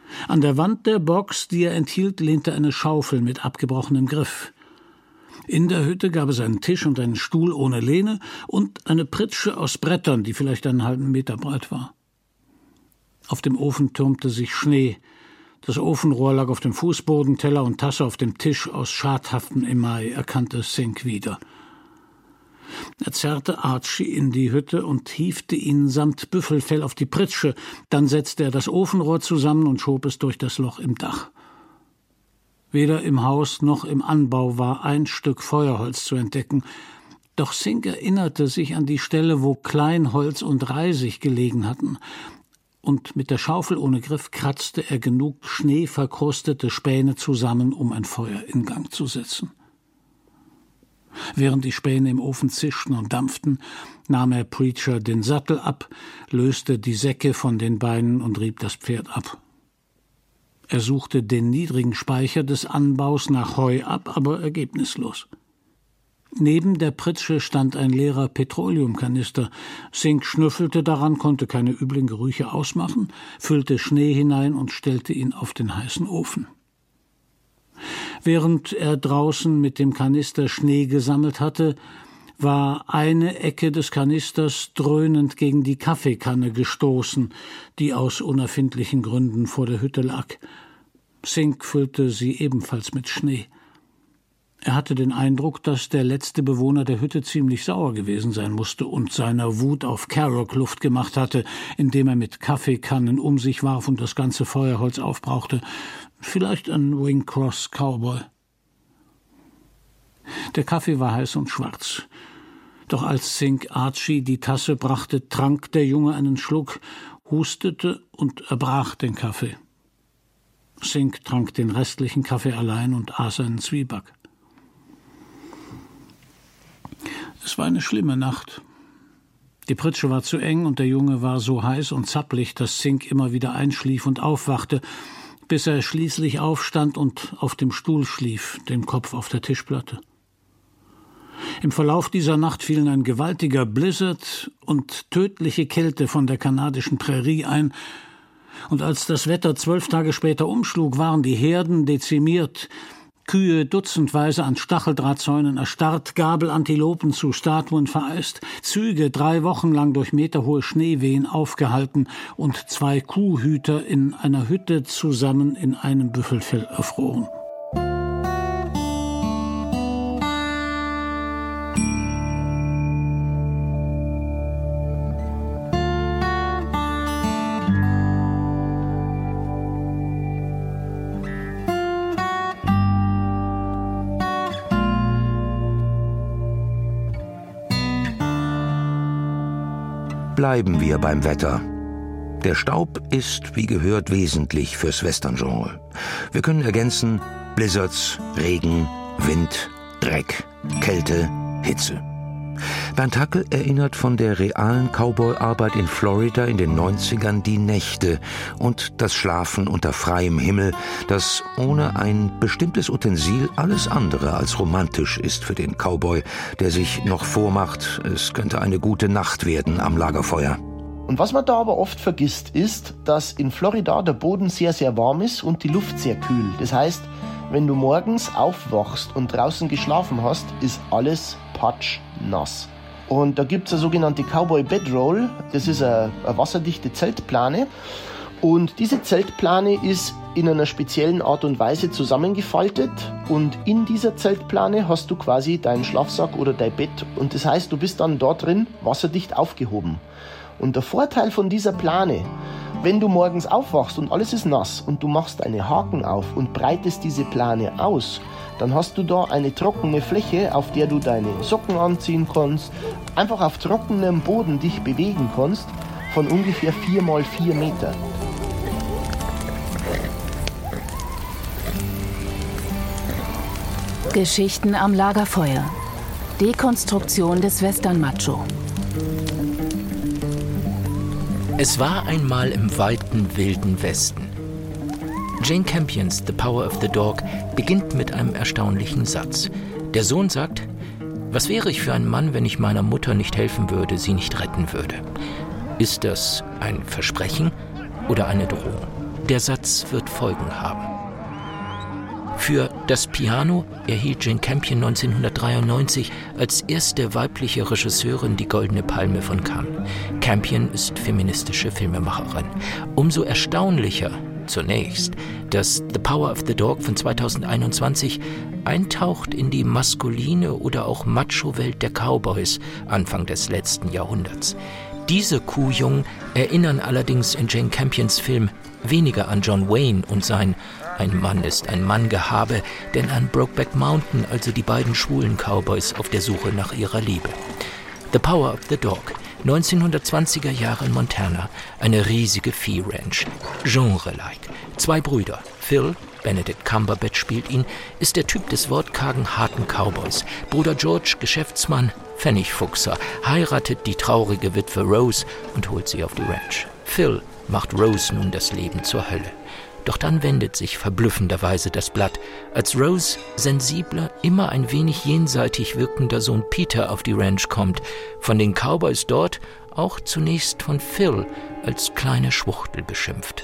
An der Wand der Box, die er enthielt, lehnte eine Schaufel mit abgebrochenem Griff. In der Hütte gab es einen Tisch und einen Stuhl ohne Lehne und eine Pritsche aus Brettern, die vielleicht einen halben Meter breit war. Auf dem Ofen türmte sich Schnee. Das Ofenrohr lag auf dem Fußboden, Teller und Tasse auf dem Tisch aus schadhaftem Email, erkannte Sink wieder. Er zerrte Archie in die Hütte und hiefte ihn samt Büffelfell auf die Pritsche. Dann setzte er das Ofenrohr zusammen und schob es durch das Loch im Dach. Weder im Haus noch im Anbau war ein Stück Feuerholz zu entdecken. Doch Sink erinnerte sich an die Stelle, wo Kleinholz und Reisig gelegen hatten. Und mit der Schaufel ohne Griff kratzte er genug schneeverkrustete Späne zusammen, um ein Feuer in Gang zu setzen. Während die Späne im Ofen zischten und dampften, nahm er Preacher den Sattel ab, löste die Säcke von den Beinen und rieb das Pferd ab. Er suchte den niedrigen Speicher des Anbaus nach Heu ab, aber ergebnislos. Neben der Pritsche stand ein leerer Petroleumkanister. Sink schnüffelte daran, konnte keine üblen Gerüche ausmachen, füllte Schnee hinein und stellte ihn auf den heißen Ofen. Während er draußen mit dem Kanister Schnee gesammelt hatte, war eine Ecke des Kanisters dröhnend gegen die Kaffeekanne gestoßen, die aus unerfindlichen Gründen vor der Hütte lag. Sink füllte sie ebenfalls mit Schnee. Er hatte den Eindruck, dass der letzte Bewohner der Hütte ziemlich sauer gewesen sein musste und seiner Wut auf Carrock Luft gemacht hatte, indem er mit Kaffeekannen um sich warf und das ganze Feuerholz aufbrauchte. Vielleicht ein Wing-Cross Cowboy. Der Kaffee war heiß und schwarz. Doch als Sink Archie die Tasse brachte, trank der Junge einen Schluck, hustete und erbrach den Kaffee. Sink trank den restlichen Kaffee allein und aß einen Zwieback. Es war eine schlimme Nacht. Die Pritsche war zu eng und der Junge war so heiß und zappelig, dass Sink immer wieder einschlief und aufwachte, bis er schließlich aufstand und auf dem Stuhl schlief, den Kopf auf der Tischplatte. Im Verlauf dieser Nacht fielen ein gewaltiger Blizzard und tödliche Kälte von der kanadischen Prärie ein, und als das Wetter 12 Tage später umschlug, waren die Herden dezimiert, Kühe dutzendweise an Stacheldrahtzäunen erstarrt, Gabelantilopen zu Statuen vereist, Züge 3 Wochen lang durch meterhohe Schneewehen aufgehalten und 2 Kuhhüter in einer Hütte zusammen in einem Büffelfell erfroren. Bleiben wir beim Wetter. Der Staub ist, wie gehört, wesentlich fürs Western-Genre. Wir können ergänzen: Blizzards, Regen, Wind, Dreck, Kälte, Hitze. Bernd Hackl erinnert von der realen Cowboy-Arbeit in Florida in den 90ern die Nächte und das Schlafen unter freiem Himmel, das ohne ein bestimmtes Utensil alles andere als romantisch ist für den Cowboy, der sich noch vormacht, es könnte eine gute Nacht werden am Lagerfeuer. Und was man da aber oft vergisst, ist, dass in Florida der Boden sehr, sehr warm ist und die Luft sehr kühl. Das heißt, wenn du morgens aufwachst und draußen geschlafen hast, ist alles patschnass. Und da gibt es eine sogenannte Cowboy Bedroll, das ist eine wasserdichte Zeltplane. Und diese Zeltplane ist in einer speziellen Art und Weise zusammengefaltet und in dieser Zeltplane hast du quasi deinen Schlafsack oder dein Bett und das heißt, du bist dann dort drin wasserdicht aufgehoben. Und der Vorteil von dieser Plane, wenn du morgens aufwachst und alles ist nass und du machst eine Haken auf und breitest diese Plane aus, dann hast du da eine trockene Fläche, auf der du deine Socken anziehen kannst, einfach auf trockenem Boden dich bewegen kannst, von ungefähr 4 mal 4 Meter. Geschichten am Lagerfeuer. Dekonstruktion des Western-Macho. Es war einmal im weiten, wilden Westen. Jane Campions The Power of the Dog beginnt mit einem erstaunlichen Satz. Der Sohn sagt: Was wäre ich für ein Mann, wenn ich meiner Mutter nicht helfen würde, sie nicht retten würde? Ist das ein Versprechen oder eine Drohung? der Satz wird Folgen haben. Für Das Piano erhielt Jane Campion 1993 als erste weibliche Regisseurin die Goldene Palme von Cannes. Campion ist feministische Filmemacherin. Umso erstaunlicher zunächst, dass The Power of the Dog von 2021 eintaucht in die maskuline oder auch Macho-Welt der Cowboys Anfang des letzten Jahrhunderts. Diese Kuhjungen erinnern allerdings in Jane Campions Film weniger an John Wayne und sein Ein Mann ist ein Mann-Gehabe, denn an Brokeback Mountain, also die beiden schwulen Cowboys auf der Suche nach ihrer Liebe. The Power of the Dog, 1920er Jahre in Montana, eine riesige Vieh-Ranch, Genre-like. 2 Brüder, Phil, Benedict Cumberbatch spielt ihn, ist der Typ des wortkargen, harten Cowboys. Bruder George, Geschäftsmann, Pfennigfuchser, heiratet die traurige Witwe Rose und holt sie auf die Ranch. Phil macht Rose nun das Leben zur Hölle. Doch dann wendet sich verblüffenderweise das Blatt, als Rose sensibler, immer ein wenig jenseitig wirkender Sohn Peter auf die Ranch kommt, von den Cowboys dort auch zunächst von Phil als kleine Schwuchtel beschimpft.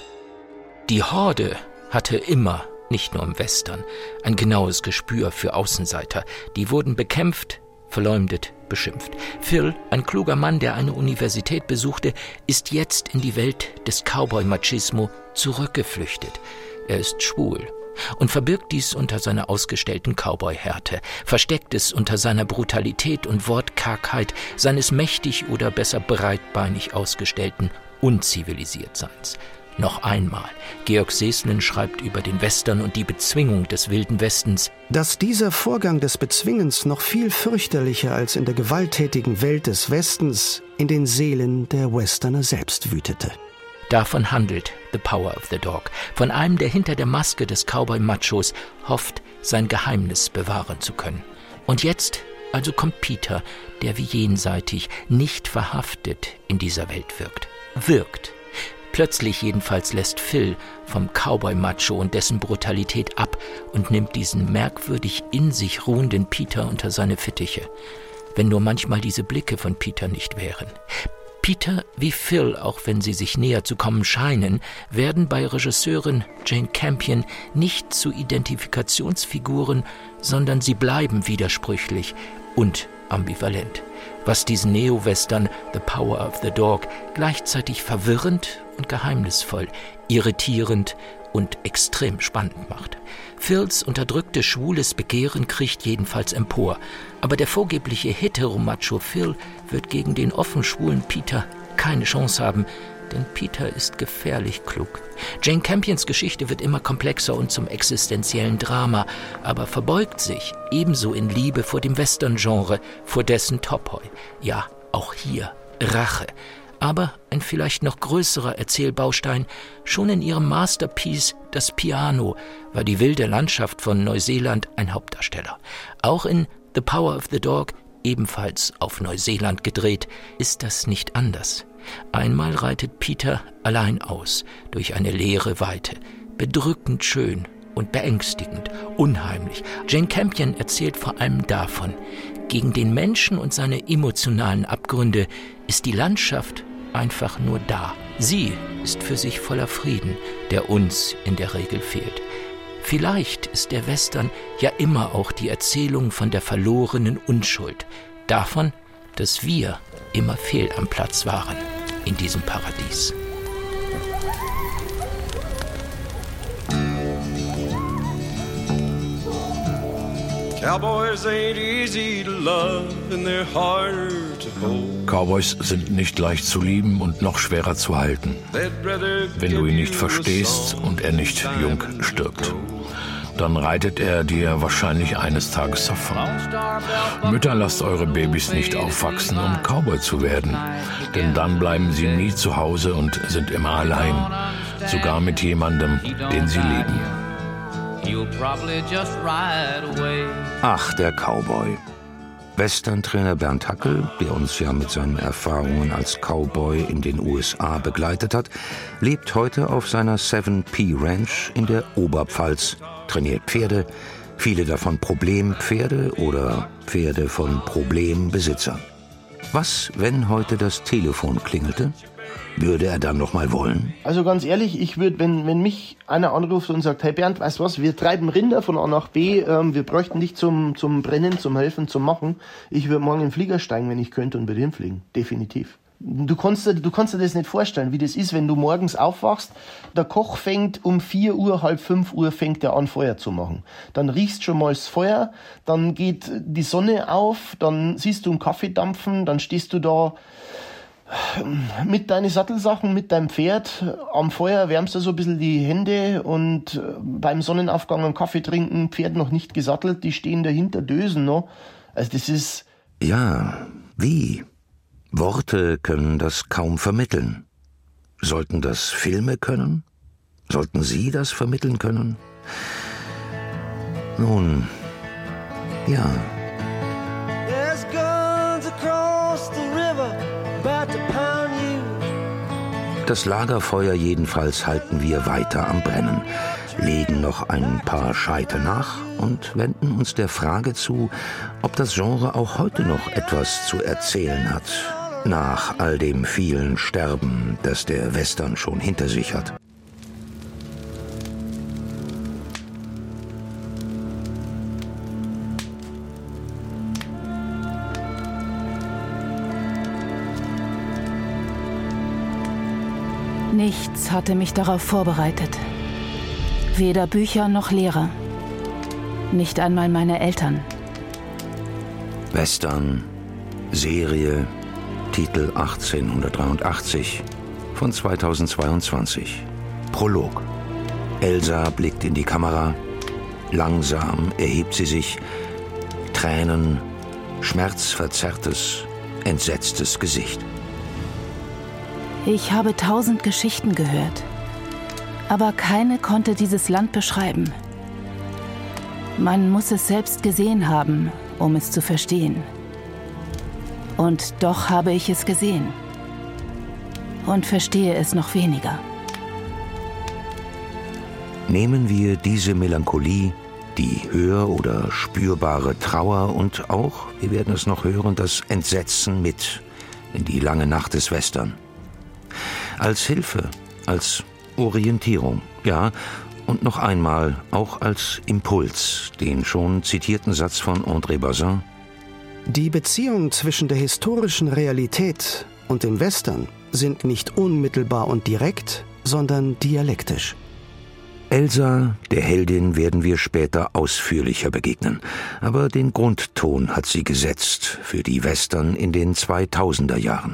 Die Horde hatte immer, nicht nur im Western, ein genaues Gespür für Außenseiter. Die wurden bekämpft, verleumdet, beschimpft. Phil, ein kluger Mann, der eine Universität besuchte, ist jetzt in die Welt des Cowboy-Machismo zurückgeflüchtet. Er ist schwul und verbirgt dies unter seiner ausgestellten Cowboy-Härte, versteckt es unter seiner Brutalität und Wortkargheit seines mächtig oder besser breitbeinig ausgestellten Unzivilisiertseins. Noch einmal, Georg Seeslen schreibt über den Western und die Bezwingung des Wilden Westens. Dass dieser Vorgang des Bezwingens noch viel fürchterlicher als in der gewalttätigen Welt des Westens in den Seelen der Westerner selbst wütete. Davon handelt The Power of the Dog, von einem, der hinter der Maske des Cowboy-Machos hofft, sein Geheimnis bewahren zu können. Und jetzt also kommt Peter, der wie jenseitig, nicht verhaftet in dieser Welt wirkt. Plötzlich jedenfalls lässt Phil vom Cowboy-Macho und dessen Brutalität ab und nimmt diesen merkwürdig in sich ruhenden Peter unter seine Fittiche. Wenn nur manchmal diese Blicke von Peter nicht wären. Peter wie Phil, auch wenn sie sich näher zu kommen scheinen, werden bei Regisseurin Jane Campion nicht zu Identifikationsfiguren, sondern sie bleiben widersprüchlich und ambivalent, was diesen Neo-Western The Power of the Dog gleichzeitig verwirrend und geheimnisvoll, irritierend und extrem spannend macht. Phils unterdrückte schwules Begehren kriecht jedenfalls empor, aber der vorgebliche Heteromacho Phil wird gegen den offen schwulen Peter keine Chance haben, denn Peter ist gefährlich klug. Jane Campions Geschichte wird immer komplexer und zum existenziellen Drama, aber verbeugt sich ebenso in Liebe vor dem Western-Genre, vor dessen Topoi. Ja, auch hier Rache. Aber ein vielleicht noch größerer Erzählbaustein, schon in ihrem Masterpiece Das Piano war die wilde Landschaft von Neuseeland ein Hauptdarsteller. Auch in The Power of the Dog, ebenfalls auf Neuseeland gedreht, ist das nicht anders. Einmal reitet Peter allein aus, durch eine leere Weite. Bedrückend schön und beängstigend, unheimlich. Jane Campion erzählt vor allem davon. Gegen den Menschen und seine emotionalen Abgründe ist die Landschaft einfach nur da. Sie ist für sich voller Frieden, der uns in der Regel fehlt. Vielleicht ist der Western ja immer auch die Erzählung von der verlorenen Unschuld. Davon, dass wir immer fehl am Platz waren in diesem Paradies. Cowboys ain't easy to love and they're harder to hold. Cowboys sind nicht leicht zu lieben und noch schwerer zu halten, wenn du ihn nicht verstehst und er nicht jung stirbt. Dann reitet er dir wahrscheinlich eines Tages davon. Mütter, lasst eure Babys nicht aufwachsen, um Cowboy zu werden, denn dann bleiben sie nie zu Hause und sind immer allein, sogar mit jemandem, den sie lieben. Ach, der Cowboy. Western-Trainer Bernd Hackel, der uns ja mit seinen Erfahrungen als Cowboy in den USA begleitet hat, lebt heute auf seiner 7P Ranch in der Oberpfalz, trainiert Pferde, viele davon Problempferde oder Pferde von Problembesitzern. Was, wenn heute das Telefon klingelte? Würde er dann noch mal wollen? Also ganz ehrlich, ich würde, wenn mich einer anruft und sagt, hey Bernd, weißt du was, wir treiben Rinder von A nach B, wir bräuchten dich zum Brennen, zum Helfen, zum Machen. Ich würde morgen in den Flieger steigen, wenn ich könnte und bei dir hinfliegen. Definitiv. Du kannst dir das nicht vorstellen, wie das ist, wenn du morgens aufwachst, der Koch fängt um 4 Uhr, halb 5 Uhr fängt er an, Feuer zu machen. Dann riechst schon mal das Feuer, dann geht die Sonne auf, dann siehst du einen Kaffee dampfen, dann stehst du da mit deinen Sattelsachen, mit deinem Pferd am Feuer, wärmst du so ein bisschen die Hände und beim Sonnenaufgang einen Kaffee trinken, Pferd noch nicht gesattelt, die stehen dahinter, dösen noch. Also das ist... Ja, wie? Worte können das kaum vermitteln. Sollten das Filme können? Sollten Sie das vermitteln können? Nun, ja. Das Lagerfeuer jedenfalls halten wir weiter am Brennen, legen noch ein paar Scheite nach und wenden uns der Frage zu, ob das Genre auch heute noch etwas zu erzählen hat, nach all dem vielen Sterben, das der Western schon hinter sich hat. Nichts hatte mich darauf vorbereitet. Weder Bücher noch Lehrer. Nicht einmal meine Eltern. Western, Serie, Titel 1883 von 2022. Prolog. Elsa blickt in die Kamera. Langsam erhebt sie sich. Tränen, schmerzverzerrtes, entsetztes Gesicht. Ich habe 1000 Geschichten gehört, aber keine konnte dieses Land beschreiben. Man muss es selbst gesehen haben, um es zu verstehen. Und doch habe ich es gesehen und verstehe es noch weniger. Nehmen wir diese Melancholie, die hör- oder spürbare Trauer und auch, wir werden es noch hören, das Entsetzen mit in die lange Nacht des Western. Als Hilfe, als Orientierung, ja, und noch einmal auch als Impuls, den schon zitierten Satz von André Bazin. Die Beziehungen zwischen der historischen Realität und dem Western sind nicht unmittelbar und direkt, sondern dialektisch. Elsa, der Heldin, werden wir später ausführlicher begegnen. Aber den Grundton hat sie gesetzt für die Western in den 2000er Jahren.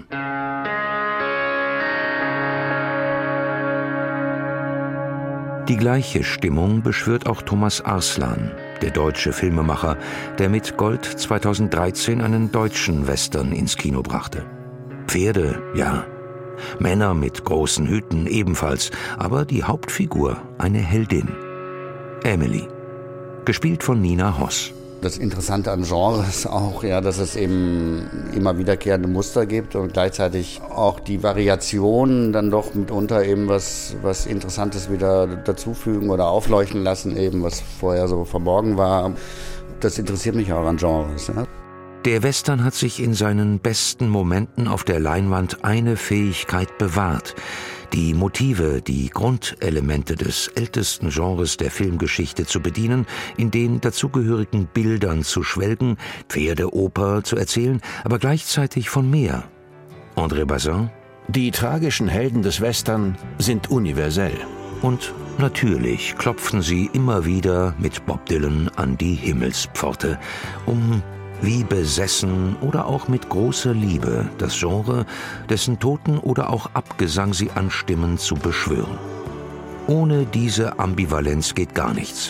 Die gleiche Stimmung beschwört auch Thomas Arslan, der deutsche Filmemacher, der mit Gold 2013 einen deutschen Western ins Kino brachte. Pferde, ja. Männer mit großen Hüten ebenfalls, aber die Hauptfigur eine Heldin. Emily, gespielt von Nina Hoss. Das Interessante an Genres ist auch, ja, dass es eben immer wiederkehrende Muster gibt und gleichzeitig auch die Variationen dann doch mitunter eben was Interessantes wieder dazufügen oder aufleuchten lassen, eben was vorher so verborgen war. Das interessiert mich auch an Genres. Ja. Der Western hat sich in seinen besten Momenten auf der Leinwand eine Fähigkeit bewahrt: die Motive, die Grundelemente des ältesten Genres der Filmgeschichte zu bedienen, in den dazugehörigen Bildern zu schwelgen, Pferdeoper zu erzählen, aber gleichzeitig von mehr. André Bazin? Die tragischen Helden des Western sind universell. Und natürlich klopfen sie immer wieder mit Bob Dylan an die Himmelspforte, um wie besessen oder auch mit großer Liebe das Genre, dessen Toten oder auch Abgesang sie anstimmen, zu beschwören. Ohne diese Ambivalenz geht gar nichts.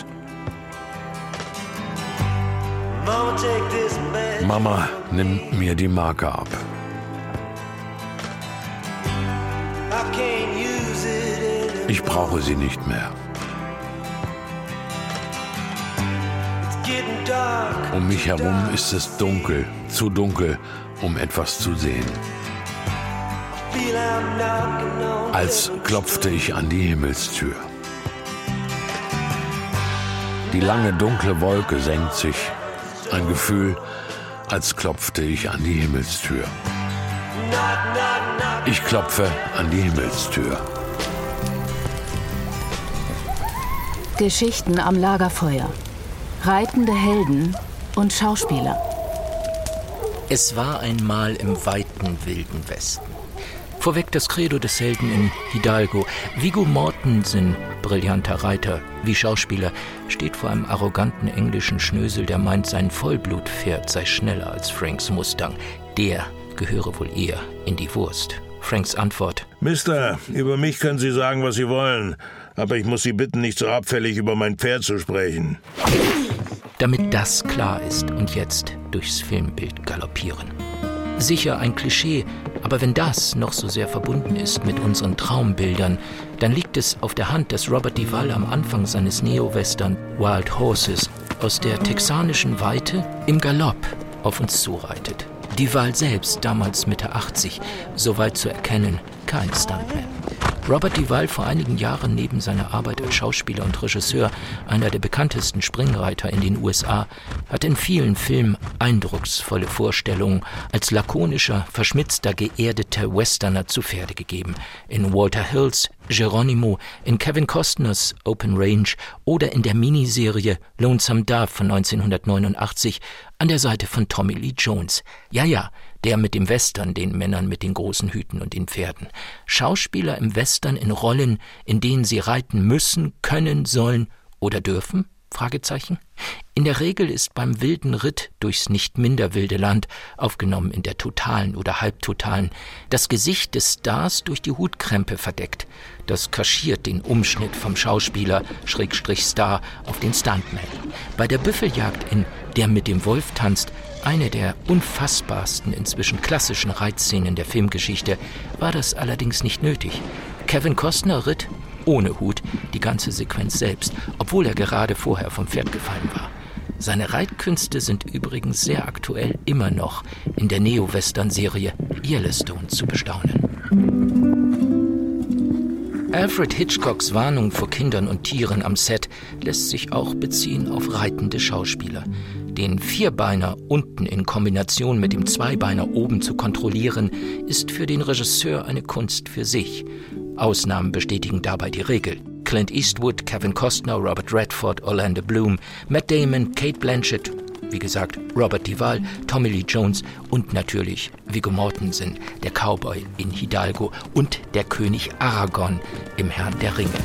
Mama, nimm mir die Marke ab. Ich brauche sie nicht mehr. Um mich herum ist es dunkel, zu dunkel, um etwas zu sehen. Als klopfte ich an die Himmelstür. Die lange dunkle Wolke senkt sich. Ein Gefühl, als klopfte ich an die Himmelstür. Ich klopfe an die Himmelstür. Geschichten am Lagerfeuer, reitende Helden und Schauspieler. Es war einmal im weiten wilden Westen. Vorweg das Credo des Helden in Hidalgo. Viggo Mortensen, brillanter Reiter wie Schauspieler, steht vor einem arroganten englischen Schnösel, der meint, sein Vollblutpferd sei schneller als Franks Mustang. Der gehöre wohl eher in die Wurst. Franks Antwort: Mister, über mich können Sie sagen, was Sie wollen, aber ich muss Sie bitten, nicht so abfällig über mein Pferd zu sprechen. Damit das klar ist und jetzt durchs Filmbild galoppieren. Sicher ein Klischee, aber wenn das noch so sehr verbunden ist mit unseren Traumbildern, dann liegt es auf der Hand, dass Robert Duvall am Anfang seines Neo-Western Wild Horses aus der texanischen Weite im Galopp auf uns zureitet. Duvall selbst, damals Mitte 80, soweit zu erkennen, kein Stuntman. Robert Duvall, vor einigen Jahren neben seiner Arbeit als Schauspieler und Regisseur einer der bekanntesten Springreiter in den USA, hat in vielen Filmen eindrucksvolle Vorstellungen als lakonischer, verschmitzter, geerdeter Westerner zu Pferde gegeben. In Walter Hills Geronimo, in Kevin Costners Open Range oder in der Miniserie Lonesome Dove von 1989 an der Seite von Tommy Lee Jones. Ja, der mit dem Western, den Männern mit den großen Hüten und den Pferden. Schauspieler im Western in Rollen, in denen sie reiten müssen, können, sollen oder dürfen? Fragezeichen. In der Regel ist beim wilden Ritt durchs nicht minder wilde Land, aufgenommen in der totalen oder halbtotalen, das Gesicht des Stars durch die Hutkrempe verdeckt. Das kaschiert den Umschnitt vom Schauspieler /Star auf den Stuntman. Bei der Büffeljagd in Der mit dem Wolf tanzt, eine der unfassbarsten inzwischen klassischen Reitszenen der Filmgeschichte, war das allerdings nicht nötig. Kevin Costner ritt ohne Hut die ganze Sequenz selbst, obwohl er gerade vorher vom Pferd gefallen war. Seine Reitkünste sind übrigens sehr aktuell immer noch in der Neo-Western-Serie Yellowstone zu bestaunen. Alfred Hitchcocks Warnung vor Kindern und Tieren am Set lässt sich auch beziehen auf reitende Schauspieler. Den Vierbeiner unten in Kombination mit dem Zweibeiner oben zu kontrollieren, ist für den Regisseur eine Kunst für sich. Ausnahmen bestätigen dabei die Regel. Clint Eastwood, Kevin Costner, Robert Redford, Orlando Bloom, Matt Damon, Cate Blanchett, wie gesagt, Robert Duvall, Tommy Lee Jones und natürlich Viggo Mortensen, der Cowboy in Hidalgo und der König Aragorn im Herrn der Ringe.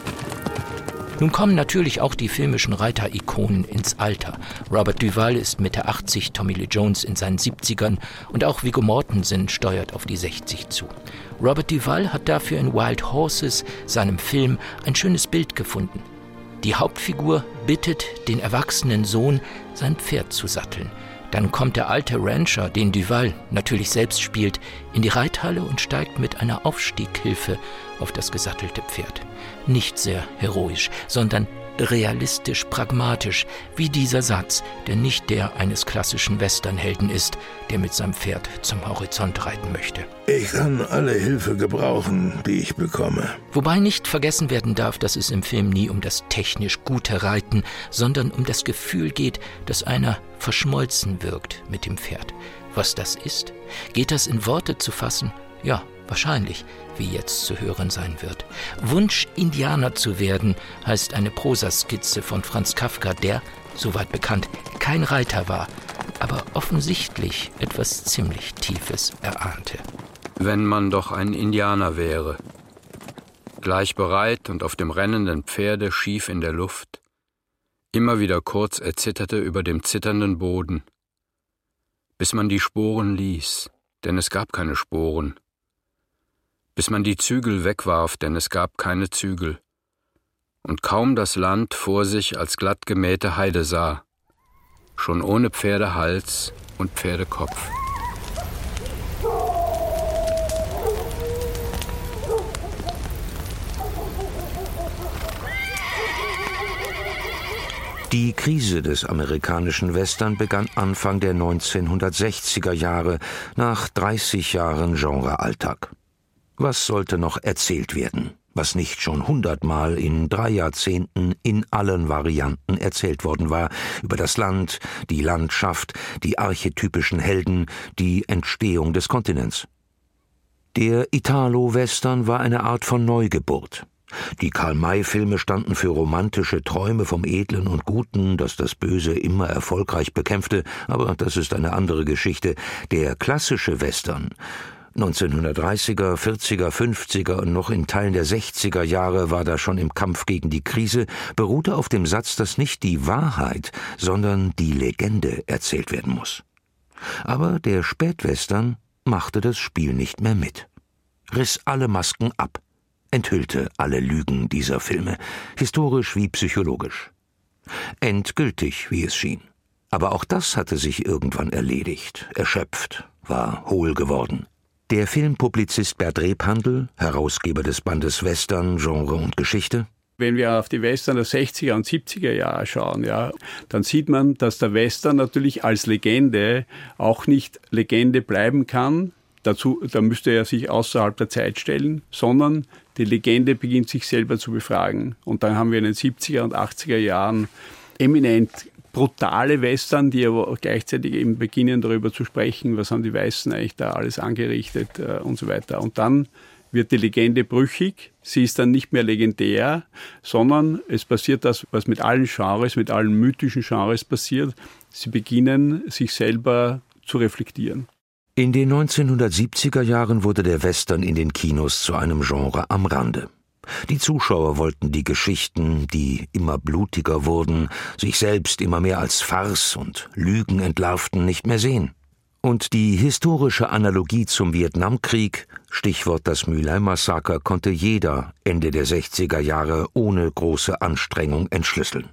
Nun kommen natürlich auch die filmischen Reiter-Ikonen ins Alter. Robert Duvall ist Mitte 80, Tommy Lee Jones in seinen 70ern und auch Viggo Mortensen steuert auf die 60 zu. Robert Duvall hat dafür in Wild Horses, seinem Film, ein schönes Bild gefunden. Die Hauptfigur bittet den erwachsenen Sohn, sein Pferd zu satteln. Dann kommt der alte Rancher, den Duvall natürlich selbst spielt, in die Reithalle und steigt mit einer Aufstieghilfe auf das gesattelte Pferd. Nicht sehr heroisch, sondern realistisch, pragmatisch, wie dieser Satz, der nicht der eines klassischen Westernhelden ist, der mit seinem Pferd zum Horizont reiten möchte. Ich kann alle Hilfe gebrauchen, die ich bekomme. Wobei nicht vergessen werden darf, dass es im Film nie um das technisch gute Reiten, sondern um das Gefühl geht, dass einer verschmolzen wirkt mit dem Pferd. Was das ist? Geht das in Worte zu fassen? Ja, wahrscheinlich, wie jetzt zu hören sein wird. Wunsch, Indianer zu werden, heißt eine Prosaskizze von Franz Kafka, der, soweit bekannt, kein Reiter war, aber offensichtlich etwas ziemlich Tiefes erahnte. Wenn man doch ein Indianer wäre, gleich bereit und auf dem rennenden Pferde schief in der Luft, immer wieder kurz erzitterte über dem zitternden Boden, bis man die Sporen ließ, denn es gab keine Sporen, bis man die Zügel wegwarf, denn es gab keine Zügel, und kaum das Land vor sich als glatt gemähte Heide sah, schon ohne Pferdehals und Pferdekopf. Die Krise des amerikanischen Western begann Anfang der 1960er Jahre, nach 30 Jahren Genrealltag. Was sollte noch erzählt werden? was nicht schon 100-mal in 3 Jahrzehnten in allen Varianten erzählt worden war, über das Land, die Landschaft, die archetypischen Helden, die Entstehung des Kontinents. Der Italo-Western war eine Art von Neugeburt. Die Karl-May-Filme standen für romantische Träume vom Edlen und Guten, das das Böse immer erfolgreich bekämpfte, aber das ist eine andere Geschichte. Der klassische Western 1930er, 40er, 50er und noch in Teilen der 60er Jahre war da schon im Kampf gegen die Krise, beruhte auf dem Satz, dass nicht die Wahrheit, sondern die Legende erzählt werden muss. Aber der Spätwestern machte das Spiel nicht mehr mit, riss alle Masken ab, enthüllte alle Lügen dieser Filme, historisch wie psychologisch. Endgültig, wie es schien. Aber auch das hatte sich irgendwann erledigt, erschöpft, war hohl geworden. Der Filmpublizist Bert Rebhandl, Herausgeber des Bandes Western, Genre und Geschichte. Wenn wir auf die Western der 60er und 70er Jahre schauen, dann sieht man, dass der Western natürlich als Legende auch nicht Legende bleiben kann. Da müsste er sich außerhalb der Zeit stellen, sondern die Legende beginnt sich selber zu befragen. Und dann haben wir in den 70er und 80er Jahren eminent brutale Western, die aber gleichzeitig eben beginnen, darüber zu sprechen, was haben die Weißen eigentlich da alles angerichtet und so weiter. Und dann wird die Legende brüchig, sie ist dann nicht mehr legendär, sondern es passiert das, was mit allen Genres, mit allen mythischen Genres passiert. Sie beginnen, sich selber zu reflektieren. In den 1970er Jahren wurde der Western in den Kinos zu einem Genre am Rande. Die Zuschauer wollten die Geschichten, die immer blutiger wurden, sich selbst immer mehr als Farce und Lügen entlarvten, nicht mehr sehen. Und die historische Analogie zum Vietnamkrieg, Stichwort das My Lai Massaker, konnte jeder Ende der 60er Jahre ohne große Anstrengung entschlüsseln.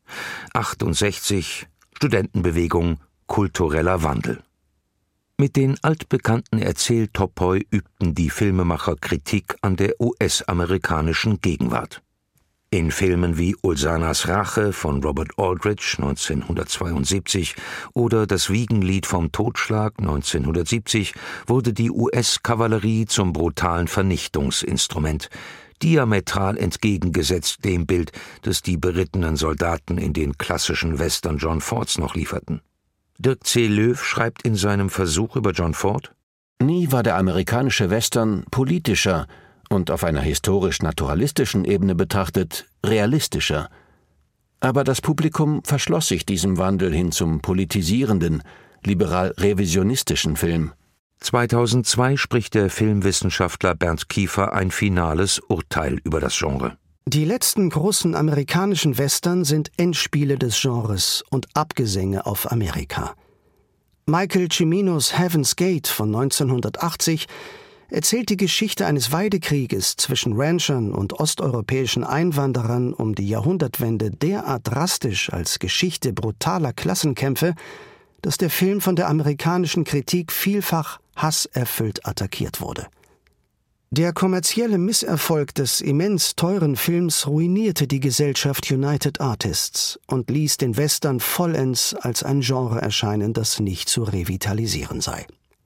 68, Studentenbewegung, kultureller Wandel. Mit den altbekannten Erzähltopoi übten die Filmemacher Kritik an der US-amerikanischen Gegenwart. In Filmen wie Ulsanas Rache von Robert Aldrich 1972 oder Das Wiegenlied vom Totschlag 1970 wurde die US-Kavallerie zum brutalen Vernichtungsinstrument, diametral entgegengesetzt dem Bild, das die berittenen Soldaten in den klassischen Western John Fords noch lieferten. Dirk C. Löw schreibt in seinem Versuch über John Ford: Nie war der amerikanische Western politischer und auf einer historisch-naturalistischen Ebene betrachtet realistischer. Aber das Publikum verschloss sich diesem Wandel hin zum politisierenden, liberal-revisionistischen Film. 2002 spricht der Filmwissenschaftler Bernd Kiefer ein finales Urteil über das Genre. Die letzten großen amerikanischen Western sind Endspiele des Genres und Abgesänge auf Amerika. Michael Ciminos Heaven's Gate von 1980 erzählt die Geschichte eines Weidekrieges zwischen Ranchern und osteuropäischen Einwanderern um die Jahrhundertwende derart drastisch als Geschichte brutaler Klassenkämpfe, dass der Film von der amerikanischen Kritik vielfach hasserfüllt attackiert wurde. Der kommerzielle Misserfolg des immens teuren Films ruinierte die Gesellschaft United Artists und ließ den Western vollends als ein Genre erscheinen, das nicht zu revitalisieren sei.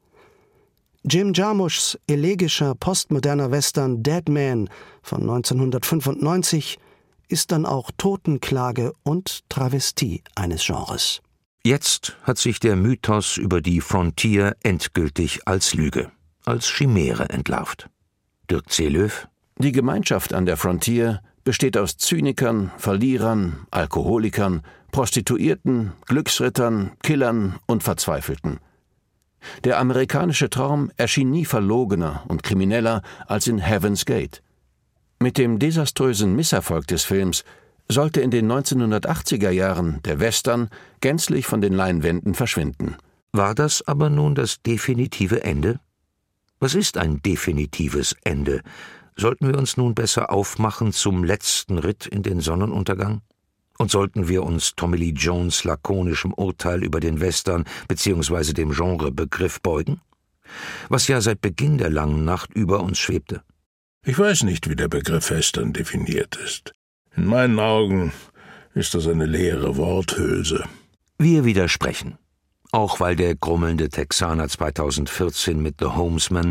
Jim Jarmuschs elegischer postmoderner Western Dead Man von 1995 ist dann auch Totenklage und Travestie eines Genres. Jetzt hat sich der Mythos über die Frontier endgültig als Lüge, als Chimäre entlarvt. Dirk C. Löw: Die Gemeinschaft an der Frontier besteht aus Zynikern, Verlierern, Alkoholikern, Prostituierten, Glücksrittern, Killern und Verzweifelten. Der amerikanische Traum erschien nie verlogener und krimineller als in Heaven's Gate. Mit dem desaströsen Misserfolg des Films sollte in den 1980er Jahren der Western gänzlich von den Leinwänden verschwinden. War das aber nun das definitive Ende? Was ist ein definitives Ende? Sollten wir uns nun besser aufmachen zum letzten Ritt in den Sonnenuntergang? Und sollten wir uns Tommy Lee Jones' lakonischem Urteil über den Western bzw. dem Genrebegriff beugen? Was ja seit Beginn der langen Nacht über uns schwebte. Ich weiß nicht, wie der Begriff Western definiert ist. In meinen Augen ist das eine leere Worthülse. Wir widersprechen. Auch weil der grummelnde Texaner 2014 mit The Homesman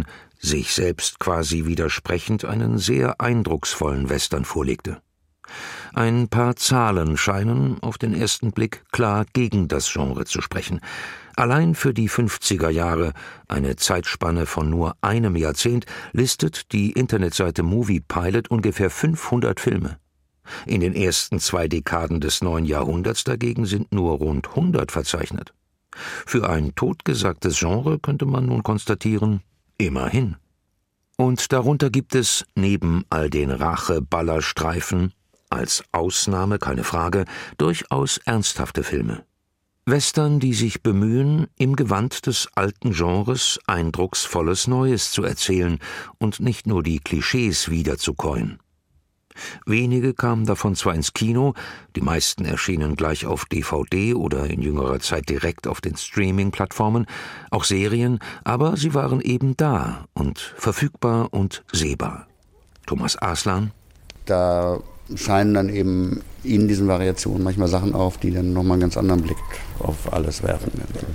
sich selbst quasi widersprechend, einen sehr eindrucksvollen Western vorlegte. Ein paar Zahlen scheinen auf den ersten Blick klar gegen das Genre zu sprechen. Allein für die 50er Jahre, eine Zeitspanne von nur einem Jahrzehnt, listet die Internetseite Movie Pilot ungefähr 500 Filme. In den ersten 2 Dekaden des neuen Jahrhunderts dagegen sind nur rund 100 verzeichnet. Für ein totgesagtes Genre könnte man nun konstatieren, immerhin. Und darunter gibt es, neben all den Rache-Ballerstreifen, als Ausnahme, keine Frage, durchaus ernsthafte Filme. Western, die sich bemühen, im Gewand des alten Genres eindrucksvolles Neues zu erzählen und nicht nur die Klischees wiederzukäuen. Wenige kamen davon zwar ins Kino, die meisten erschienen gleich auf DVD oder in jüngerer Zeit direkt auf den Streaming-Plattformen, auch Serien, aber sie waren eben da und verfügbar und sehbar. Thomas Aslan? Da scheinen dann eben in diesen Variationen manchmal Sachen auf, die dann nochmal einen ganz anderen Blick auf alles werfen.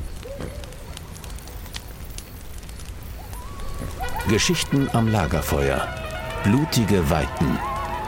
Geschichten am Lagerfeuer. Blutige Weiten.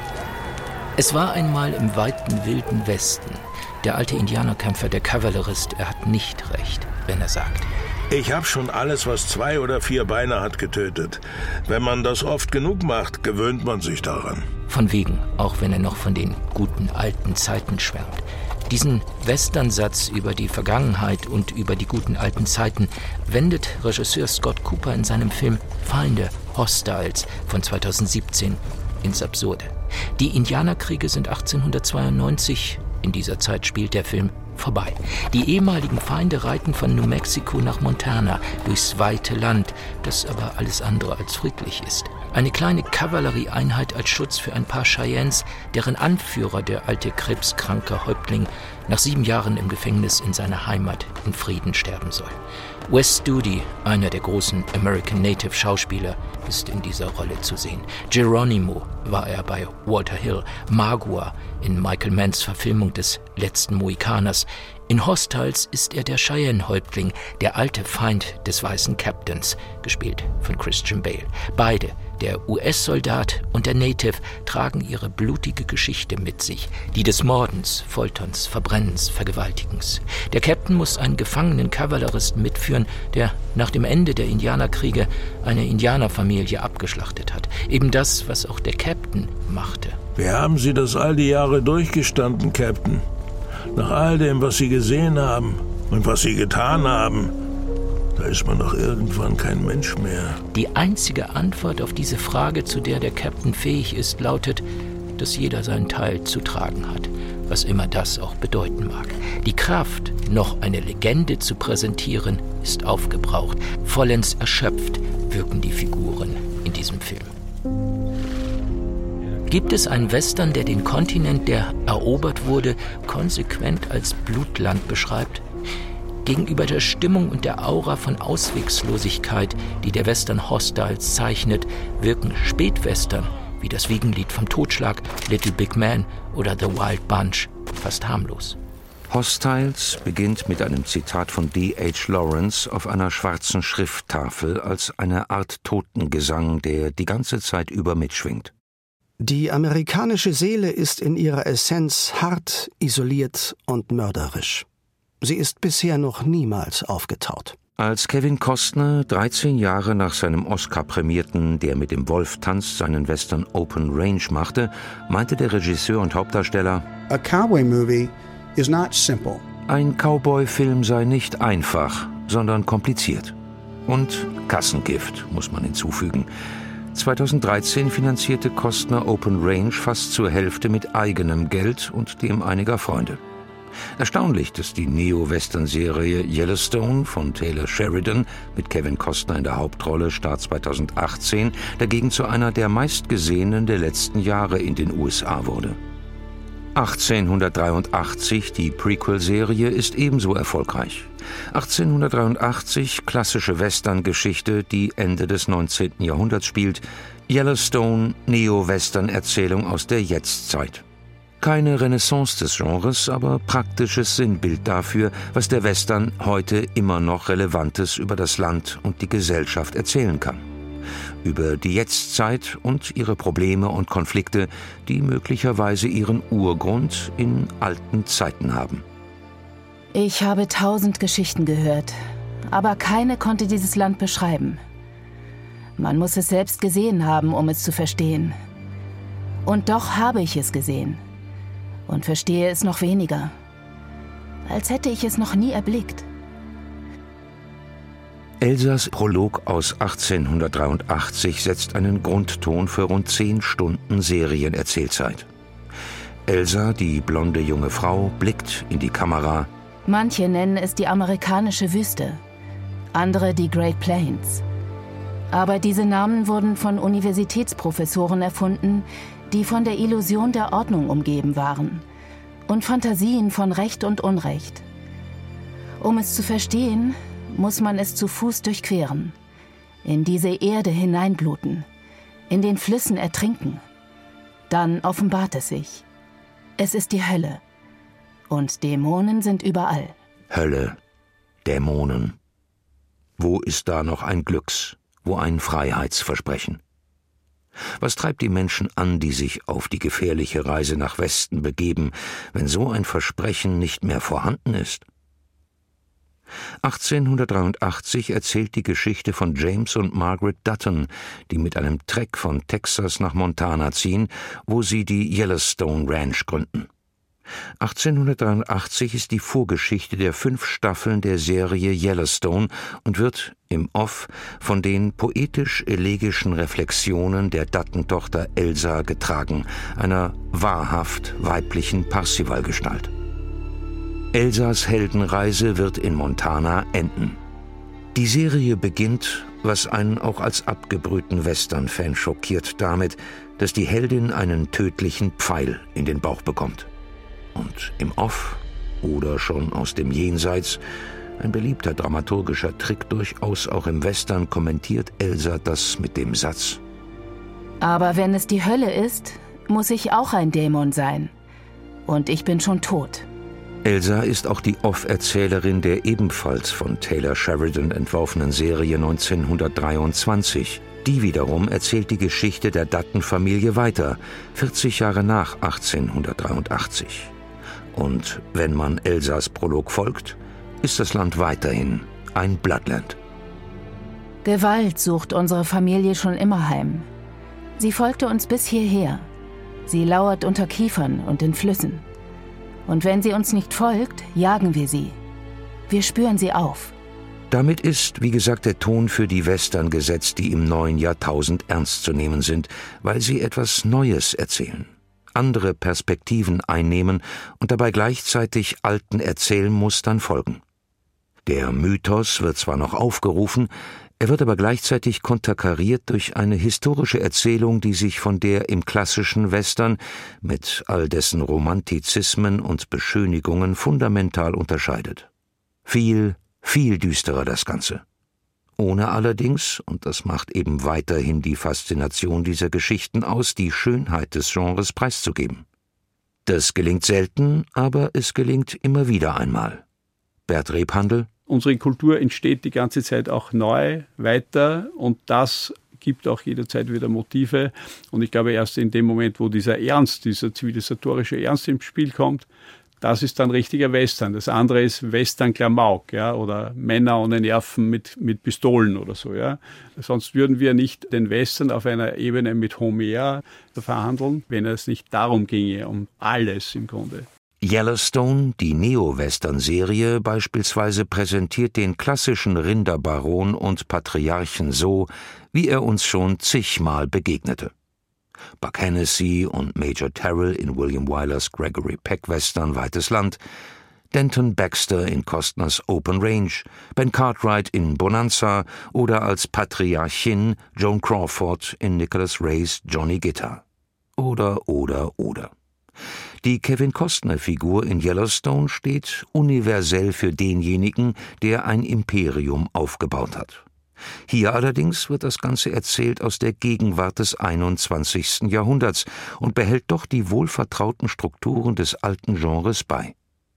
Es war einmal im weiten wilden Westen. Der alte Indianerkämpfer, der Kavallerist, er hat nicht recht, wenn er sagt: Ich habe schon alles, was 2 oder 4 Beine hat, getötet. Wenn man das oft genug macht, gewöhnt man sich daran. Von wegen, auch wenn er noch von den guten alten Zeiten schwärmt. Diesen Westernsatz über die Vergangenheit und über die guten alten Zeiten wendet Regisseur Scott Cooper in seinem Film Feinde, Hostiles von 2017 ins Absurde. Die Indianerkriege sind 1892, in dieser Zeit spielt der Film, vorbei. Die ehemaligen Feinde reiten von New Mexico nach Montana durchs weite Land, das aber alles andere als friedlich ist. Eine kleine Kavallerieeinheit als Schutz für ein paar Cheyennes, deren Anführer, der alte krebskranke Häuptling, nach 7 Jahren im Gefängnis in seiner Heimat in Frieden sterben soll. Wes Studi, einer der großen American Native Schauspieler, ist in dieser Rolle zu sehen. Geronimo war er bei Walter Hill, Magua in Michael Manns Verfilmung des letzten Mohikaners. In Hostiles ist er der Cheyenne-Häuptling, der alte Feind des weißen Captains, gespielt von Christian Bale. Beide, der US-Soldat und der Native, tragen ihre blutige Geschichte mit sich, die des Mordens, Folterns, Verbrennens, Vergewaltigens. Der Captain muss einen gefangenen Kavalleristen mitführen, der nach dem Ende der Indianerkriege eine Indianerfamilie abgeschlachtet hat. Eben das, was auch der Captain machte. Wie haben Sie das all die Jahre durchgestanden, Captain? Nach all dem, was Sie gesehen haben und was Sie getan haben, da ist man doch irgendwann kein Mensch mehr. Die einzige Antwort auf diese Frage, zu der der Captain fähig ist, lautet, dass jeder seinen Teil zu tragen hat, was immer das auch bedeuten mag. Die Kraft, noch eine Legende zu präsentieren, ist aufgebraucht. Vollends erschöpft wirken die Figuren in diesem Film. Gibt es einen Western, der den Kontinent, der erobert wurde, konsequent als Blutland beschreibt? Gegenüber der Stimmung und der Aura von Auswegslosigkeit, die der Western Hostiles zeichnet, wirken Spätwestern wie das Wiegenlied vom Totschlag, Little Big Man oder The Wild Bunch fast harmlos. Hostiles beginnt mit einem Zitat von D.H. Lawrence auf einer schwarzen Schrifttafel als eine Art Totengesang, der die ganze Zeit über mitschwingt. Die amerikanische Seele ist in ihrer Essenz hart, isoliert und mörderisch. Sie ist bisher noch niemals aufgetaut. Als Kevin Costner 13 Jahre nach seinem Oscar-prämierten Der mit dem Wolf tanzt seinen Western Open Range machte, meinte der Regisseur und Hauptdarsteller: A cowboy movie is not simple. Ein Cowboy-Film sei nicht einfach, sondern kompliziert. Und Kassengift, muss man hinzufügen. 2013 finanzierte Costner Open Range fast zur Hälfte mit eigenem Geld und dem einiger Freunde. Erstaunlich, dass die Neo-Western-Serie Yellowstone von Taylor Sheridan mit Kevin Costner in der Hauptrolle Start 2018 dagegen zu einer der meistgesehenen der letzten Jahre in den USA wurde. 1883, die Prequel-Serie, ist ebenso erfolgreich. 1883, klassische Western-Geschichte, die Ende des 19. Jahrhunderts spielt. Yellowstone, Neo-Western-Erzählung aus der Jetztzeit. Keine Renaissance des Genres, aber praktisches Sinnbild dafür, was der Western heute immer noch Relevantes über das Land und die Gesellschaft erzählen kann. über die Jetztzeit und ihre Probleme und Konflikte, die möglicherweise ihren Urgrund in alten Zeiten haben. Ich habe 1000 Geschichten gehört, aber keine konnte dieses Land beschreiben. Man muss es selbst gesehen haben, um es zu verstehen. Und doch habe ich es gesehen und verstehe es noch weniger, als hätte ich es noch nie erblickt. Elsas Prolog aus 1883 setzt einen Grundton für rund 10 Stunden Serienerzählzeit. Elsa, die blonde junge Frau, blickt in die Kamera. Manche nennen es die amerikanische Wüste, andere die Great Plains. Aber diese Namen wurden von Universitätsprofessoren erfunden, die von der Illusion der Ordnung umgeben waren und Fantasien von Recht und Unrecht. Um es zu verstehen, muss man es zu Fuß durchqueren, in diese Erde hineinbluten, in den Flüssen ertrinken. Dann offenbart es sich. Es ist die Hölle. Und Dämonen sind überall. Hölle, Dämonen. Wo ist da noch ein Glücks-, wo ein Freiheitsversprechen? Was treibt die Menschen an, die sich auf die gefährliche Reise nach Westen begeben, wenn so ein Versprechen nicht mehr vorhanden ist? 1883 erzählt die Geschichte von James und Margaret Dutton, die mit einem Trek von Texas nach Montana ziehen, wo sie die Yellowstone Ranch gründen. 1883 ist die Vorgeschichte der 5 Staffeln der Serie Yellowstone und wird im Off von den poetisch-elegischen Reflexionen der Dutton-Tochter Elsa getragen, einer wahrhaft weiblichen Parsival-Gestalt. Elsas Heldenreise wird in Montana enden. Die Serie beginnt, was einen auch als abgebrühten Western-Fan schockiert, damit, dass die Heldin einen tödlichen Pfeil in den Bauch bekommt. Und im Off oder schon aus dem Jenseits, ein beliebter dramaturgischer Trick durchaus auch im Western, kommentiert Elsa das mit dem Satz: Aber wenn es die Hölle ist, muss ich auch ein Dämon sein. Und ich bin schon tot. Elsa ist auch die Off-Erzählerin der ebenfalls von Taylor Sheridan entworfenen Serie 1923. Die wiederum erzählt die Geschichte der Dutton-Familie weiter, 40 Jahre nach 1883. Und wenn man Elsas Prolog folgt, ist das Land weiterhin ein Bloodland. Gewalt sucht unsere Familie schon immer heim. Sie folgte uns bis hierher. Sie lauert unter Kiefern und in Flüssen. Und wenn sie uns nicht folgt, jagen wir sie. Wir spüren sie auf. Damit ist, wie gesagt, der Ton für die Western gesetzt, die im neuen Jahrtausend ernst zu nehmen sind, weil sie etwas Neues erzählen, andere Perspektiven einnehmen und dabei gleichzeitig alten Erzählmustern folgen. Der Mythos wird zwar noch aufgerufen, er wird aber gleichzeitig konterkariert durch eine historische Erzählung, die sich von der im klassischen Western mit all dessen Romantizismen und Beschönigungen fundamental unterscheidet. Viel düsterer das Ganze. Ohne allerdings, und das macht eben weiterhin die Faszination dieser Geschichten aus, die Schönheit des Genres preiszugeben. Das gelingt selten, aber es gelingt immer wieder einmal. Bert Rebhandel: Unsere Kultur entsteht die ganze Zeit auch neu, weiter, und das gibt auch jederzeit wieder Motive. Und ich glaube, erst in dem Moment, wo dieser Ernst, dieser zivilisatorische Ernst ins Spiel kommt, das ist dann richtiger Western. Das andere ist Western-Klamauk, ja, oder Männer ohne Nerven mit Pistolen oder so. Ja. Sonst würden wir nicht den Western auf einer Ebene mit Homer verhandeln, wenn es nicht darum ginge, um alles im Grunde. Yellowstone, die Neo-Western-Serie beispielsweise, präsentiert den klassischen Rinderbaron und Patriarchen so, wie er uns schon zigmal begegnete. Buck Hennessy und Major Terrell in William Wylers Gregory Peck-Western Weites Land, Denton Baxter in Costners Open Range, Ben Cartwright in Bonanza oder als Patriarchin Joan Crawford in Nicholas Rays Johnny Gitter. Oder. Die Kevin Costner-Figur in Yellowstone steht universell für denjenigen, der ein Imperium aufgebaut hat. Hier allerdings wird das Ganze erzählt aus der Gegenwart des 21. Jahrhunderts und behält doch die wohlvertrauten Strukturen des alten Genres bei.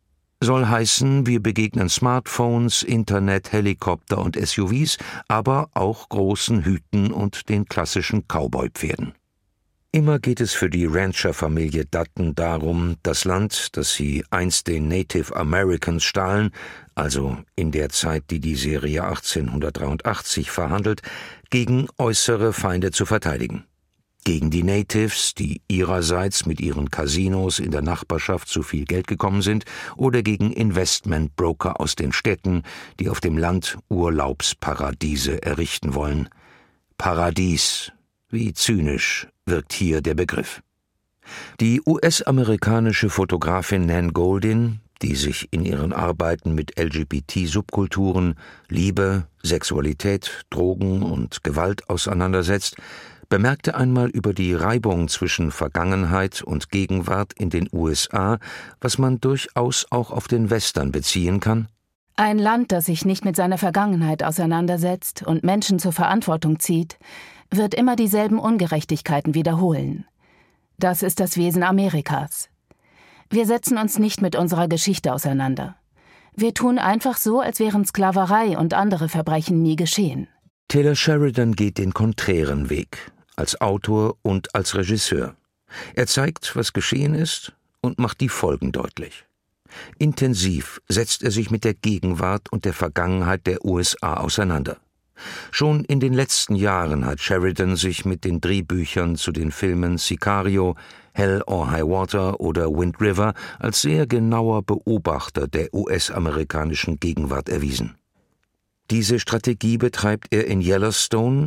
Soll heißen, wir begegnen Smartphones, Internet, Helikopter und SUVs, aber auch großen Hüten und den klassischen Cowboy-Pferden. Immer geht es für die Rancher-Familie Dutton darum, das Land, das sie einst den Native Americans stahlen, also in der Zeit, die die Serie 1883 verhandelt, gegen äußere Feinde zu verteidigen. Gegen die Natives, die ihrerseits mit ihren Casinos in der Nachbarschaft zu viel Geld gekommen sind, oder gegen Investmentbroker aus den Städten, die auf dem Land Urlaubsparadiese errichten wollen. Paradies, wie zynisch wirkt hier der Begriff. Die US-amerikanische Fotografin Nan Goldin, die sich in ihren Arbeiten mit LGBT-Subkulturen, Liebe, Sexualität, Drogen und Gewalt auseinandersetzt, bemerkte einmal über die Reibung zwischen Vergangenheit und Gegenwart in den USA, was man durchaus auch auf den Western beziehen kann. Ein Land, das sich nicht mit seiner Vergangenheit auseinandersetzt und Menschen zur Verantwortung zieht, wird immer dieselben Ungerechtigkeiten wiederholen. Das ist das Wesen Amerikas. Wir setzen uns nicht mit unserer Geschichte auseinander. Wir tun einfach so, als wären Sklaverei und andere Verbrechen nie geschehen. Taylor Sheridan geht den konträren Weg, als Autor und als Regisseur. Er zeigt, was geschehen ist und macht die Folgen deutlich. Intensiv setzt er sich mit der Gegenwart und der Vergangenheit der USA auseinander. Schon in den letzten Jahren hat Sheridan sich mit den Drehbüchern zu den Filmen Sicario, Hell or High Water oder Wind River als sehr genauer Beobachter der US-amerikanischen Gegenwart erwiesen. Diese Strategie betreibt er in Yellowstone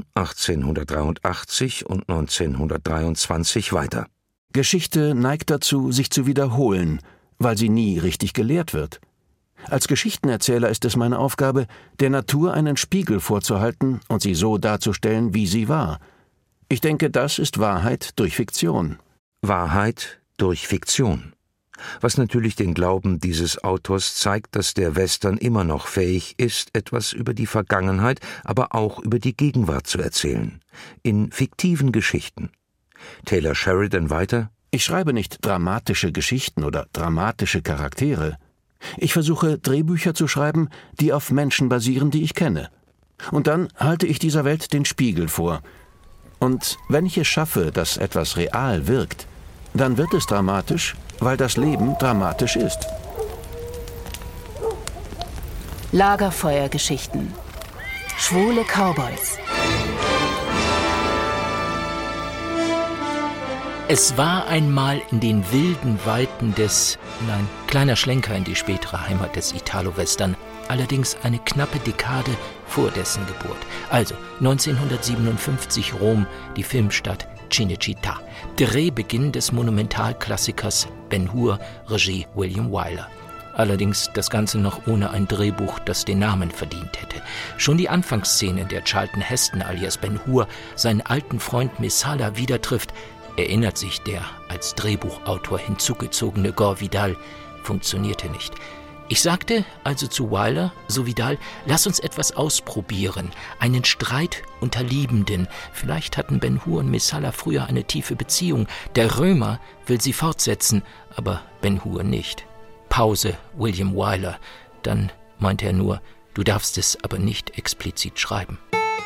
1883 und 1923 weiter. Geschichte neigt dazu, sich zu wiederholen, weil sie nie richtig gelehrt wird. Als Geschichtenerzähler ist es meine Aufgabe, der Natur einen Spiegel vorzuhalten und sie so darzustellen, wie sie war. Ich denke, das ist Wahrheit durch Fiktion. Wahrheit durch Fiktion. Was natürlich den Glauben dieses Autors zeigt, dass der Western immer noch fähig ist, etwas über die Vergangenheit, aber auch über die Gegenwart zu erzählen. In fiktiven Geschichten. Taylor Sheridan weiter: Ich schreibe nicht dramatische Geschichten oder dramatische Charaktere. Ich versuche, Drehbücher zu schreiben, die auf Menschen basieren, die ich kenne. Und dann halte ich dieser Welt den Spiegel vor. Und wenn ich es schaffe, dass etwas real wirkt, dann wird es dramatisch, weil das Leben dramatisch ist. Lagerfeuergeschichten. Schwule Cowboys. Es war einmal in den wilden Weiten des, kleiner Schlenker in die spätere Heimat des Italo-Western, allerdings eine knappe Dekade vor dessen Geburt. Also 1957 Rom, die Filmstadt Cinecittà. Drehbeginn des Monumentalklassikers Ben-Hur, Regie William Wyler. Allerdings das Ganze noch ohne ein Drehbuch, das den Namen verdient hätte. Schon die Anfangsszene, in der Charlton Heston alias Ben-Hur seinen alten Freund Messala wieder trifft, erinnert sich der als Drehbuchautor hinzugezogene Gore Vidal, funktionierte nicht. Ich sagte also zu Wyler, so Vidal, lass uns etwas ausprobieren, einen Streit unter Liebenden. Vielleicht hatten Ben-Hur und Messala früher eine tiefe Beziehung. Der Römer will sie fortsetzen, aber Ben-Hur nicht. Pause, William Wyler. Dann meinte er nur, du darfst es aber nicht explizit schreiben.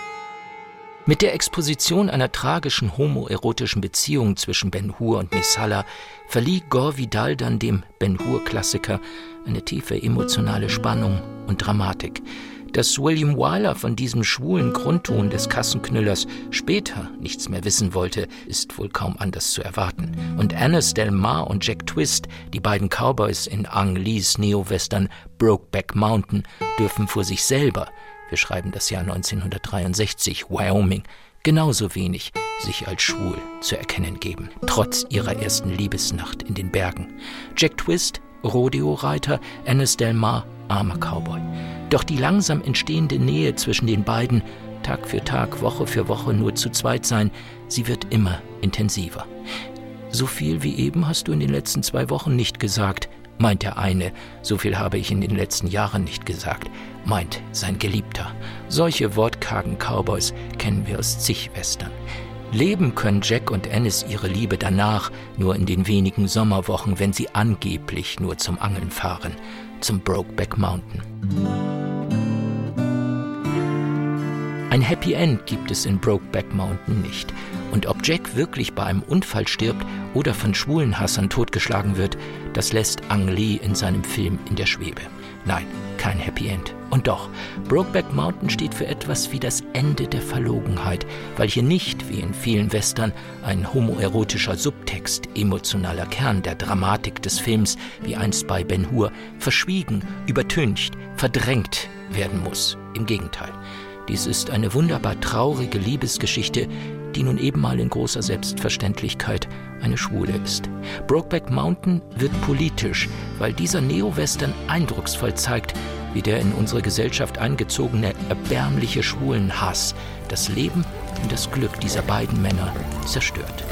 Mit der Exposition einer tragischen homoerotischen Beziehung zwischen Ben-Hur und Messala verlieh Gore Vidal dann dem Ben-Hur-Klassiker eine tiefe emotionale Spannung und Dramatik. Dass William Wyler von diesem schwulen Grundton des Kassenknüllers später nichts mehr wissen wollte, ist wohl kaum anders zu erwarten. Und Annis Del Mar und Jack Twist, die beiden Cowboys in Ang Lees Neo-Western Brokeback Mountain, dürfen vor sich selber, wir schreiben das Jahr 1963, Wyoming, genauso wenig sich als schwul zu erkennen geben, trotz ihrer ersten Liebesnacht in den Bergen. Jack Twist, Rodeo-Reiter, Annis Del Mar, armer Cowboy. Doch die langsam entstehende Nähe zwischen den beiden, Tag für Tag, Woche für Woche nur zu zweit sein, sie wird immer intensiver. So viel wie eben hast du in den letzten 2 Wochen nicht gesagt, meint der eine, so viel habe ich in den letzten Jahren nicht gesagt, meint sein Geliebter. Solche wortkargen Cowboys kennen wir aus zig Western. Leben können Jack und Ennis ihre Liebe danach nur in den wenigen Sommerwochen, wenn sie angeblich nur zum Angeln fahren, zum Brokeback Mountain. Ein Happy End gibt es in Brokeback Mountain nicht. Und ob Jack wirklich bei einem Unfall stirbt oder von Schwulenhassern totgeschlagen wird, das lässt Ang Lee in seinem Film in der Schwebe. Nein, kein Happy End. Und doch, Brokeback Mountain steht für etwas wie das Ende der Verlogenheit, weil hier nicht, wie in vielen Western, ein homoerotischer Subtext, emotionaler Kern der Dramatik des Films, wie einst bei Ben Hur, verschwiegen, übertüncht, verdrängt werden muss. Im Gegenteil. Dies ist eine wunderbar traurige Liebesgeschichte, die nun eben mal in großer Selbstverständlichkeit eine Schwule ist. Brokeback Mountain wird politisch, weil dieser Neo-Western eindrucksvoll zeigt, wie der in unsere Gesellschaft eingezogene, erbärmliche Schwulenhass das Leben und das Glück dieser beiden Männer zerstört.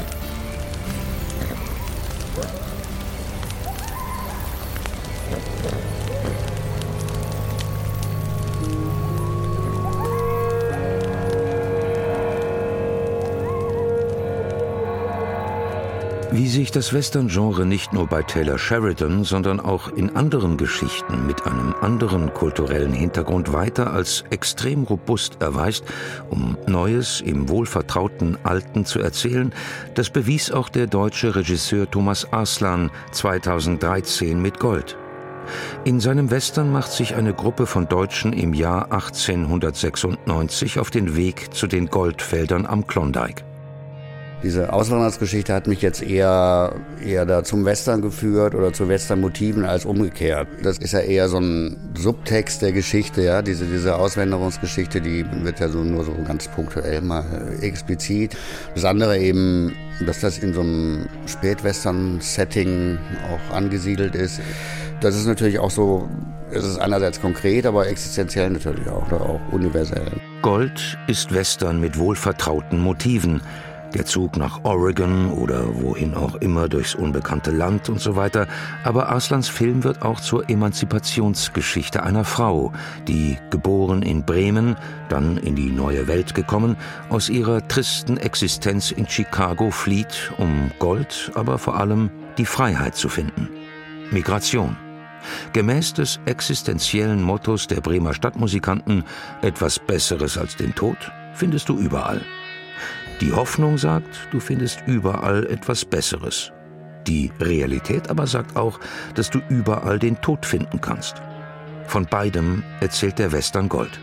Wie sich das Western-Genre nicht nur bei Taylor Sheridan, sondern auch in anderen Geschichten mit einem anderen kulturellen Hintergrund weiter als extrem robust erweist, um Neues im wohlvertrauten Alten zu erzählen, das bewies auch der deutsche Regisseur Thomas Arslan 2013 mit Gold. In seinem Western macht sich eine Gruppe von Deutschen im Jahr 1896 auf den Weg zu den Goldfeldern am Klondike. Diese Auswanderungsgeschichte hat mich jetzt eher da zum Western geführt oder zu Western-Motiven als umgekehrt. Das ist ja eher so ein Subtext der Geschichte, ja. Diese Auswanderungsgeschichte, die wird ja nur so ganz punktuell mal explizit. Das andere eben, dass das in so einem Spätwestern-Setting auch angesiedelt ist. Das ist natürlich auch so, es ist einerseits konkret, aber existenziell natürlich auch, oder auch universell. Gold ist Western mit wohlvertrauten Motiven. Der Zug nach Oregon oder wohin auch immer durchs unbekannte Land und so weiter. Aber Arslans Film wird auch zur Emanzipationsgeschichte einer Frau, die, geboren in Bremen, dann in die neue Welt gekommen, aus ihrer tristen Existenz in Chicago flieht, um Gold, aber vor allem die Freiheit zu finden. Migration. Gemäß des existenziellen Mottos der Bremer Stadtmusikanten, etwas Besseres als den Tod findest du überall. Die Hoffnung sagt, du findest überall etwas Besseres. Die Realität aber sagt auch, dass du überall den Tod finden kannst. Von beidem erzählt der Western Gold.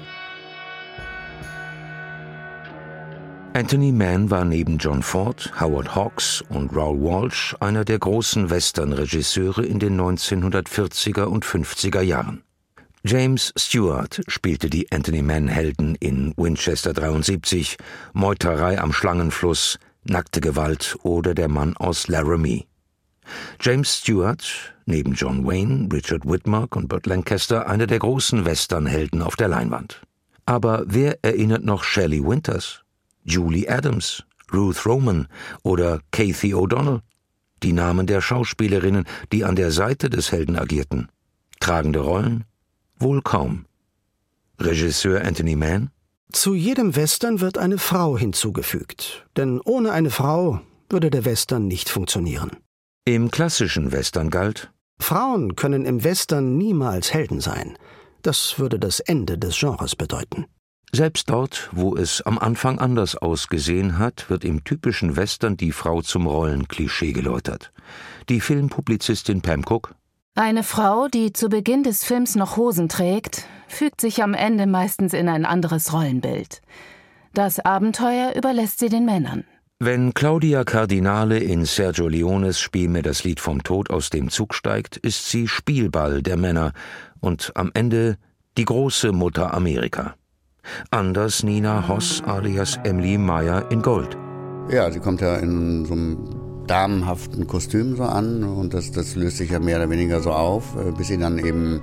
Anthony Mann war neben John Ford, Howard Hawks und Raoul Walsh einer der großen Western-Regisseure in den 1940er und 50er Jahren. James Stewart spielte die Anthony Mann-Helden in Winchester 73, Meuterei am Schlangenfluss, Nackte Gewalt oder Der Mann aus Laramie. James Stewart, neben John Wayne, Richard Widmark und Burt Lancaster, einer der großen Western-Helden auf der Leinwand. Aber wer erinnert noch Shelley Winters, Julie Adams, Ruth Roman oder Kathy O'Donnell? Die Namen der Schauspielerinnen, die an der Seite des Helden agierten. Tragende Rollen? Wohl kaum. Regisseur Anthony Mann? Zu jedem Western wird eine Frau hinzugefügt, denn ohne eine Frau würde der Western nicht funktionieren. Im klassischen Western galt: Frauen können im Western niemals Helden sein. Das würde das Ende des Genres bedeuten. Selbst dort, wo es am Anfang anders ausgesehen hat, wird im typischen Western die Frau zum Rollenklischee geläutert. Die Filmpublizistin Pam Cook: Eine Frau, die zu Beginn des Films noch Hosen trägt, fügt sich am Ende meistens in ein anderes Rollenbild. Das Abenteuer überlässt sie den Männern. Wenn Claudia Cardinale in Sergio Leones Spiel mir das Lied vom Tod aus dem Zug steigt, ist sie Spielball der Männer und am Ende die große Mutter Amerika. Anders Nina Hoss alias Emily Meyer in Gold. Ja, sie kommt ja in so einem damenhaften Kostüm so an und das löst sich ja mehr oder weniger so auf, bis sie dann eben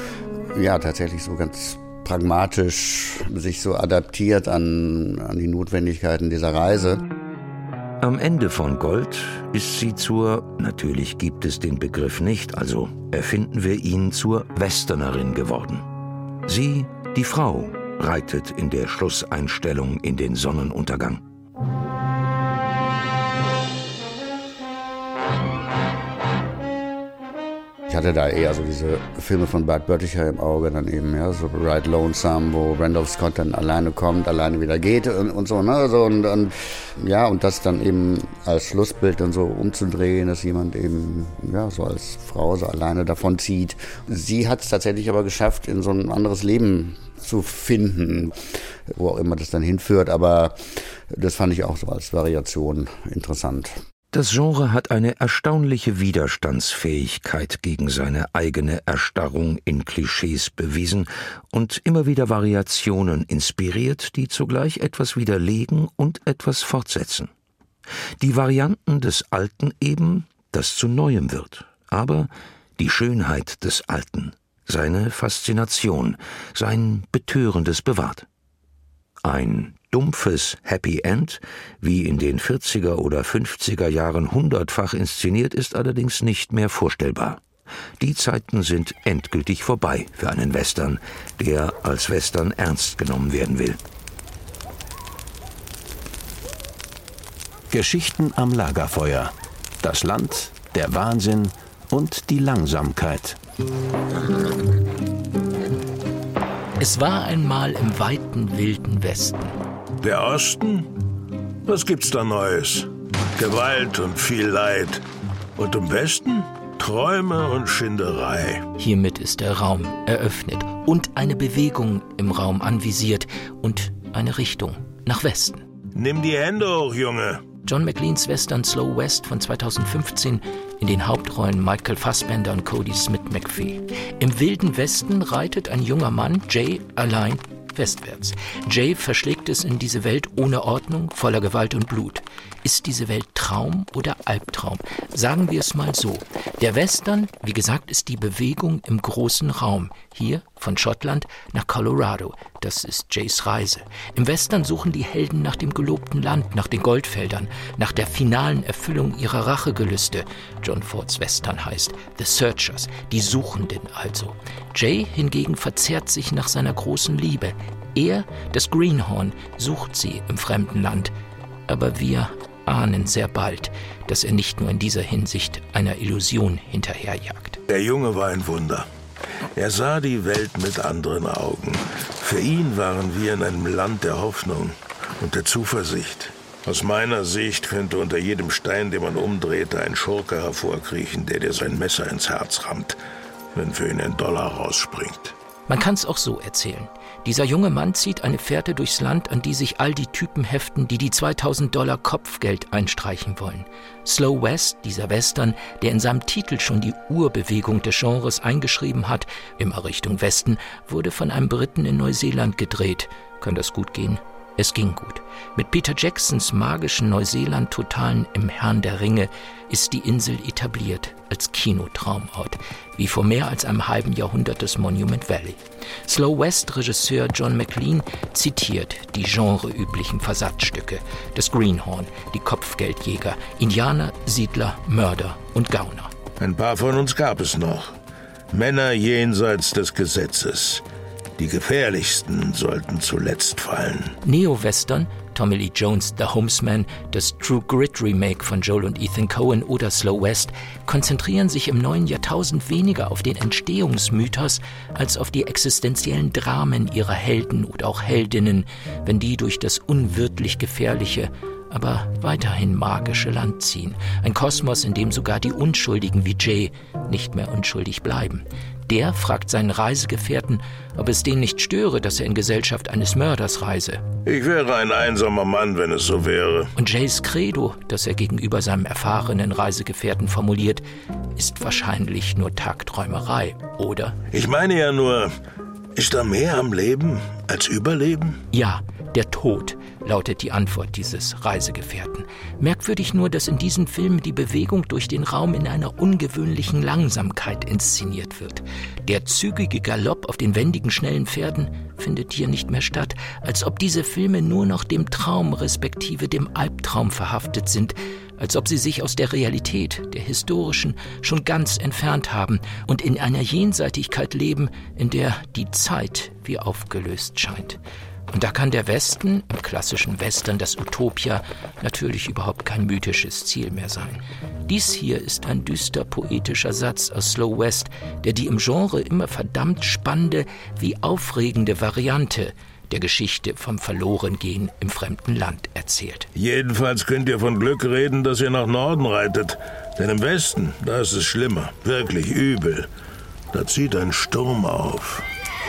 ja tatsächlich so ganz pragmatisch sich so adaptiert an die Notwendigkeiten dieser Reise. Am Ende von Gold ist sie natürlich gibt es den Begriff nicht, also erfinden wir ihn, zur Westernerin geworden. Sie, die Frau, reitet in der Schlusseinstellung in den Sonnenuntergang. Ich hatte da eher so diese Filme von Bud Bötticher im Auge, dann eben, ja, so Ride Lonesome, wo Randolph Scott dann alleine kommt, alleine wieder geht und so, ne, so und das dann eben als Schlussbild dann so umzudrehen, dass jemand eben, ja, so als Frau so alleine davon zieht. Sie hat es tatsächlich aber geschafft, in so ein anderes Leben zu finden, wo auch immer das dann hinführt, aber das fand ich auch so als Variation interessant. Das Genre hat eine erstaunliche Widerstandsfähigkeit gegen seine eigene Erstarrung in Klischees bewiesen und immer wieder Variationen inspiriert, die zugleich etwas widerlegen und etwas fortsetzen. Die Varianten des Alten eben, das zu Neuem wird, aber die Schönheit des Alten, seine Faszination, sein Betörendes bewahrt. Ein dumpfes Happy End, wie in den 40er oder 50er Jahren 100-fach inszeniert, ist allerdings nicht mehr vorstellbar. Die Zeiten sind endgültig vorbei für einen Western, der als Western ernst genommen werden will. Geschichten am Lagerfeuer. Das Land, der Wahnsinn und die Langsamkeit. Es war einmal im weiten, wilden Westen. Der Osten? Was gibt's da Neues? Gewalt und viel Leid. Und im Westen? Träume und Schinderei. Hiermit ist der Raum eröffnet und eine Bewegung im Raum anvisiert und eine Richtung nach Westen. Nimm die Hände hoch, Junge. John McLeans Western Slow West von 2015, in den Hauptrollen Michael Fassbender und Cody Smith-McPhee. Im wilden Westen reitet ein junger Mann, Jay, allein westwärts. Jay verschlägt es in diese Welt ohne Ordnung, voller Gewalt und Blut. Ist diese Welt Traum oder Albtraum? Sagen wir es mal so. Der Western, wie gesagt, ist die Bewegung im großen Raum. Hier von Schottland nach Colorado. Das ist Jays Reise. Im Western suchen die Helden nach dem gelobten Land, nach den Goldfeldern, nach der finalen Erfüllung ihrer Rachegelüste. John Fords Western heißt The Searchers, die Suchenden also. Jay hingegen verzehrt sich nach seiner großen Liebe. Er, das Greenhorn, sucht sie im fremden Land. Aber wir ahnen sehr bald, dass er nicht nur in dieser Hinsicht einer Illusion hinterherjagt. Der Junge war ein Wunder. Er sah die Welt mit anderen Augen. Für ihn waren wir in einem Land der Hoffnung und der Zuversicht. Aus meiner Sicht könnte unter jedem Stein, den man umdrehte, ein Schurke hervorkriechen, der dir sein Messer ins Herz rammt, wenn für ihn ein Dollar rausspringt. Man kann es auch so erzählen. Dieser junge Mann zieht eine Fährte durchs Land, an die sich all die Typen heften, die $2.000 Kopfgeld einstreichen wollen. Slow West, dieser Western, der in seinem Titel schon die Urbewegung des Genres eingeschrieben hat, immer Richtung Westen, wurde von einem Briten in Neuseeland gedreht. Kann das gut gehen? Es ging gut. Mit Peter Jacksons magischen Neuseeland-Totalen im Herrn der Ringe ist die Insel etabliert als Kinotraumort, wie vor mehr als einem halben Jahrhundert das Monument Valley. Slow West-Regisseur John McLean zitiert die genreüblichen Versatzstücke, das Greenhorn, die Kopfgeldjäger, Indianer, Siedler, Mörder und Gauner. Ein paar von uns gab es noch. Männer jenseits des Gesetzes. Die gefährlichsten sollten zuletzt fallen. Neo-Western, Tommy Lee Jones' The Homesman, das True Grit Remake von Joel und Ethan Coen oder Slow West konzentrieren sich im neuen Jahrtausend weniger auf den Entstehungsmythos als auf die existenziellen Dramen ihrer Helden oder auch Heldinnen, wenn die durch das unwirtlich gefährliche, aber weiterhin magische Land ziehen. Ein Kosmos, in dem sogar die Unschuldigen wie Jay nicht mehr unschuldig bleiben. Der fragt seinen Reisegefährten, ob es den nicht störe, dass er in Gesellschaft eines Mörders reise. Ich wäre ein einsamer Mann, wenn es so wäre. Und Jays Credo, das er gegenüber seinem erfahrenen Reisegefährten formuliert, ist wahrscheinlich nur Tagträumerei, oder? Ich meine ja nur, ist da mehr am Leben als Überleben? Ja, der Tod, lautet die Antwort dieses Reisegefährten. Merkwürdig nur, dass in diesem Film die Bewegung durch den Raum in einer ungewöhnlichen Langsamkeit inszeniert wird. Der zügige Galopp auf den wendigen, schnellen Pferden findet hier nicht mehr statt, als ob diese Filme nur noch dem Traum respektive dem Albtraum verhaftet sind, als ob sie sich aus der Realität, der historischen, schon ganz entfernt haben und in einer Jenseitigkeit leben, in der die Zeit wie aufgelöst scheint. Und da kann der Westen, im klassischen Western das Utopia, natürlich überhaupt kein mythisches Ziel mehr sein. Dies hier ist ein düster poetischer Satz aus Slow West, der die im Genre immer verdammt spannende wie aufregende Variante der Geschichte vom Verlorengehen im fremden Land erzählt. Jedenfalls könnt ihr von Glück reden, dass ihr nach Norden reitet. Denn im Westen, da ist es schlimmer. Wirklich übel. Da zieht ein Sturm auf.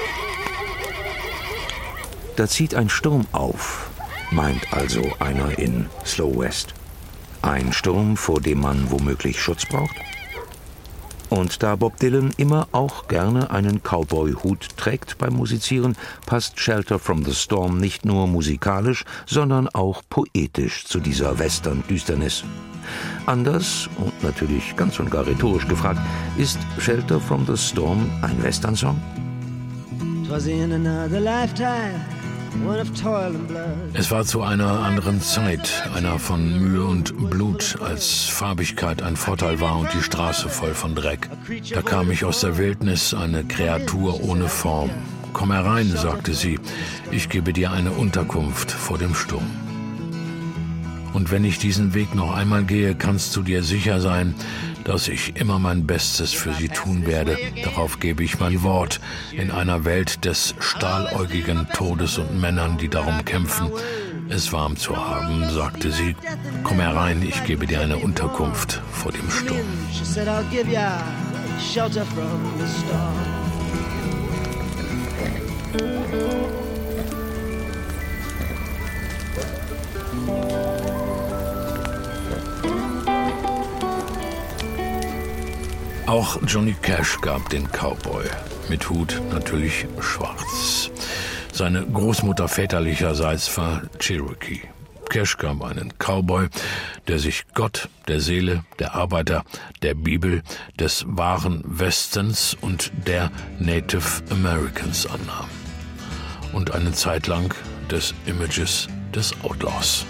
Da zieht ein Sturm auf, meint also einer in Slow West. Ein Sturm, vor dem man womöglich Schutz braucht? Und da Bob Dylan immer auch gerne einen Cowboy-Hut trägt beim Musizieren, passt Shelter from the Storm nicht nur musikalisch, sondern auch poetisch zu dieser Western-Düsternis. Anders und natürlich ganz und gar rhetorisch gefragt, ist Shelter from the Storm ein Western-Song? 'Twas in another lifetime. Es war zu einer anderen Zeit, einer von Mühe und Blut, als Farbigkeit ein Vorteil war und die Straße voll von Dreck. Da kam ich aus der Wildnis, eine Kreatur ohne Form. »Komm herein«, sagte sie, »ich gebe dir eine Unterkunft vor dem Sturm. Und wenn ich diesen Weg noch einmal gehe, kannst du dir sicher sein, dass ich immer mein Bestes für sie tun werde. Darauf gebe ich mein Wort. In einer Welt des stahläugigen Todes und Männern, die darum kämpfen, es warm zu haben«, sagte sie. »Komm herein, ich gebe dir eine Unterkunft vor dem Sturm.« Auch Johnny Cash gab den Cowboy. Mit Hut natürlich schwarz. Seine Großmutter väterlicherseits war Cherokee. Cash gab einen Cowboy, der sich Gott, der Seele, der Arbeiter, der Bibel, des wahren Westens und der Native Americans annahm. Und eine Zeit lang des Images des Outlaws.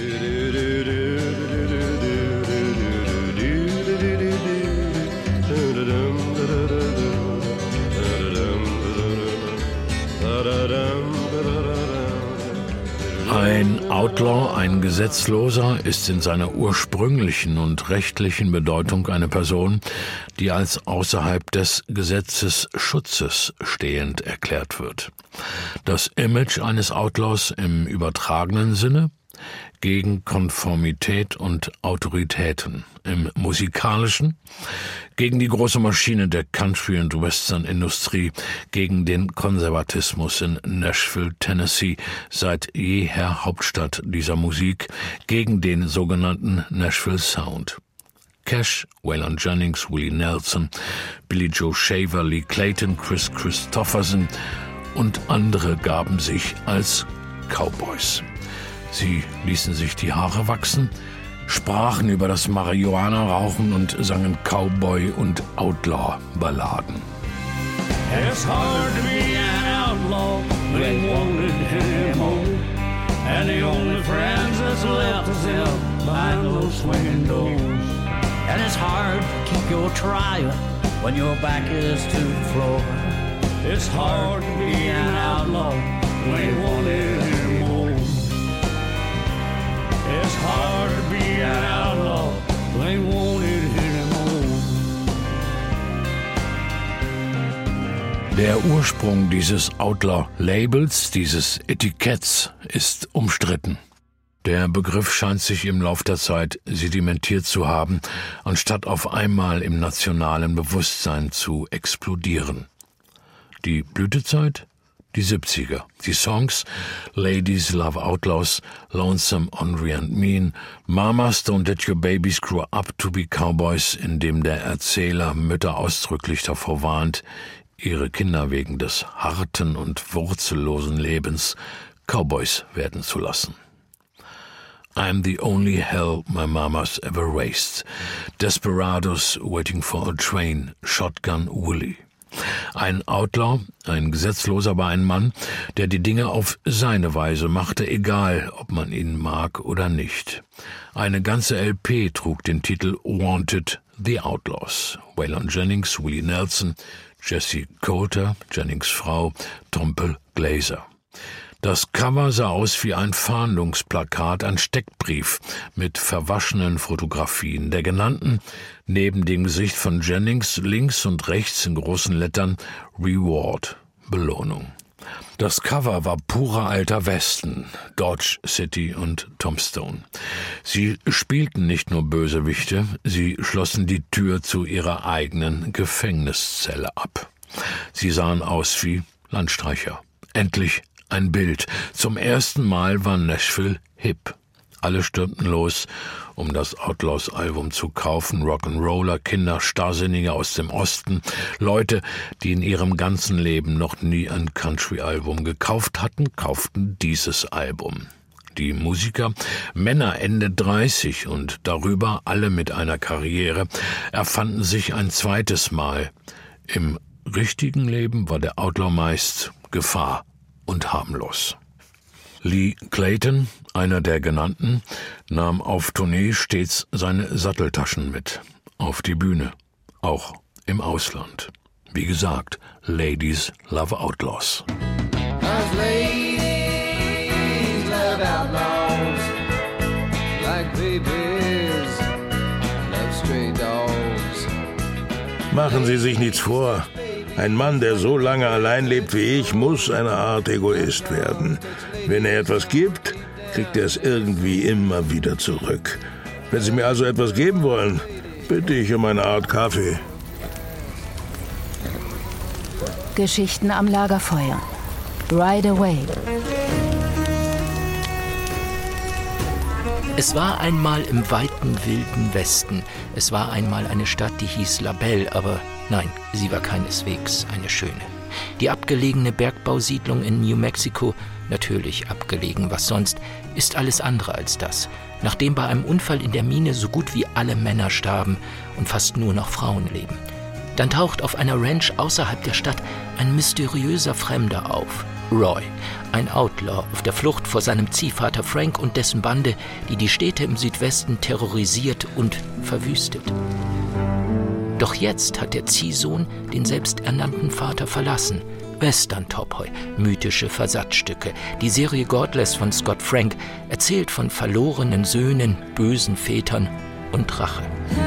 Ein Outlaw, ein Gesetzloser, ist in seiner ursprünglichen und rechtlichen Bedeutung eine Person, die als außerhalb des Gesetzesschutzes stehend erklärt wird. Das Image eines Outlaws im übertragenen Sinne? Gegen Konformität und Autoritäten. Im musikalischen? Gegen die große Maschine der Country- und Western-Industrie, gegen den Konservatismus in Nashville, Tennessee, seit jeher Hauptstadt dieser Musik, gegen den sogenannten Nashville Sound. Cash, Waylon Jennings, Willie Nelson, Billy Joe Shaver, Lee Clayton, Chris Christopherson und andere gaben sich als Cowboys. Sie ließen sich die Haare wachsen, sprachen über das Marihuana-Rauchen und sangen Cowboy- und Outlaw-Balladen. It's hard to be an outlaw, they wanted him home. And the only friends that's left is him behind those swinging doors. And it's hard to keep your trial when your back is to the floor. It's hard to be an outlaw, they wanted him home. It's hard to be an outlaw, they wanted him home. Der Ursprung dieses Outlaw-Labels, dieses Etiketts, ist umstritten. Der Begriff scheint sich im Lauf der Zeit sedimentiert zu haben, anstatt auf einmal im nationalen Bewusstsein zu explodieren. Die Blütezeit? Die 70er. Die Songs Ladies Love Outlaws, Lonesome, Ornery and Mean, Mamas Don't Let Your Babies Grow Up to Be Cowboys, in dem der Erzähler Mütter ausdrücklich davor warnt, ihre Kinder wegen des harten und wurzellosen Lebens Cowboys werden zu lassen. I'm the only hell my mama's ever raised. Desperados waiting for a train. Shotgun Willie. Ein Outlaw, ein Gesetzloser war ein Mann, der die Dinge auf seine Weise machte, egal ob man ihn mag oder nicht. Eine ganze LP trug den Titel Wanted, The Outlaws. Waylon Jennings, Willie Nelson, Jessie Coulter, Jennings Frau, Tomple Glazer. Das Cover sah aus wie ein Fahndungsplakat, ein Steckbrief mit verwaschenen Fotografien der Genannten, neben dem Gesicht von Jennings links und rechts in großen Lettern Reward, Belohnung. Das Cover war purer alter Westen, Dodge City und Tombstone. Sie spielten nicht nur Bösewichte, sie schlossen die Tür zu ihrer eigenen Gefängniszelle ab. Sie sahen aus wie Landstreicher. Endlich ein Bild. Zum ersten Mal war Nashville hip. Alle stürmten los, um das Outlaws-Album zu kaufen. Rock'n'Roller, Kinder, Starrsinnige aus dem Osten, Leute, die in ihrem ganzen Leben noch nie ein Country-Album gekauft hatten, kauften dieses Album. Die Musiker, Männer Ende 30 und darüber alle mit einer Karriere, erfanden sich ein zweites Mal. Im richtigen Leben war der Outlaw meist Gefahr und harmlos. Lee Clayton, einer der Genannten, nahm auf Tournee stets seine Satteltaschen mit. Auf die Bühne, auch im Ausland. Wie gesagt, Ladies love Outlaws. Ladies love outlaws, like babies love stray dogs. Machen Sie sich nichts vor. Ein Mann, der so lange allein lebt wie ich, muss eine Art Egoist werden. Wenn er etwas gibt, kriegt er es irgendwie immer wieder zurück. Wenn Sie mir also etwas geben wollen, bitte ich um eine Art Kaffee. Geschichten am Lagerfeuer. Ride Away. Es war einmal im weiten, wilden Westen. Es war einmal eine Stadt, die hieß La Belle, aber nein, sie war keineswegs eine schöne. Die abgelegene Bergbausiedlung in New Mexico, natürlich abgelegen, was sonst, ist alles andere als das. Nachdem bei einem Unfall in der Mine so gut wie alle Männer starben und fast nur noch Frauen leben. Dann taucht auf einer Ranch außerhalb der Stadt ein mysteriöser Fremder auf. Roy, ein Outlaw auf der Flucht vor seinem Ziehvater Frank und dessen Bande, die die Städte im Südwesten terrorisiert und verwüstet. Doch jetzt hat der Ziehsohn den selbsternannten Vater verlassen. Western-Topoi, mythische Versatzstücke. Die Serie Godless von Scott Frank erzählt von verlorenen Söhnen, bösen Vätern und Rache.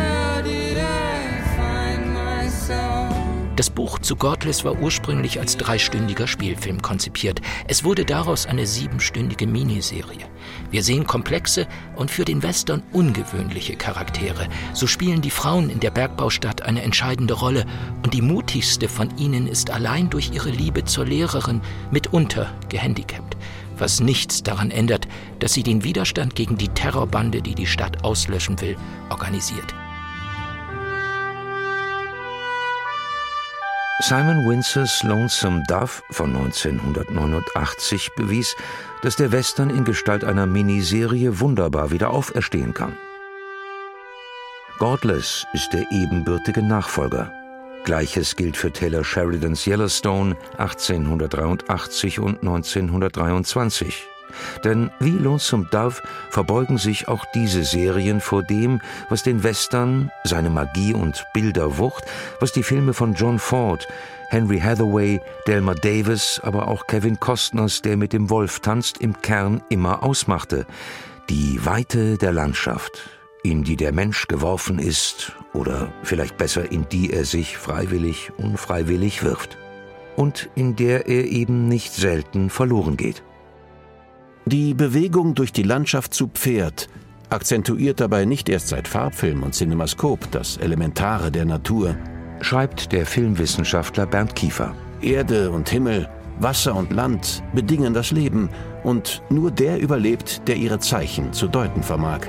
Das Buch zu Godless war ursprünglich als 3-stündiger Spielfilm konzipiert. Es wurde daraus eine 7-stündige Miniserie. Wir sehen komplexe und für den Western ungewöhnliche Charaktere. So spielen die Frauen in der Bergbaustadt eine entscheidende Rolle und die mutigste von ihnen ist allein durch ihre Liebe zur Lehrerin mitunter gehandicapt. Was nichts daran ändert, dass sie den Widerstand gegen die Terrorbande, die die Stadt auslöschen will, organisiert. Simon Windsors Lonesome Dove von 1989 bewies, dass der Western in Gestalt einer Miniserie wunderbar wieder auferstehen kann. Godless ist der ebenbürtige Nachfolger. Gleiches gilt für Taylor Sheridans Yellowstone 1883 und 1923. Denn wie Lonesome Dove verbeugen sich auch diese Serien vor dem, was den Western, seine Magie und Bilderwucht, was die Filme von John Ford, Henry Hathaway, Delmer Davis, aber auch Kevin Costners Der mit dem Wolf tanzt, im Kern immer ausmachte. Die Weite der Landschaft, in die der Mensch geworfen ist, oder vielleicht besser, in die er sich freiwillig, unfreiwillig wirft. Und in der er eben nicht selten verloren geht. Die Bewegung durch die Landschaft zu Pferd akzentuiert dabei nicht erst seit Farbfilm und Cinemascope das Elementare der Natur, schreibt der Filmwissenschaftler Bernd Kiefer. Erde und Himmel, Wasser und Land bedingen das Leben und nur der überlebt, der ihre Zeichen zu deuten vermag.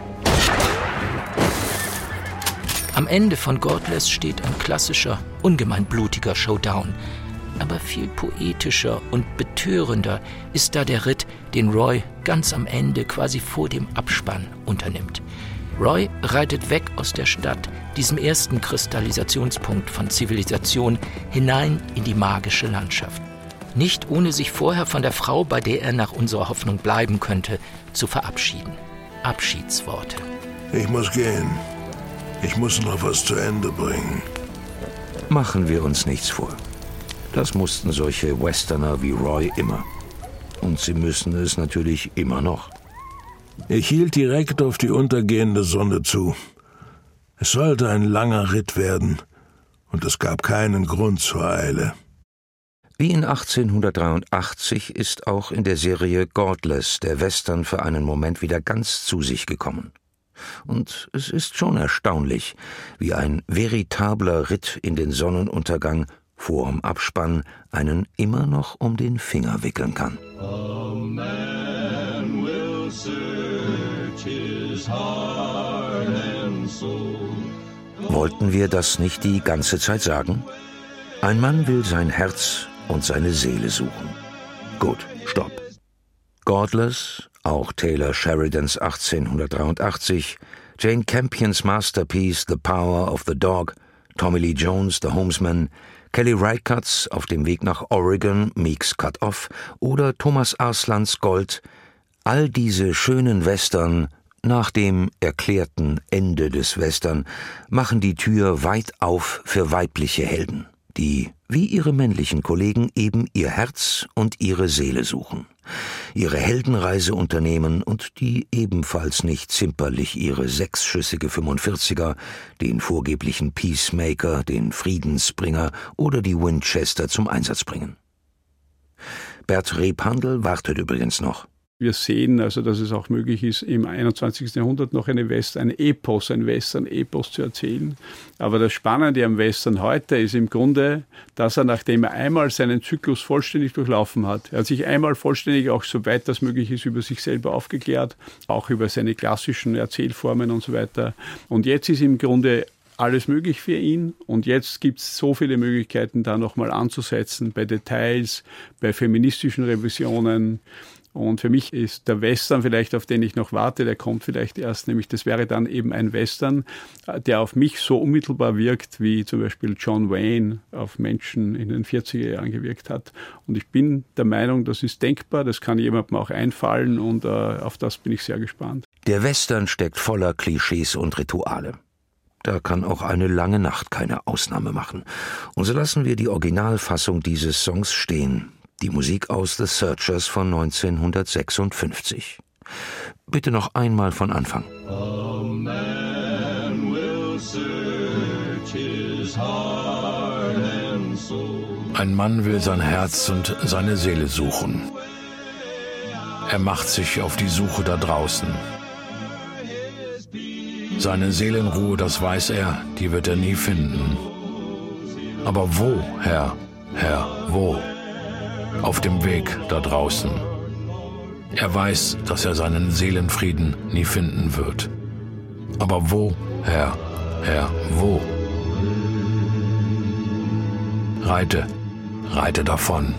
Am Ende von Godless steht ein klassischer, ungemein blutiger Showdown. Aber viel poetischer und betörender ist da der Ritt, den Roy ganz am Ende, quasi vor dem Abspann, unternimmt. Roy reitet weg aus der Stadt, diesem ersten Kristallisationspunkt von Zivilisation, hinein in die magische Landschaft. Nicht ohne sich vorher von der Frau, bei der er nach unserer Hoffnung bleiben könnte, zu verabschieden. Abschiedsworte. Ich muss gehen. Ich muss noch was zu Ende bringen. Machen wir uns nichts vor. Das mussten solche Westerner wie Roy immer. Und sie müssen es natürlich immer noch. Ich hielt direkt auf die untergehende Sonne zu. Es sollte ein langer Ritt werden, und es gab keinen Grund zur Eile. Wie in 1883 ist auch in der Serie Godless der Western für einen Moment wieder ganz zu sich gekommen. Und es ist schon erstaunlich, wie ein veritabler Ritt in den Sonnenuntergang vorm Abspann einen immer noch um den Finger wickeln kann. A man will search his heart and soul. Wollten wir das nicht die ganze Zeit sagen? Ein Mann will sein Herz und seine Seele suchen. Gut, stopp. Godless, auch Taylor Sheridans 1883, Jane Campions Masterpiece The Power of the Dog, Tommy Lee Jones The Homesman, Kelly Reichardts Auf dem Weg nach Oregon, Meek's Cut Off oder Thomas Arslans Gold, all diese schönen Western nach dem erklärten Ende des Western machen die Tür weit auf für weibliche Helden, die, wie ihre männlichen Kollegen, eben ihr Herz und ihre Seele suchen, ihre Heldenreise unternehmen und die ebenfalls nicht zimperlich ihre 6-schüssige 45er, den vorgeblichen Peacemaker, den Friedensbringer oder die Winchester zum Einsatz bringen. Bert Rebhandel wartet übrigens noch. Wir sehen also, dass es auch möglich ist, im 21. Jahrhundert noch ein Western-Epos zu erzählen. Aber das Spannende am Western heute ist im Grunde, dass er, nachdem er einmal seinen Zyklus vollständig durchlaufen hat, er hat sich einmal vollständig, auch so weit das möglich ist, über sich selber aufgeklärt, auch über seine klassischen Erzählformen und so weiter. Und jetzt ist im Grunde alles möglich für ihn und jetzt gibt es so viele Möglichkeiten, da nochmal anzusetzen, bei Details, bei feministischen Revisionen. Und für mich ist der Western vielleicht, auf den ich noch warte, der kommt vielleicht erst, nämlich das wäre dann eben ein Western, der auf mich so unmittelbar wirkt, wie zum Beispiel John Wayne auf Menschen in den 40er Jahren gewirkt hat. Und ich bin der Meinung, das ist denkbar, das kann jemandem auch einfallen und auf das bin ich sehr gespannt. Der Western steckt voller Klischees und Rituale. Da kann auch eine lange Nacht keine Ausnahme machen. Und so lassen wir die Originalfassung dieses Songs stehen. Die Musik aus The Searchers von 1956. Bitte noch einmal von Anfang. A man will search his heart and soul. Ein Mann will sein Herz und seine Seele suchen. Er macht sich auf die Suche da draußen. Seine Seelenruhe, das weiß er, die wird er nie finden. Aber wo, Herr, wo? Auf dem Weg da draußen. Er weiß, dass er seinen Seelenfrieden nie finden wird. Aber wo, Herr, wo? Reite davon.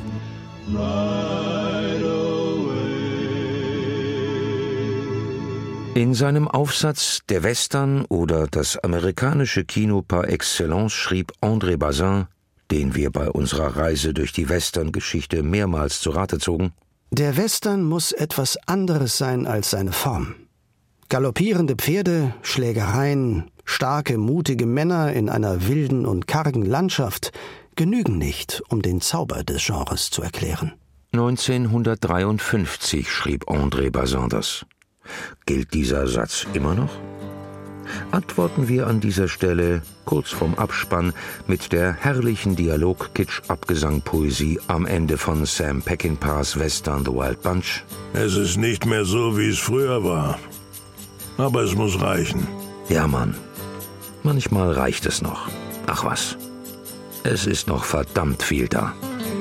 In seinem Aufsatz Der Western oder das amerikanische Kino par excellence schrieb André Bazin, den wir bei unserer Reise durch die Western-Geschichte mehrmals zu Rate zogen: Der Western muss etwas anderes sein als seine Form. Galoppierende Pferde, Schlägereien, starke, mutige Männer in einer wilden und kargen Landschaft genügen nicht, um den Zauber des Genres zu erklären. 1953 schrieb André Bazin das. Gilt dieser Satz immer noch? Antworten wir an dieser Stelle kurz vorm Abspann mit der herrlichen Dialog-Kitsch-Abgesang-Poesie am Ende von Sam Peckinpahs Western The Wild Bunch. Es ist nicht mehr so, wie es früher war. Aber es muss reichen. Ja, Mann. Manchmal reicht es noch. Ach was. Es ist noch verdammt viel da.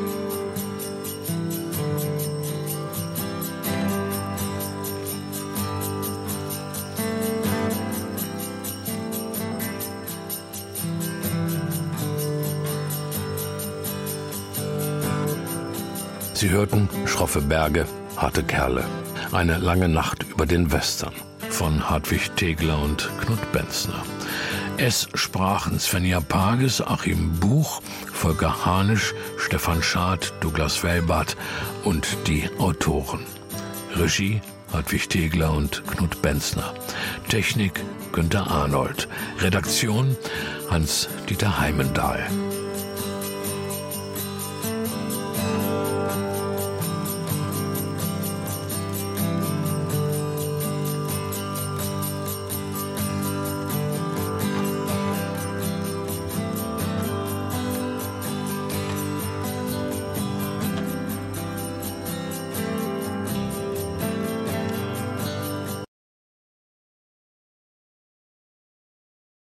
Sie hörten Schroffe Berge, harte Kerle. Eine lange Nacht über den Western von Hartwig Tegler und Knut Benzner. Es sprachen Svenja Pages, Achim Buch, Volker Hanisch, Stefan Schad, Douglas Welbart und die Autoren. Regie Hartwig Tegler und Knut Benzner. Technik Günter Arnold. Redaktion Hans-Dieter Heimendahl.